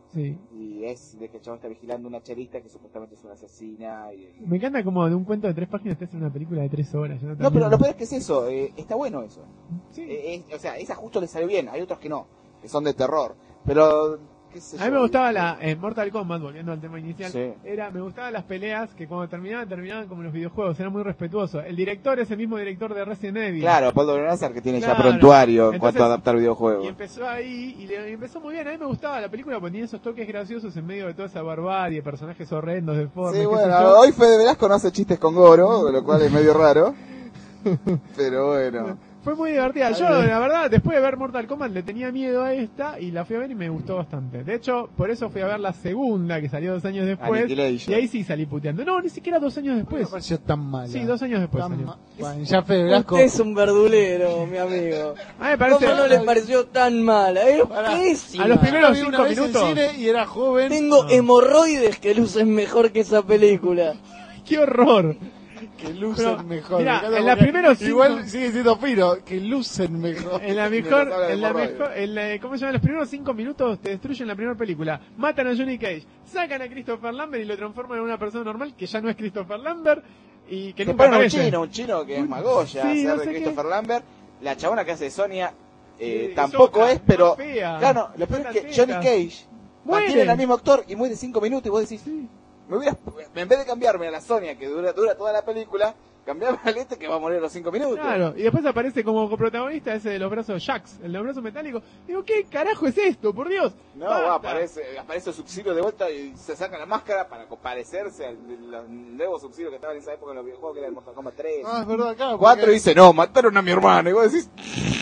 Speaker 4: Sí.
Speaker 5: Y es de que el chabón está vigilando una chelista que supuestamente es una asesina. Y, y-
Speaker 4: Me encanta como de un cuento de tres páginas te hacen una película de tres horas. Yo no,
Speaker 5: No, pero
Speaker 4: termino.
Speaker 5: lo peor es que es eso, eh, está bueno eso.
Speaker 4: Sí.
Speaker 5: Eh, es- o sea, esa justo le salió bien, hay otros que no, que son de terror. Pero, qué sé
Speaker 4: A mí
Speaker 5: yo,
Speaker 4: me gustaba
Speaker 5: eh,
Speaker 4: la en Mortal Kombat, volviendo al tema inicial,
Speaker 5: Sí.
Speaker 4: era me gustaban las peleas que cuando terminaban, terminaban como los videojuegos, era muy respetuoso. El director es el mismo director de Resident Evil.
Speaker 5: Claro, Paul W. S. que tiene
Speaker 4: Claro.
Speaker 5: ya prontuario en
Speaker 4: Entonces,
Speaker 5: cuanto a adaptar
Speaker 4: Y
Speaker 5: videojuegos.
Speaker 4: empezó ahí y, le, y empezó muy bien. A mí me gustaba la película porque tenía esos toques graciosos en medio de toda esa barbarie, personajes horrendos, deformes.
Speaker 5: Sí,
Speaker 4: qué sé
Speaker 5: bueno,
Speaker 4: yo.
Speaker 5: hoy Fede Velasco no hace chistes con Goro, lo cual es medio raro. Pero bueno.
Speaker 4: Fue muy divertida. Yo, la verdad, después de ver Mortal Kombat le tenía miedo a esta y la fui a ver y me gustó bastante. De hecho, por eso fui a ver la segunda, que salió dos años después.
Speaker 5: Annihilation.
Speaker 4: Y ahí sí salí puteando. No, ni siquiera dos años
Speaker 3: No me
Speaker 4: después.
Speaker 3: pareció tan mala.
Speaker 4: Sí, dos años después
Speaker 3: Tan
Speaker 4: salió.
Speaker 3: ma- Bueno, ya Fede Velasco.
Speaker 6: Usted es un verdulero, mi amigo.
Speaker 4: A mí me parece...
Speaker 6: ¿Cómo no le pareció tan mala? Es
Speaker 3: Pará.
Speaker 6: pésima.
Speaker 4: A los primeros
Speaker 3: La vi una
Speaker 4: cinco
Speaker 3: vez en
Speaker 4: minutos.
Speaker 3: cine y era joven.
Speaker 6: Tengo
Speaker 3: No.
Speaker 6: hemorroides que lucen mejor que esa película.
Speaker 4: ¡Qué horror!
Speaker 3: Que lucen
Speaker 4: Pero,
Speaker 3: mejor.
Speaker 4: mirá,
Speaker 3: Me encanta
Speaker 4: en la
Speaker 3: porque
Speaker 4: primeros cinco-
Speaker 3: Igual sigue siendo Firo, que lucen mejor.
Speaker 4: En la
Speaker 5: Mientras
Speaker 4: mejor,
Speaker 5: habla de
Speaker 4: en la
Speaker 5: hemorroides.
Speaker 4: mejor, en la, ¿cómo se llama? Los primeros cinco minutos te destruyen la primera película. Matan a Johnny Cage, sacan a Christopher Lambert y lo transforman en una persona normal que ya no es Christopher Lambert y que
Speaker 5: Que
Speaker 4: nunca
Speaker 5: ponen un
Speaker 4: aparece.
Speaker 5: chino, un chino que es Magoya,
Speaker 4: Sí,
Speaker 5: hacer
Speaker 4: no
Speaker 5: de
Speaker 4: sé
Speaker 5: Christopher
Speaker 4: qué.
Speaker 5: Lambert. La chabona que hace de Sonia eh,
Speaker 4: Sí,
Speaker 5: tampoco
Speaker 4: Soca,
Speaker 5: es, pero.
Speaker 4: más fea.
Speaker 5: Claro, lo peor
Speaker 4: Falta
Speaker 5: es que
Speaker 4: tetas.
Speaker 5: Johnny Cage
Speaker 4: Muere.
Speaker 5: mantiene al mismo actor y muere cinco minutos y vos decís, me hubieras, en vez de cambiarme a la Sonia que dura, dura toda la película, cambiarme al este que va a morir a los cinco minutos.
Speaker 4: Claro, y después aparece como coprotagonista ese de los brazos Jax, el de los brazos metálicos. Digo, ¿qué carajo es esto? Por Dios.
Speaker 5: No,
Speaker 4: Basta.
Speaker 5: va, aparece, aparece Sub-Zero de vuelta y se saca la máscara para parecerse al al nuevo Sub-Zero que estaba en esa época en los videojuegos, que era el Mortal Kombat tres.
Speaker 3: Ah, es verdad, claro.
Speaker 5: cuatro
Speaker 3: porque-
Speaker 5: y dice, no, mataron a mi hermano. Y vos decís,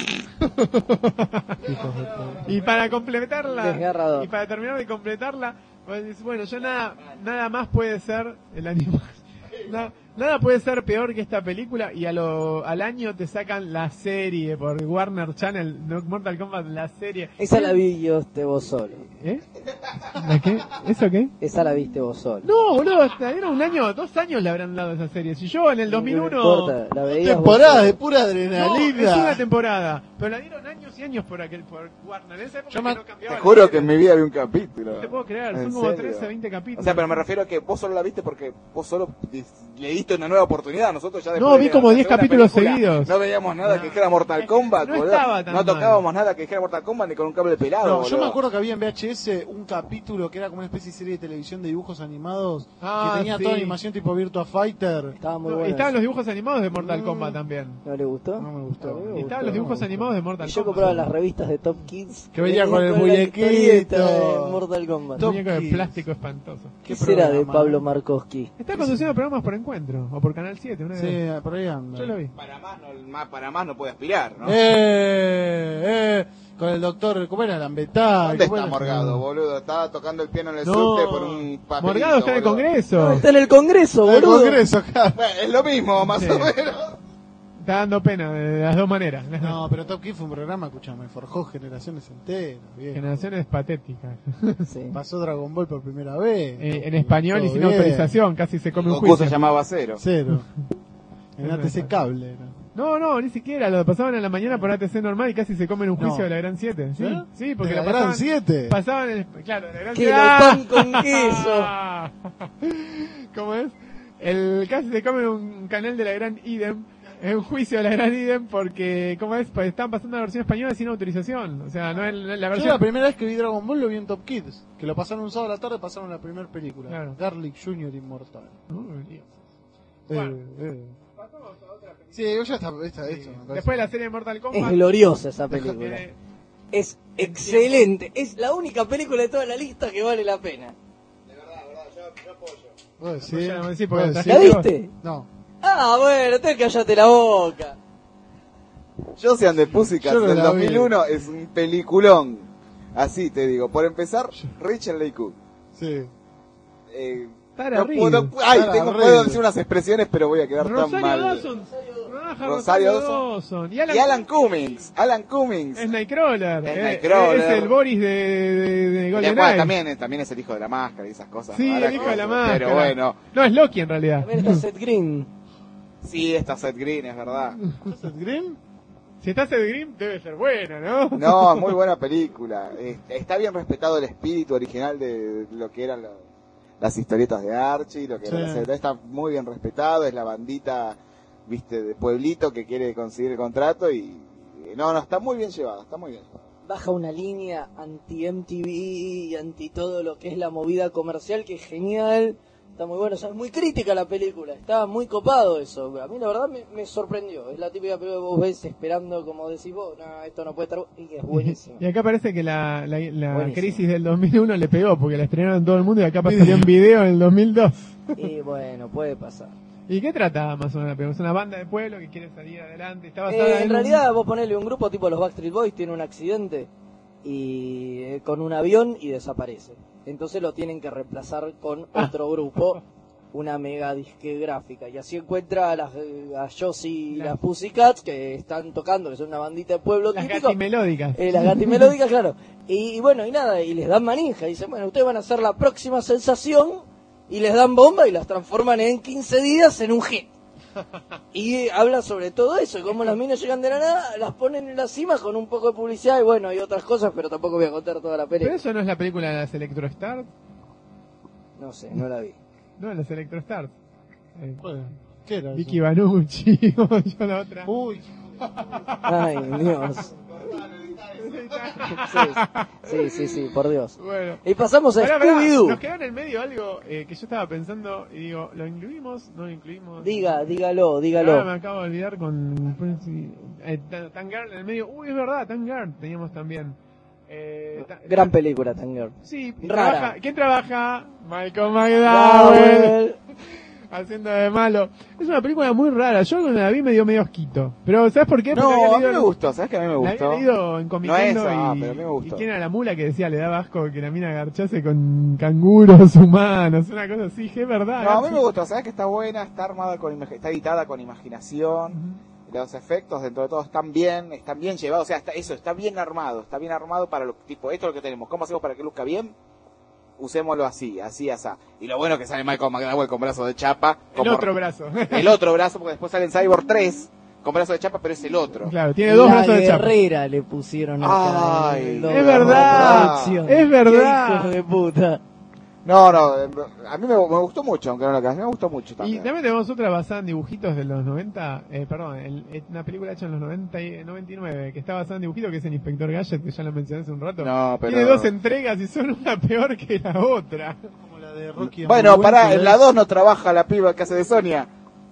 Speaker 4: Y para completarla,
Speaker 6: Desgarrador.
Speaker 4: y para terminar de completarla, vos decís, bueno, yo nada, nada más puede ser el animal. Na- nada puede ser peor que esta película y a lo, al año te sacan la serie por Warner Channel, no, Mortal Kombat, la serie.
Speaker 6: Esa la vi yo este vos solo.
Speaker 4: ¿Eh? ¿La qué? ¿Eso qué?
Speaker 6: Esa la viste vos solo.
Speaker 4: No, boludo, hasta era un año, dos años le habrán dado esa serie. Si yo en el dos mil uno...
Speaker 6: No importa, la veías vos
Speaker 3: Temporada
Speaker 6: solo.
Speaker 3: de pura
Speaker 4: No, es una
Speaker 3: adrenalina.
Speaker 4: temporada, pero la dieron años y años por aquel por Warner. En esa época
Speaker 3: Yo
Speaker 4: que
Speaker 3: me-
Speaker 4: no cambiaba
Speaker 5: te
Speaker 4: la
Speaker 5: juro
Speaker 4: serie.
Speaker 5: que en mi vida vi un capítulo.
Speaker 4: No te puedo creer,
Speaker 5: ¿En
Speaker 4: son como
Speaker 5: serio?
Speaker 4: trece, veinte capítulos.
Speaker 5: O sea, pero me refiero a que vos solo la viste porque vos solo dis- le diste una nueva oportunidad. Nosotros ya después
Speaker 4: No, vi
Speaker 5: de la
Speaker 4: como diez
Speaker 5: segunda
Speaker 4: capítulos
Speaker 5: película,
Speaker 4: seguidos.
Speaker 5: No veíamos nada
Speaker 4: No.
Speaker 5: que dijera Mortal
Speaker 4: Es que
Speaker 5: Kombat,
Speaker 4: no
Speaker 5: boludo.
Speaker 4: estaba tan
Speaker 5: No
Speaker 4: mal.
Speaker 5: tocábamos nada que dijera Mortal Kombat ni con un cable pelado,
Speaker 3: No, yo
Speaker 5: boludo.
Speaker 3: me acuerdo que había en V H S un capítulo que era como una especie de serie de televisión de dibujos animados
Speaker 4: Ah,
Speaker 3: que tenía
Speaker 4: sí.
Speaker 3: toda animación tipo Virtua Fighter.
Speaker 6: Estaba muy
Speaker 4: No, y
Speaker 6: buena.
Speaker 4: estaban los dibujos animados de Mortal
Speaker 3: Mm.
Speaker 4: Kombat también.
Speaker 6: ¿No le gustó?
Speaker 3: No me gustó.
Speaker 6: A mí me
Speaker 4: Y
Speaker 6: gustó.
Speaker 4: estaban los dibujos animados de Mortal
Speaker 6: Y yo
Speaker 4: Kombat.
Speaker 6: compraba las revistas de Top Kids.
Speaker 3: Que venía con el
Speaker 6: la
Speaker 3: muñequito.
Speaker 6: historieta de Mortal Kombat.
Speaker 3: Top
Speaker 4: Muñeco de
Speaker 3: Kids.
Speaker 4: plástico espantoso.
Speaker 6: ¿Qué
Speaker 3: ¿Qué
Speaker 6: será de
Speaker 3: programa?
Speaker 6: Pablo Markowski?
Speaker 4: Está conduciendo programas por encuentro, o por Canal siete, una
Speaker 3: Sí,
Speaker 4: vez.
Speaker 3: por ahí anda.
Speaker 4: Yo lo vi.
Speaker 5: Para más, no, más- para más no puede aspirar, ¿no?
Speaker 3: Eh, eh, con el doctor, ¿cómo era? Lambetá.
Speaker 5: ¿Dónde
Speaker 3: ¿cómo
Speaker 5: está
Speaker 3: era?
Speaker 5: Morgado, boludo? Estaba tocando el piano en el
Speaker 4: No,
Speaker 5: subte por un papelito,
Speaker 4: Morgado está en el
Speaker 5: boludo.
Speaker 4: Congreso.
Speaker 6: Está en el Congreso,
Speaker 3: En el
Speaker 6: boludo.
Speaker 3: Congreso, claro.
Speaker 5: Bueno, es lo mismo, más
Speaker 4: Sí.
Speaker 5: o menos.
Speaker 4: Está dando pena de las dos maneras.
Speaker 3: No, pero Top Kids fue un programa, escuchame, forjó generaciones enteras. Bien.
Speaker 4: Generaciones patéticas.
Speaker 6: Sí.
Speaker 3: Pasó Dragon Ball por primera vez.
Speaker 4: Eh, en español y
Speaker 3: Todo
Speaker 4: sin
Speaker 3: bien.
Speaker 4: autorización, casi se come un
Speaker 5: Goku se
Speaker 4: juicio.
Speaker 5: llamaba Cero.
Speaker 3: Cero. En A T C Cable era.
Speaker 4: No, no, ni siquiera, lo pasaban en la mañana por A T C normal y casi se comen un juicio
Speaker 3: No.
Speaker 4: de la Gran siete. Sí,
Speaker 3: ¿Eh?
Speaker 4: sí, porque
Speaker 3: ¿De
Speaker 4: la
Speaker 3: la Gran
Speaker 4: pasaban,
Speaker 3: siete?
Speaker 4: pasaban en el, claro, de la Gran
Speaker 6: ¡Que
Speaker 4: siete.
Speaker 6: lo
Speaker 4: ¡Ah!
Speaker 6: pan con queso!
Speaker 4: ¿Cómo es? El casi se come un canal de la Gran Idem, es un juicio de la Gran Idem porque, ¿cómo es? Pues están pasando la versión española sin autorización. O sea, no es la
Speaker 3: Yo
Speaker 4: versión...
Speaker 3: la primera vez que vi Dragon Ball lo vi en Top Kids. Que lo pasaron un sábado a la tarde, pasaron la primera película.
Speaker 4: Claro.
Speaker 3: Garlic junior Inmortal.
Speaker 4: Uy, Dios.
Speaker 3: Eh,
Speaker 4: Bueno.
Speaker 3: eh. Sí, ya está, está esto. me parece.
Speaker 4: Después de la serie de Mortal
Speaker 6: Es
Speaker 4: Kombat...
Speaker 6: gloriosa esa película.
Speaker 4: eh,
Speaker 6: Es excelente. Es la única película de toda la lista que vale la pena.
Speaker 3: ¿Vos decís?
Speaker 4: Ya no me decís porque
Speaker 3: ¿Vos
Speaker 4: la
Speaker 3: decís?
Speaker 6: ¿La viste?
Speaker 3: No.
Speaker 6: Ah, bueno, te cállate la boca.
Speaker 5: Josie and the Pussycats
Speaker 3: Yo no
Speaker 5: del
Speaker 3: la
Speaker 5: dos
Speaker 3: vi.
Speaker 5: mil uno es un peliculón. Así te digo. Por empezar, Rachel Lee Cook.
Speaker 3: Sí.
Speaker 5: Eh,
Speaker 4: Tara
Speaker 5: no
Speaker 4: Reid.
Speaker 5: puedo, ay,
Speaker 3: Tara
Speaker 5: tengo,
Speaker 3: Reid.
Speaker 5: puedo decir unas expresiones, pero voy a quedar tan
Speaker 4: Rosario
Speaker 5: mal.
Speaker 4: Dawson. Rosario,
Speaker 5: Rosario
Speaker 4: Dawson. Y Alan,
Speaker 5: Y Alan Cummings. Alan Cummings.
Speaker 4: es Nightcrawler.
Speaker 5: Es
Speaker 4: Eh,
Speaker 5: Nightcrawler.
Speaker 4: Es el Boris de, de, de
Speaker 5: Y
Speaker 4: GoldenEye.
Speaker 5: después también, también es el hijo de la máscara y esas cosas.
Speaker 4: Sí,
Speaker 5: raras
Speaker 4: el hijo
Speaker 5: que
Speaker 4: de la
Speaker 5: hacen.
Speaker 4: máscara.
Speaker 5: Pero bueno,
Speaker 4: No, es Loki en realidad.
Speaker 6: A ver, está Seth Green.
Speaker 5: sí, está Seth Green, es verdad.
Speaker 3: ¿Seth Green?
Speaker 4: Si está Seth Green, debe ser buena, ¿no?
Speaker 5: No, es muy buena película. Eh, Está bien respetado el espíritu original de lo que eran lo- las historietas de Archie, lo que
Speaker 3: Sí.
Speaker 5: era la serie. Está muy bien respetado, es la bandita, viste, de pueblito que quiere conseguir el contrato y... No, no, está muy bien llevado, está muy bien llevado.
Speaker 6: Baja una línea anti-M T V y anti todo lo que es la movida comercial, que es genial. Está muy bueno, o sea, es muy crítica la película, está muy copado eso. A mí la verdad me, me sorprendió. Es la típica película que vos ves esperando, como decís vos, no, esto no puede estar bu-", y es buenísimo.
Speaker 4: Y acá parece que la, la, la
Speaker 6: Buenísimo.
Speaker 4: crisis del dos mil uno le pegó, porque la estrenaron en todo el mundo y acá salió en video en el dos mil dos.
Speaker 6: Y bueno, puede pasar.
Speaker 4: ¿Y qué trata más o menos la película? Es una banda de pueblo que quiere salir adelante. Está basada
Speaker 6: Eh,
Speaker 4: en
Speaker 6: en
Speaker 4: un-
Speaker 6: realidad vos ponele un grupo tipo los Backstreet Boys, tiene un accidente y eh, con un avión y desaparece. Entonces lo tienen que reemplazar con otro grupo, una mega disquegráfica. Y así encuentra a, las, eh, a Josie y
Speaker 4: La-
Speaker 6: las Pussycats que están tocando, que son una bandita de pueblo
Speaker 4: Las
Speaker 6: típico.
Speaker 4: gatimelódicas.
Speaker 6: Eh, las gatimelódicas, claro. Y, y bueno, y nada, y les dan manija. Y dicen, bueno, ustedes van a ser la próxima sensación. Y les dan bomba y las transforman en quince días en un hit. Y habla sobre todo eso, cómo las minas llegan de la nada, las ponen en la cima con un poco de publicidad y bueno, hay otras cosas, pero tampoco voy a contar toda la
Speaker 4: Pero
Speaker 6: película.
Speaker 4: eso no es la película de las Electrostars.
Speaker 6: No sé, no la vi.
Speaker 4: No, las Electrostars. Eh,
Speaker 3: Bueno, ¿qué era
Speaker 4: Vicky
Speaker 3: eso?
Speaker 4: Banucci, como yo la otra.
Speaker 3: Uy,
Speaker 6: Ay, Dios. Sí, sí, sí, sí, por Dios.
Speaker 4: Bueno.
Speaker 6: Y pasamos a
Speaker 4: Pará, pará,
Speaker 6: Scooby-Doo.
Speaker 4: nos quedó en el medio algo eh, que yo estaba pensando y digo, ¿lo incluimos? ¿No lo incluimos?
Speaker 6: Diga, dígalo,
Speaker 4: Ahora me
Speaker 6: dígalo.
Speaker 4: acabo de olvidar con Prince- eh, Ta- Tangirl en el medio. Uy, es verdad, Tangirl teníamos también. Eh, ta-
Speaker 6: Gran película, Tanger.
Speaker 4: Sí,
Speaker 6: Rara.
Speaker 4: trabaja- ¿quién trabaja? Michael McDowell. Haciendo de malo. Es una película muy rara. Yo cuando la vi me dio medio asquito. Pero ¿sabes por qué? Porque había
Speaker 5: No, a mí
Speaker 4: leído-
Speaker 5: me gustó, ¿sabes que a mí me
Speaker 4: La había
Speaker 5: gustó?
Speaker 4: leído en Comicando
Speaker 5: No es, ah,
Speaker 4: y,
Speaker 5: pero a mí me gustó.
Speaker 4: y quién era la mula que decía le daba asco que la mina garchase con canguros humanos, una cosa así, que es verdad.
Speaker 5: No, a mí
Speaker 4: garcha-
Speaker 5: me gustó, ¿sabes que está buena? Está armada con imag- está editada con imaginación. Los efectos dentro de todo están bien, están bien llevados, o sea, está, eso, está bien armado, está bien armado para lo tipo, esto es lo que tenemos, ¿cómo hacemos para que luzca bien? Usémoslo así, así, así. Y lo bueno es que sale Michael McDowell con brazo de chapa.
Speaker 4: El
Speaker 5: como-
Speaker 4: otro brazo.
Speaker 5: El otro brazo, porque después sale en Cyborg tres con brazo de chapa, pero es el otro.
Speaker 4: Claro, tiene dos
Speaker 6: La
Speaker 4: brazos de chapa.
Speaker 6: guerrera le pusieron acá.
Speaker 5: Ay,
Speaker 6: en el
Speaker 5: es
Speaker 6: logo.
Speaker 4: verdad,
Speaker 6: Producción.
Speaker 4: es verdad.
Speaker 6: Qué hijos de puta.
Speaker 5: No, no, eh, a mí me, me gustó mucho, aunque no lo creas, me gustó mucho
Speaker 4: Y
Speaker 5: también.
Speaker 4: también tenemos otra basada en dibujitos de los noventa, eh, perdón, el- eh, una película hecha en los noventa y noventa y nueve, que está basada en dibujitos, que es el Inspector Gadget, que ya lo mencioné hace un rato.
Speaker 5: No, pero...
Speaker 4: Tiene dos entregas y son una peor que la otra.
Speaker 3: como la de Rocky. and
Speaker 5: Bueno,
Speaker 3: Bullwinkle,
Speaker 5: pará, en la
Speaker 3: ¿eh?
Speaker 5: dos no trabaja la piba que hace de Sonia.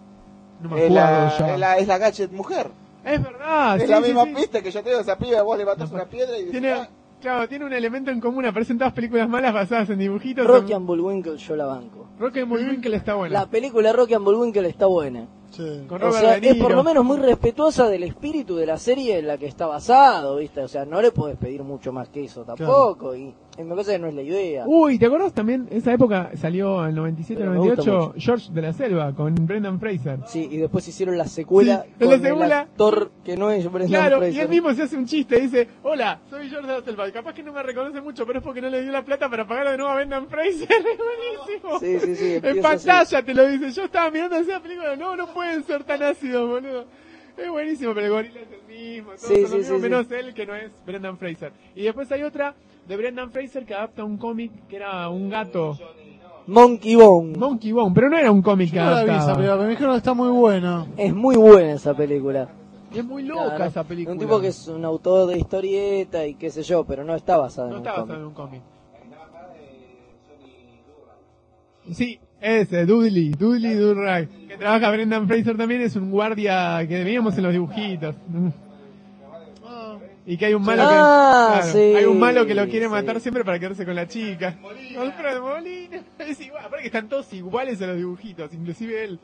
Speaker 4: No me
Speaker 5: Es
Speaker 4: acuerdo
Speaker 5: la,
Speaker 4: ya.
Speaker 5: es la, es la gadget mujer.
Speaker 4: Es verdad,
Speaker 5: es
Speaker 4: sí,
Speaker 5: la
Speaker 4: sí,
Speaker 5: misma
Speaker 4: sí.
Speaker 5: pista que yo te digo, esa piba, vos levantás una piedra y...
Speaker 4: Tiene,
Speaker 5: ah,
Speaker 4: claro, tiene un elemento en común, aparecen todas películas malas basadas en dibujitos.
Speaker 6: Rocky
Speaker 4: Son-
Speaker 6: and Bullwinkle yo la banco.
Speaker 4: Rocky and Bullwinkle está buena.
Speaker 6: La película Rocky and Bullwinkle está buena.
Speaker 3: Sí.
Speaker 4: Con
Speaker 6: O
Speaker 4: Robert
Speaker 6: sea,
Speaker 4: De
Speaker 6: es por
Speaker 4: Niro.
Speaker 6: lo menos muy respetuosa del espíritu de la serie en la que está basado, ¿viste? O sea, no le puedes pedir mucho más que eso tampoco. Y, y me parece que no es la idea.
Speaker 4: Uy, ¿te acordás también? Esa época salió en el noventa y siete
Speaker 6: Pero me
Speaker 4: noventa y
Speaker 6: gusta
Speaker 4: ocho George de la Selva con Brendan Fraser.
Speaker 6: Sí, y después hicieron la secuela
Speaker 4: Sí, en
Speaker 6: con
Speaker 4: la secuela-
Speaker 6: el actor que no es Brendan
Speaker 4: Claro, y
Speaker 6: Fraser.
Speaker 4: él mismo se hace un chiste, dice, hola, soy George de la Selva, capaz que no me reconoce mucho, pero es porque no le dio la plata para pagar de nuevo a Brendan Fraser, es buenísimo.
Speaker 6: Sí, sí, sí,
Speaker 4: En
Speaker 6: empieza así.
Speaker 4: pantalla te lo dice, yo estaba mirando esa película, no, no pueden ser tan ácidos, boludo. Es buenísimo, pero el gorila es el mismo, todos
Speaker 6: Sí,
Speaker 4: son
Speaker 6: sí,
Speaker 4: lo mismo,
Speaker 6: sí,
Speaker 4: menos él que no es Brendan Fraser. Y después hay otra de Brendan Fraser que adapta un cómic que era un gato,
Speaker 6: Monkey Bone.
Speaker 4: Monkey Bone, pero no era un cómic que
Speaker 3: Yo no la vi esa
Speaker 4: adaptaba.
Speaker 3: película, me dijeron que está muy buena.
Speaker 6: Es muy buena esa película.
Speaker 4: Y es muy loca
Speaker 6: Claro,
Speaker 4: esa película.
Speaker 6: Un tipo que es un autor de historieta y qué sé yo, pero no está basada
Speaker 4: No
Speaker 6: en un
Speaker 4: está
Speaker 6: cómic.
Speaker 4: basado en un cómic. Sí, ese, Dudley, Dudley Durrag, que trabaja Brendan Fraser también, es un guardia que veíamos en los dibujitos. Y que hay un malo
Speaker 6: Ah,
Speaker 4: que claro,
Speaker 6: sí,
Speaker 4: hay un malo que lo quiere
Speaker 6: sí.
Speaker 4: matar siempre para quedarse con la chica. Alfred Molina. Es igual, aparte que están todos iguales a los dibujitos, inclusive él.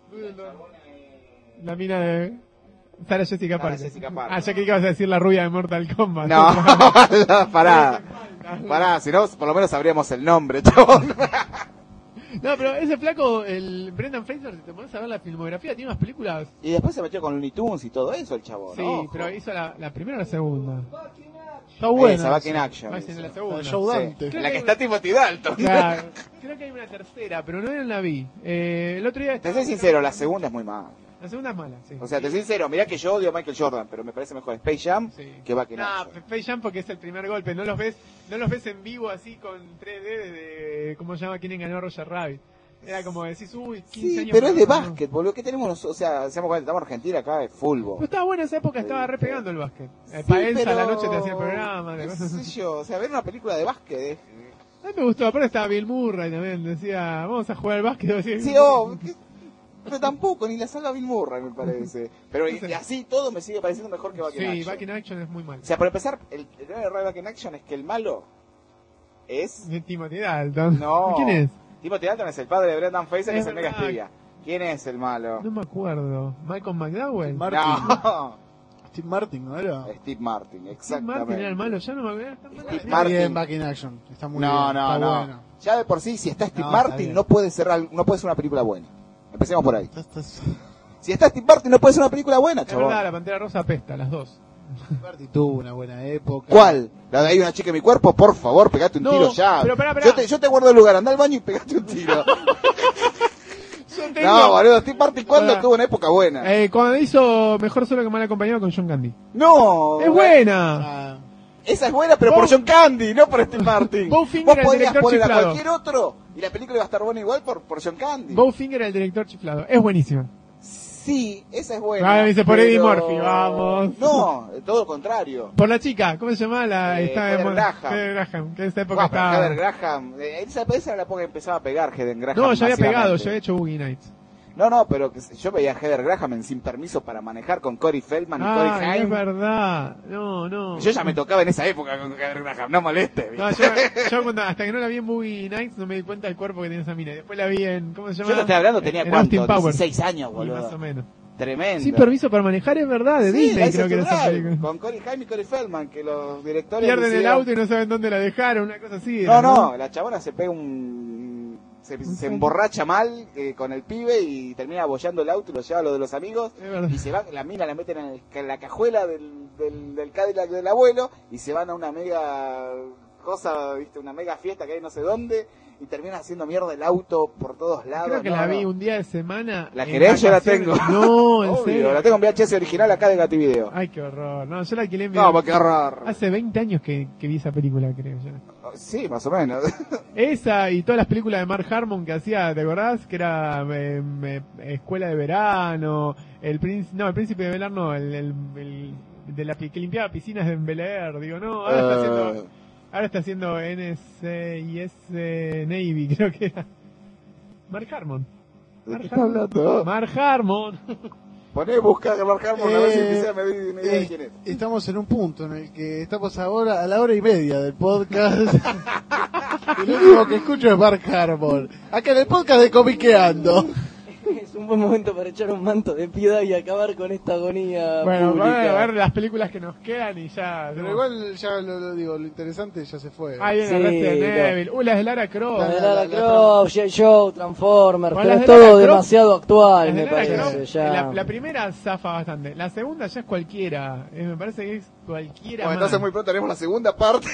Speaker 4: La mina de Sarah Jessica
Speaker 5: Sarah
Speaker 4: Parker.
Speaker 5: Jessica Parker.
Speaker 4: Ah, ya creí que ibas a decir la rubia de Mortal Kombat.
Speaker 5: No, no, pará. Pará, si no, por lo menos sabríamos el nombre, chabón.
Speaker 4: No, pero ese flaco, el Brendan Fraser, si te pones a ver la filmografía, tiene unas películas.
Speaker 5: Y después se metió con Looney Tunes y todo eso, el chabón.
Speaker 4: Sí,
Speaker 5: ojo.
Speaker 4: pero hizo la, la primera o la segunda.
Speaker 3: Está buena.
Speaker 5: Esa, Back in Action.
Speaker 4: Ah, sí, en la
Speaker 3: La
Speaker 4: segunda.
Speaker 3: de Joe Dante.
Speaker 5: Sí, la que está Timothy Dalton.
Speaker 4: Claro. Creo que hay una tercera, pero no la vi. Eh, el otro día.
Speaker 5: Te soy sincero, la segunda es muy mala.
Speaker 4: La segunda es mala, sí.
Speaker 5: O sea, te soy sincero, mirá que yo odio a Michael Jordan, pero me parece mejor Space Jam
Speaker 4: Sí.
Speaker 5: que Back in
Speaker 4: No,
Speaker 5: Action.
Speaker 4: Space Jam porque es el primer golpe, no los ves, no los ves en vivo así con tres D de, de ¿cómo se llama? ¿Quién ganó Roger Rabbit? Era como decís, uy, quince
Speaker 5: Sí,
Speaker 4: años.
Speaker 5: pero es de
Speaker 4: más, ¿no?
Speaker 5: básquet, boludo. ¿Qué tenemos nosotros? O sea, seamos cuenta, estamos en Argentina, acá es fútbol.
Speaker 4: Pero estaba bueno esa época, estaba re pegando el básquet. Eh,
Speaker 5: Sí,
Speaker 4: Paenza
Speaker 5: pero-
Speaker 4: a la noche te hacía el programa. de
Speaker 5: qué
Speaker 4: cosas
Speaker 5: sé
Speaker 4: así.
Speaker 5: yo, o sea, ver una película de básquet es...
Speaker 4: A mí me gustó, aparte estaba Bill Murray también, decía, vamos a jugar al básquet. Decía,
Speaker 5: Sí, oh, ¿qué? Pero tampoco, ni la salva Bill Murray, me parece. Pero y, y así todo me sigue pareciendo mejor que Back in
Speaker 4: Sí,
Speaker 5: Action.
Speaker 4: Back in Action es muy mal.
Speaker 5: O sea, para empezar, el, el gran error de Back in Action es que el malo es...
Speaker 4: De Timothy Dalton.
Speaker 5: No.
Speaker 4: ¿Quién es?
Speaker 5: Timothy Dalton es el padre de Brendan Fraser, que
Speaker 4: Es
Speaker 5: es el mega
Speaker 4: verdad.
Speaker 5: espía. ¿Quién es el malo?
Speaker 4: No me acuerdo. Malcolm McDowell.
Speaker 3: Martin.
Speaker 5: No,
Speaker 3: Steve Martin, ¿no era?
Speaker 5: Steve Martin,
Speaker 4: Steve
Speaker 5: exactamente.
Speaker 4: Martin era el malo, ya no me acuerdo. Está mal.
Speaker 5: Steve
Speaker 3: Está
Speaker 5: Martin.
Speaker 3: bien, Back in Action. Está muy
Speaker 5: No,
Speaker 3: bien.
Speaker 5: no,
Speaker 3: está
Speaker 5: no.
Speaker 3: bueno.
Speaker 5: Ya de por sí, si está Steve
Speaker 3: No, está
Speaker 5: Martin,
Speaker 3: bien.
Speaker 5: no puede ser al- no puede ser una película buena. Empecemos por ahí.
Speaker 3: Estás- estás-
Speaker 5: Si está Steve Martin, no puede ser una película buena,
Speaker 4: Es
Speaker 5: chaval.
Speaker 4: verdad, la Pantera Rosa apesta, las dos.
Speaker 3: Steve Martin tuvo una buena época.
Speaker 5: ¿Cuál? ¿La de Hay una chica en mi cuerpo? Por favor, pegate un
Speaker 4: No,
Speaker 5: tiro ya.
Speaker 4: pero pará, pará.
Speaker 5: Yo, te, yo te guardo el lugar, anda al baño y pegate un tiro.
Speaker 4: Yo tengo-
Speaker 5: No, boludo, Steve Martin, ¿cuándo
Speaker 4: Pará.
Speaker 5: tuvo una época buena?
Speaker 4: Eh, cuando hizo Mejor Solo que Mal Acompañado con John Candy.
Speaker 5: No.
Speaker 4: ¡Es buena!
Speaker 3: Ah,
Speaker 5: Esa es buena, pero
Speaker 4: Bow-
Speaker 5: por John Candy, no por Steve Martin.
Speaker 4: Bowfinger,
Speaker 5: Vos
Speaker 4: el
Speaker 5: podrías
Speaker 4: director
Speaker 5: poner a
Speaker 4: chiflado.
Speaker 5: cualquier otro y la película iba a estar buena igual por, por John Candy.
Speaker 4: Bowfinger era el director chiflado. Es buenísima.
Speaker 5: Sí, esa es buena.
Speaker 4: Ah, dice por
Speaker 5: pero-
Speaker 4: Eddie Murphy, vamos.
Speaker 5: No, todo lo contrario.
Speaker 4: Por la chica, ¿cómo se llama? La,
Speaker 5: Eh,
Speaker 4: está
Speaker 5: Heather
Speaker 4: de moda.
Speaker 5: Graham.
Speaker 4: Heather Graham, que en esa época
Speaker 5: Guau, pero
Speaker 4: estaba...
Speaker 5: Heather Graham, eh, esa, esa era la época que empezaba a pegar Heather Graham.
Speaker 4: No, ya había pegado,
Speaker 5: masivamente.
Speaker 4: ya había hecho Boogie Nights.
Speaker 5: No, no, pero que yo veía a Heather Graham en Sin Permiso para Manejar con Corey Feldman y
Speaker 4: Ah,
Speaker 5: Corey
Speaker 4: es
Speaker 5: Haim.
Speaker 4: verdad. No, no.
Speaker 5: Yo ya me tocaba en esa época con Heather Graham, no moleste.
Speaker 4: No,
Speaker 5: ¿viste?
Speaker 4: yo, yo cuando, hasta que no la vi en Boogie Nights no me di cuenta del cuerpo que tenía esa mina. Después la vi en, ¿cómo se llama?
Speaker 5: Yo te estoy hablando, tenía
Speaker 4: En
Speaker 5: cuánto,
Speaker 4: Austin Powers.
Speaker 5: dieciséis años,
Speaker 4: Y
Speaker 5: boludo.
Speaker 4: más o menos.
Speaker 5: Tremendo.
Speaker 4: Sin permiso para manejar es verdad, de
Speaker 5: Sí,
Speaker 4: Disney
Speaker 5: License
Speaker 4: creo que
Speaker 5: to
Speaker 4: era esa
Speaker 5: Drive,
Speaker 4: película.
Speaker 5: con Corey Haim y Corey Feldman, que los directores
Speaker 4: Pierden el
Speaker 5: hicieron-
Speaker 4: auto y no saben dónde la dejaron, una cosa así.
Speaker 5: No,
Speaker 4: era,
Speaker 5: no, la chabona se pega un... Se, se emborracha mal eh, con el pibe y termina abollando el auto y lo lleva a lo de los amigos.
Speaker 4: Es verdad.
Speaker 5: Y se va, la mina la meten en, el- en la cajuela del, del, del Cadillac del abuelo y se van a una mega cosa, viste, una mega fiesta que hay no sé dónde y terminan haciendo mierda el auto por todos lados.
Speaker 4: Creo que
Speaker 5: no,
Speaker 4: la
Speaker 5: no.
Speaker 4: vi un día de semana.
Speaker 5: ¿La
Speaker 4: en
Speaker 5: querés? Yo la
Speaker 4: vacaciones.
Speaker 5: tengo.
Speaker 4: No, en
Speaker 5: Obvio,
Speaker 4: serio.
Speaker 5: la tengo en V H S original acá de Gativideo.
Speaker 4: Ay, qué horror. No, yo la alquilé en
Speaker 5: No,
Speaker 4: video-
Speaker 5: porque horror.
Speaker 4: Hace veinte años que, que vi esa película, creo yo.
Speaker 5: Sí, más o menos.
Speaker 4: Esa y todas las películas de Mark Harmon que hacía, ¿te acordás? Que era eh, eh, Escuela de Verano, el príncipe, no, el príncipe de Bel Air no, el, el, el de la pi- que limpiaba piscinas en Bel Air, digo, no, ahora está
Speaker 5: Eh,
Speaker 4: haciendo, ahora está haciendo N S I S Navy, creo que era. Mark Harmon.
Speaker 5: ¿De
Speaker 4: Mark
Speaker 5: qué está hablando?
Speaker 4: Mark Harmon.
Speaker 5: Poné, busca a Mark Harmon a ver si
Speaker 3: Eh,
Speaker 5: quizá me doy una idea de
Speaker 3: eh,
Speaker 5: quién es.
Speaker 3: estamos en un punto en el que estamos ahora a la hora y media del podcast. Y lo único que escucho es Mark Harmon. Acá en el podcast de Comiqueando.
Speaker 6: Es un buen momento para echar un manto de piedad y acabar con esta agonía
Speaker 4: Bueno,
Speaker 6: pública.
Speaker 4: vamos a ver las películas que nos quedan y ya.
Speaker 3: Pero
Speaker 4: no.
Speaker 3: igual ya lo, lo digo, lo interesante ya se fue.
Speaker 4: Ahí viene
Speaker 6: Sí,
Speaker 4: Resident
Speaker 6: no.
Speaker 4: Evil. Uh, las de Lara Croft.
Speaker 6: La de
Speaker 3: La-
Speaker 6: Lara
Speaker 3: la-
Speaker 6: Croft, G I. Joe, Transformers,
Speaker 4: Bueno,
Speaker 6: pero
Speaker 4: las
Speaker 6: es
Speaker 4: de Lara
Speaker 6: todo
Speaker 4: Croft-
Speaker 6: demasiado actual,
Speaker 4: Las de
Speaker 6: me
Speaker 4: Lara
Speaker 6: parece.
Speaker 4: Croft,
Speaker 6: ya.
Speaker 4: la, la primera zafa bastante. La segunda ya es cualquiera. Eh, me parece que es cualquiera.
Speaker 5: Bueno,
Speaker 4: más.
Speaker 5: entonces muy pronto haremos la segunda parte.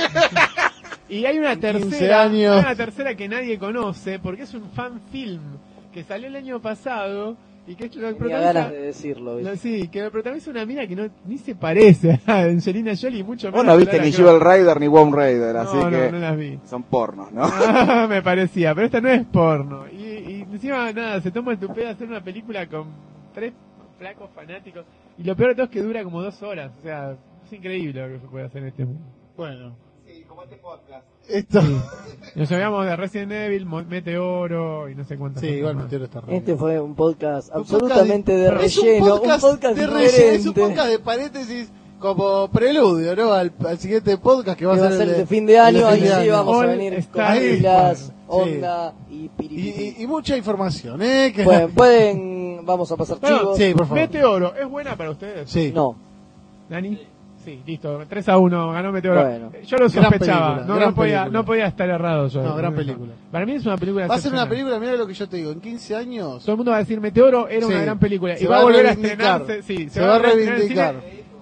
Speaker 4: Y hay una
Speaker 3: quince
Speaker 4: tercera.
Speaker 3: años.
Speaker 4: Hay una tercera que nadie conoce porque es un fan film que salió el año pasado y que es lo que
Speaker 6: Tenía
Speaker 4: protagoniza.
Speaker 6: ganas de decirlo. ¿viste?
Speaker 4: lo- sí, que lo protagoniza una mina que no ni se parece a Angelina Jolie, mucho menos.
Speaker 5: Vos no
Speaker 4: a
Speaker 5: viste
Speaker 4: Lara
Speaker 5: ni
Speaker 4: Croft.
Speaker 5: Jewel Rider ni Womb Raider, así
Speaker 4: No, no,
Speaker 5: que
Speaker 4: no las vi.
Speaker 5: son pornos, ¿no?
Speaker 4: Me parecía, pero esta no es porno. Y, y encima, nada, se toma el tupé de hacer una película con tres flacos fanáticos. Y lo peor de todo es que dura como dos horas. O sea, es increíble lo que se puede hacer en este mundo.
Speaker 3: Bueno,
Speaker 5: Sí, como este podcast.
Speaker 3: esto.
Speaker 4: Nos habíamos de Resident Evil, Mo- Meteoro y no sé cuántas
Speaker 3: Sí,
Speaker 4: cosas
Speaker 3: igual
Speaker 4: más.
Speaker 3: Meteoro está re
Speaker 6: Este
Speaker 3: bien.
Speaker 6: fue un podcast
Speaker 3: Un
Speaker 6: absolutamente de
Speaker 3: podcast- es un
Speaker 6: relleno, un
Speaker 3: podcast
Speaker 6: podcast,
Speaker 3: de relleno, es un
Speaker 6: diferente.
Speaker 3: podcast de paréntesis como preludio, ¿no? Al, al siguiente podcast que va
Speaker 6: Que
Speaker 3: a ser
Speaker 6: el de fin de año,
Speaker 3: el de
Speaker 6: ahí
Speaker 3: fin de
Speaker 6: sí
Speaker 3: año.
Speaker 6: vamos a
Speaker 4: All
Speaker 6: venir con
Speaker 4: Star
Speaker 6: pilas,
Speaker 3: Bueno, sí.
Speaker 6: onda y
Speaker 3: Y,
Speaker 6: piripiri.
Speaker 3: y, y mucha información, ¿eh? Que-
Speaker 6: Bueno, pueden, vamos a pasar
Speaker 4: Bueno,
Speaker 6: chivos.
Speaker 3: sí, por favor.
Speaker 4: Meteoro, ¿es buena para ustedes?
Speaker 3: Sí.
Speaker 6: No,
Speaker 4: ¿Dani? Sí, listo. tres a uno, ganó Meteoro.
Speaker 6: Bueno.
Speaker 4: Yo lo
Speaker 3: Gran
Speaker 4: sospechaba.
Speaker 3: película,
Speaker 4: no,
Speaker 3: gran
Speaker 4: no, podía,
Speaker 3: película.
Speaker 4: no podía estar errado yo.
Speaker 3: No, gran película.
Speaker 4: Para mí es una película
Speaker 3: Va a ser una
Speaker 4: excepcional.
Speaker 3: película, mira lo que yo te digo, en quince años
Speaker 4: Todo el mundo va a decir Meteoro era
Speaker 3: Sí.
Speaker 4: una gran película.
Speaker 3: Se
Speaker 4: y
Speaker 3: va
Speaker 4: va a
Speaker 3: a
Speaker 4: volver a
Speaker 3: reivindicar.
Speaker 4: estrenarse. Sí,
Speaker 3: Se va a
Speaker 4: estrenar en
Speaker 3: reivindicar.
Speaker 4: cine.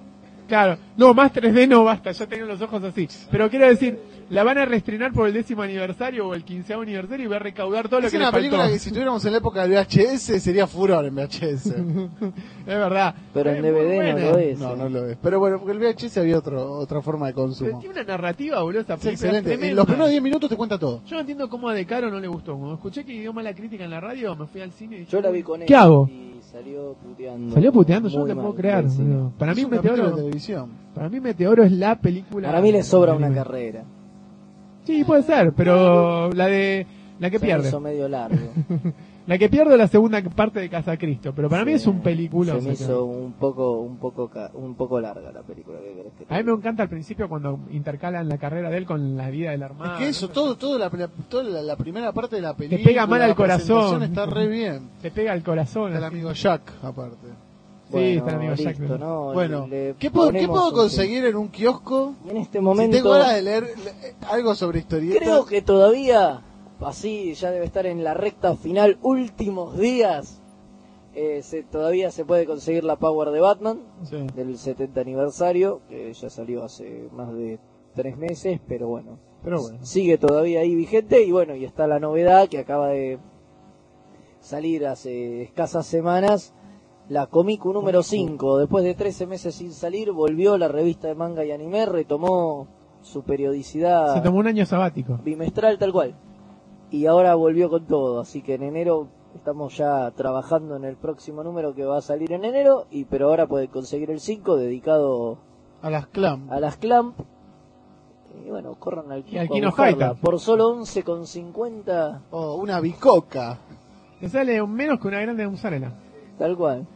Speaker 4: Claro, no, más tres D no basta, ya tengo los ojos así. Pero quiero decir, la van a reestrenar por el décimo aniversario o el quinceavo aniversario y va a recaudar todo lo
Speaker 3: Es
Speaker 4: que le
Speaker 3: una
Speaker 4: faltó.
Speaker 3: película que si estuviéramos en la época del V H S sería furor en V H S.
Speaker 4: Es verdad.
Speaker 6: Pero en
Speaker 4: Es
Speaker 6: D V D
Speaker 4: muy
Speaker 6: no
Speaker 4: buena.
Speaker 6: lo es.
Speaker 3: No,
Speaker 6: eh.
Speaker 3: no lo es. Pero bueno, porque el V H S había otro, otra forma de
Speaker 4: Pero
Speaker 3: consumo.
Speaker 4: tiene una narrativa, boludo, esa
Speaker 3: Es
Speaker 4: película.
Speaker 3: excelente.
Speaker 4: tremenda.
Speaker 3: En los primeros diez minutos te cuenta todo.
Speaker 4: Yo no entiendo cómo a De Caro no le gustó. Cuando escuché que dio mala crítica en la radio, me fui al cine y dije,
Speaker 6: Yo la vi con él.
Speaker 4: ¿qué hago?
Speaker 6: Y salió puteando.
Speaker 4: Salió puteando, yo no
Speaker 6: Muy
Speaker 4: te puedo
Speaker 6: mal,
Speaker 4: creer.
Speaker 6: sí.
Speaker 4: boludo. Para
Speaker 3: Es
Speaker 4: mí
Speaker 3: un capítulo
Speaker 4: Meteoro,
Speaker 3: de televisión.
Speaker 4: para mí Meteoro es la película.
Speaker 6: Para mí le sobra una
Speaker 4: anime.
Speaker 6: carrera.
Speaker 4: Sí, puede ser, pero la de la que
Speaker 6: Se me
Speaker 4: pierde.
Speaker 6: hizo medio largo.
Speaker 4: La que pierde es la segunda parte de Casa Cristo, pero para mí
Speaker 6: Sí,
Speaker 4: es un película.
Speaker 6: Se me hizo un poco, un poco, ca- un poco larga la película. ¿Qué querés que te
Speaker 4: A mí me
Speaker 6: diga?
Speaker 4: encanta al principio cuando intercalan la carrera de él con la vida del hermano.
Speaker 3: Es que eso, todo, todo la, la- toda la, la primera parte de la película.
Speaker 4: pega mal al
Speaker 3: la presentación
Speaker 4: corazón.
Speaker 3: Está re bien.
Speaker 4: Te pega al corazón.
Speaker 3: Está el
Speaker 4: así.
Speaker 3: amigo Jack, aparte.
Speaker 4: Sí,
Speaker 6: Bueno,
Speaker 4: está el amigo Jack.
Speaker 6: listo, ¿no?
Speaker 3: Bueno,
Speaker 6: Le
Speaker 3: ¿qué puedo, ¿qué
Speaker 6: ponemos
Speaker 3: puedo
Speaker 6: un-
Speaker 3: conseguir en un kiosco?
Speaker 6: Y en este
Speaker 3: Si
Speaker 6: momento
Speaker 3: tengo ganas de leer le- algo sobre historieta.
Speaker 6: creo que todavía, así ya debe estar en la recta final, últimos días, eh, se, todavía se puede conseguir la Power de Batman
Speaker 3: Sí.
Speaker 6: del setenta aniversario, que ya salió hace más de tres meses, pero bueno,
Speaker 3: Pero bueno.
Speaker 6: sigue todavía ahí vigente. Y bueno, y está la novedad que acaba de salir hace escasas semanas, la Comiku número cinco. Después de trece meses sin salir, volvió la revista de manga y anime, retomó su periodicidad
Speaker 4: Se tomó un año sabático.
Speaker 6: bimestral tal cual, y ahora volvió con todo. Así que en enero estamos ya trabajando en el próximo número que va a salir en enero, y pero ahora pueden conseguir el cinco dedicado
Speaker 3: A las clam.
Speaker 6: a las Clamp. Y bueno, corran al
Speaker 4: Y al
Speaker 6: kiosco a
Speaker 4: Kino
Speaker 6: buscarla.
Speaker 4: Fighter.
Speaker 6: Por solo once con cincuenta,
Speaker 3: Oh, una bicoca.
Speaker 4: Te sale un menos que una grande mozzarella.
Speaker 6: tal cual.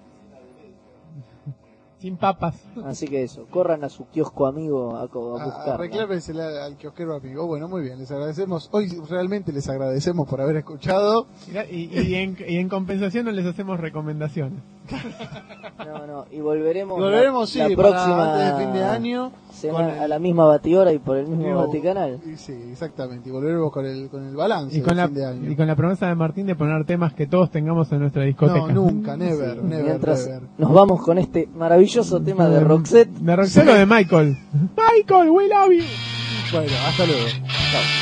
Speaker 4: Sin papas.
Speaker 6: Así que eso, corran a su kiosco amigo a, co- a
Speaker 3: A, a
Speaker 6: buscarla.
Speaker 3: reclámensela al kiosquero amigo. Bueno, muy bien, les agradecemos. Hoy realmente les agradecemos por haber escuchado.
Speaker 4: Y, y, en, y en compensación no les hacemos recomendaciones.
Speaker 6: No, no, y volveremos,
Speaker 3: Y volveremos,
Speaker 6: la,
Speaker 3: sí,
Speaker 6: la
Speaker 3: para
Speaker 6: próxima
Speaker 3: antes de fin de año.
Speaker 6: semana
Speaker 3: con el-
Speaker 6: a la misma batidora y por el mismo
Speaker 3: Digo,
Speaker 6: Vaticanal.
Speaker 3: y Sí, exactamente. Y volveremos con el, con el balance
Speaker 4: Y con,
Speaker 3: del
Speaker 4: la,
Speaker 3: fin de año.
Speaker 4: y con la promesa de Martín de poner temas que todos tengamos en nuestra discoteca.
Speaker 3: No, nunca, never,
Speaker 6: Sí,
Speaker 3: never,
Speaker 6: mientras
Speaker 3: never.
Speaker 6: nos vamos con este maravilloso tema de Roxette.
Speaker 4: ¿De Roxette o de Michael? Michael, we love you.
Speaker 3: Bueno, hasta luego.
Speaker 6: Chao.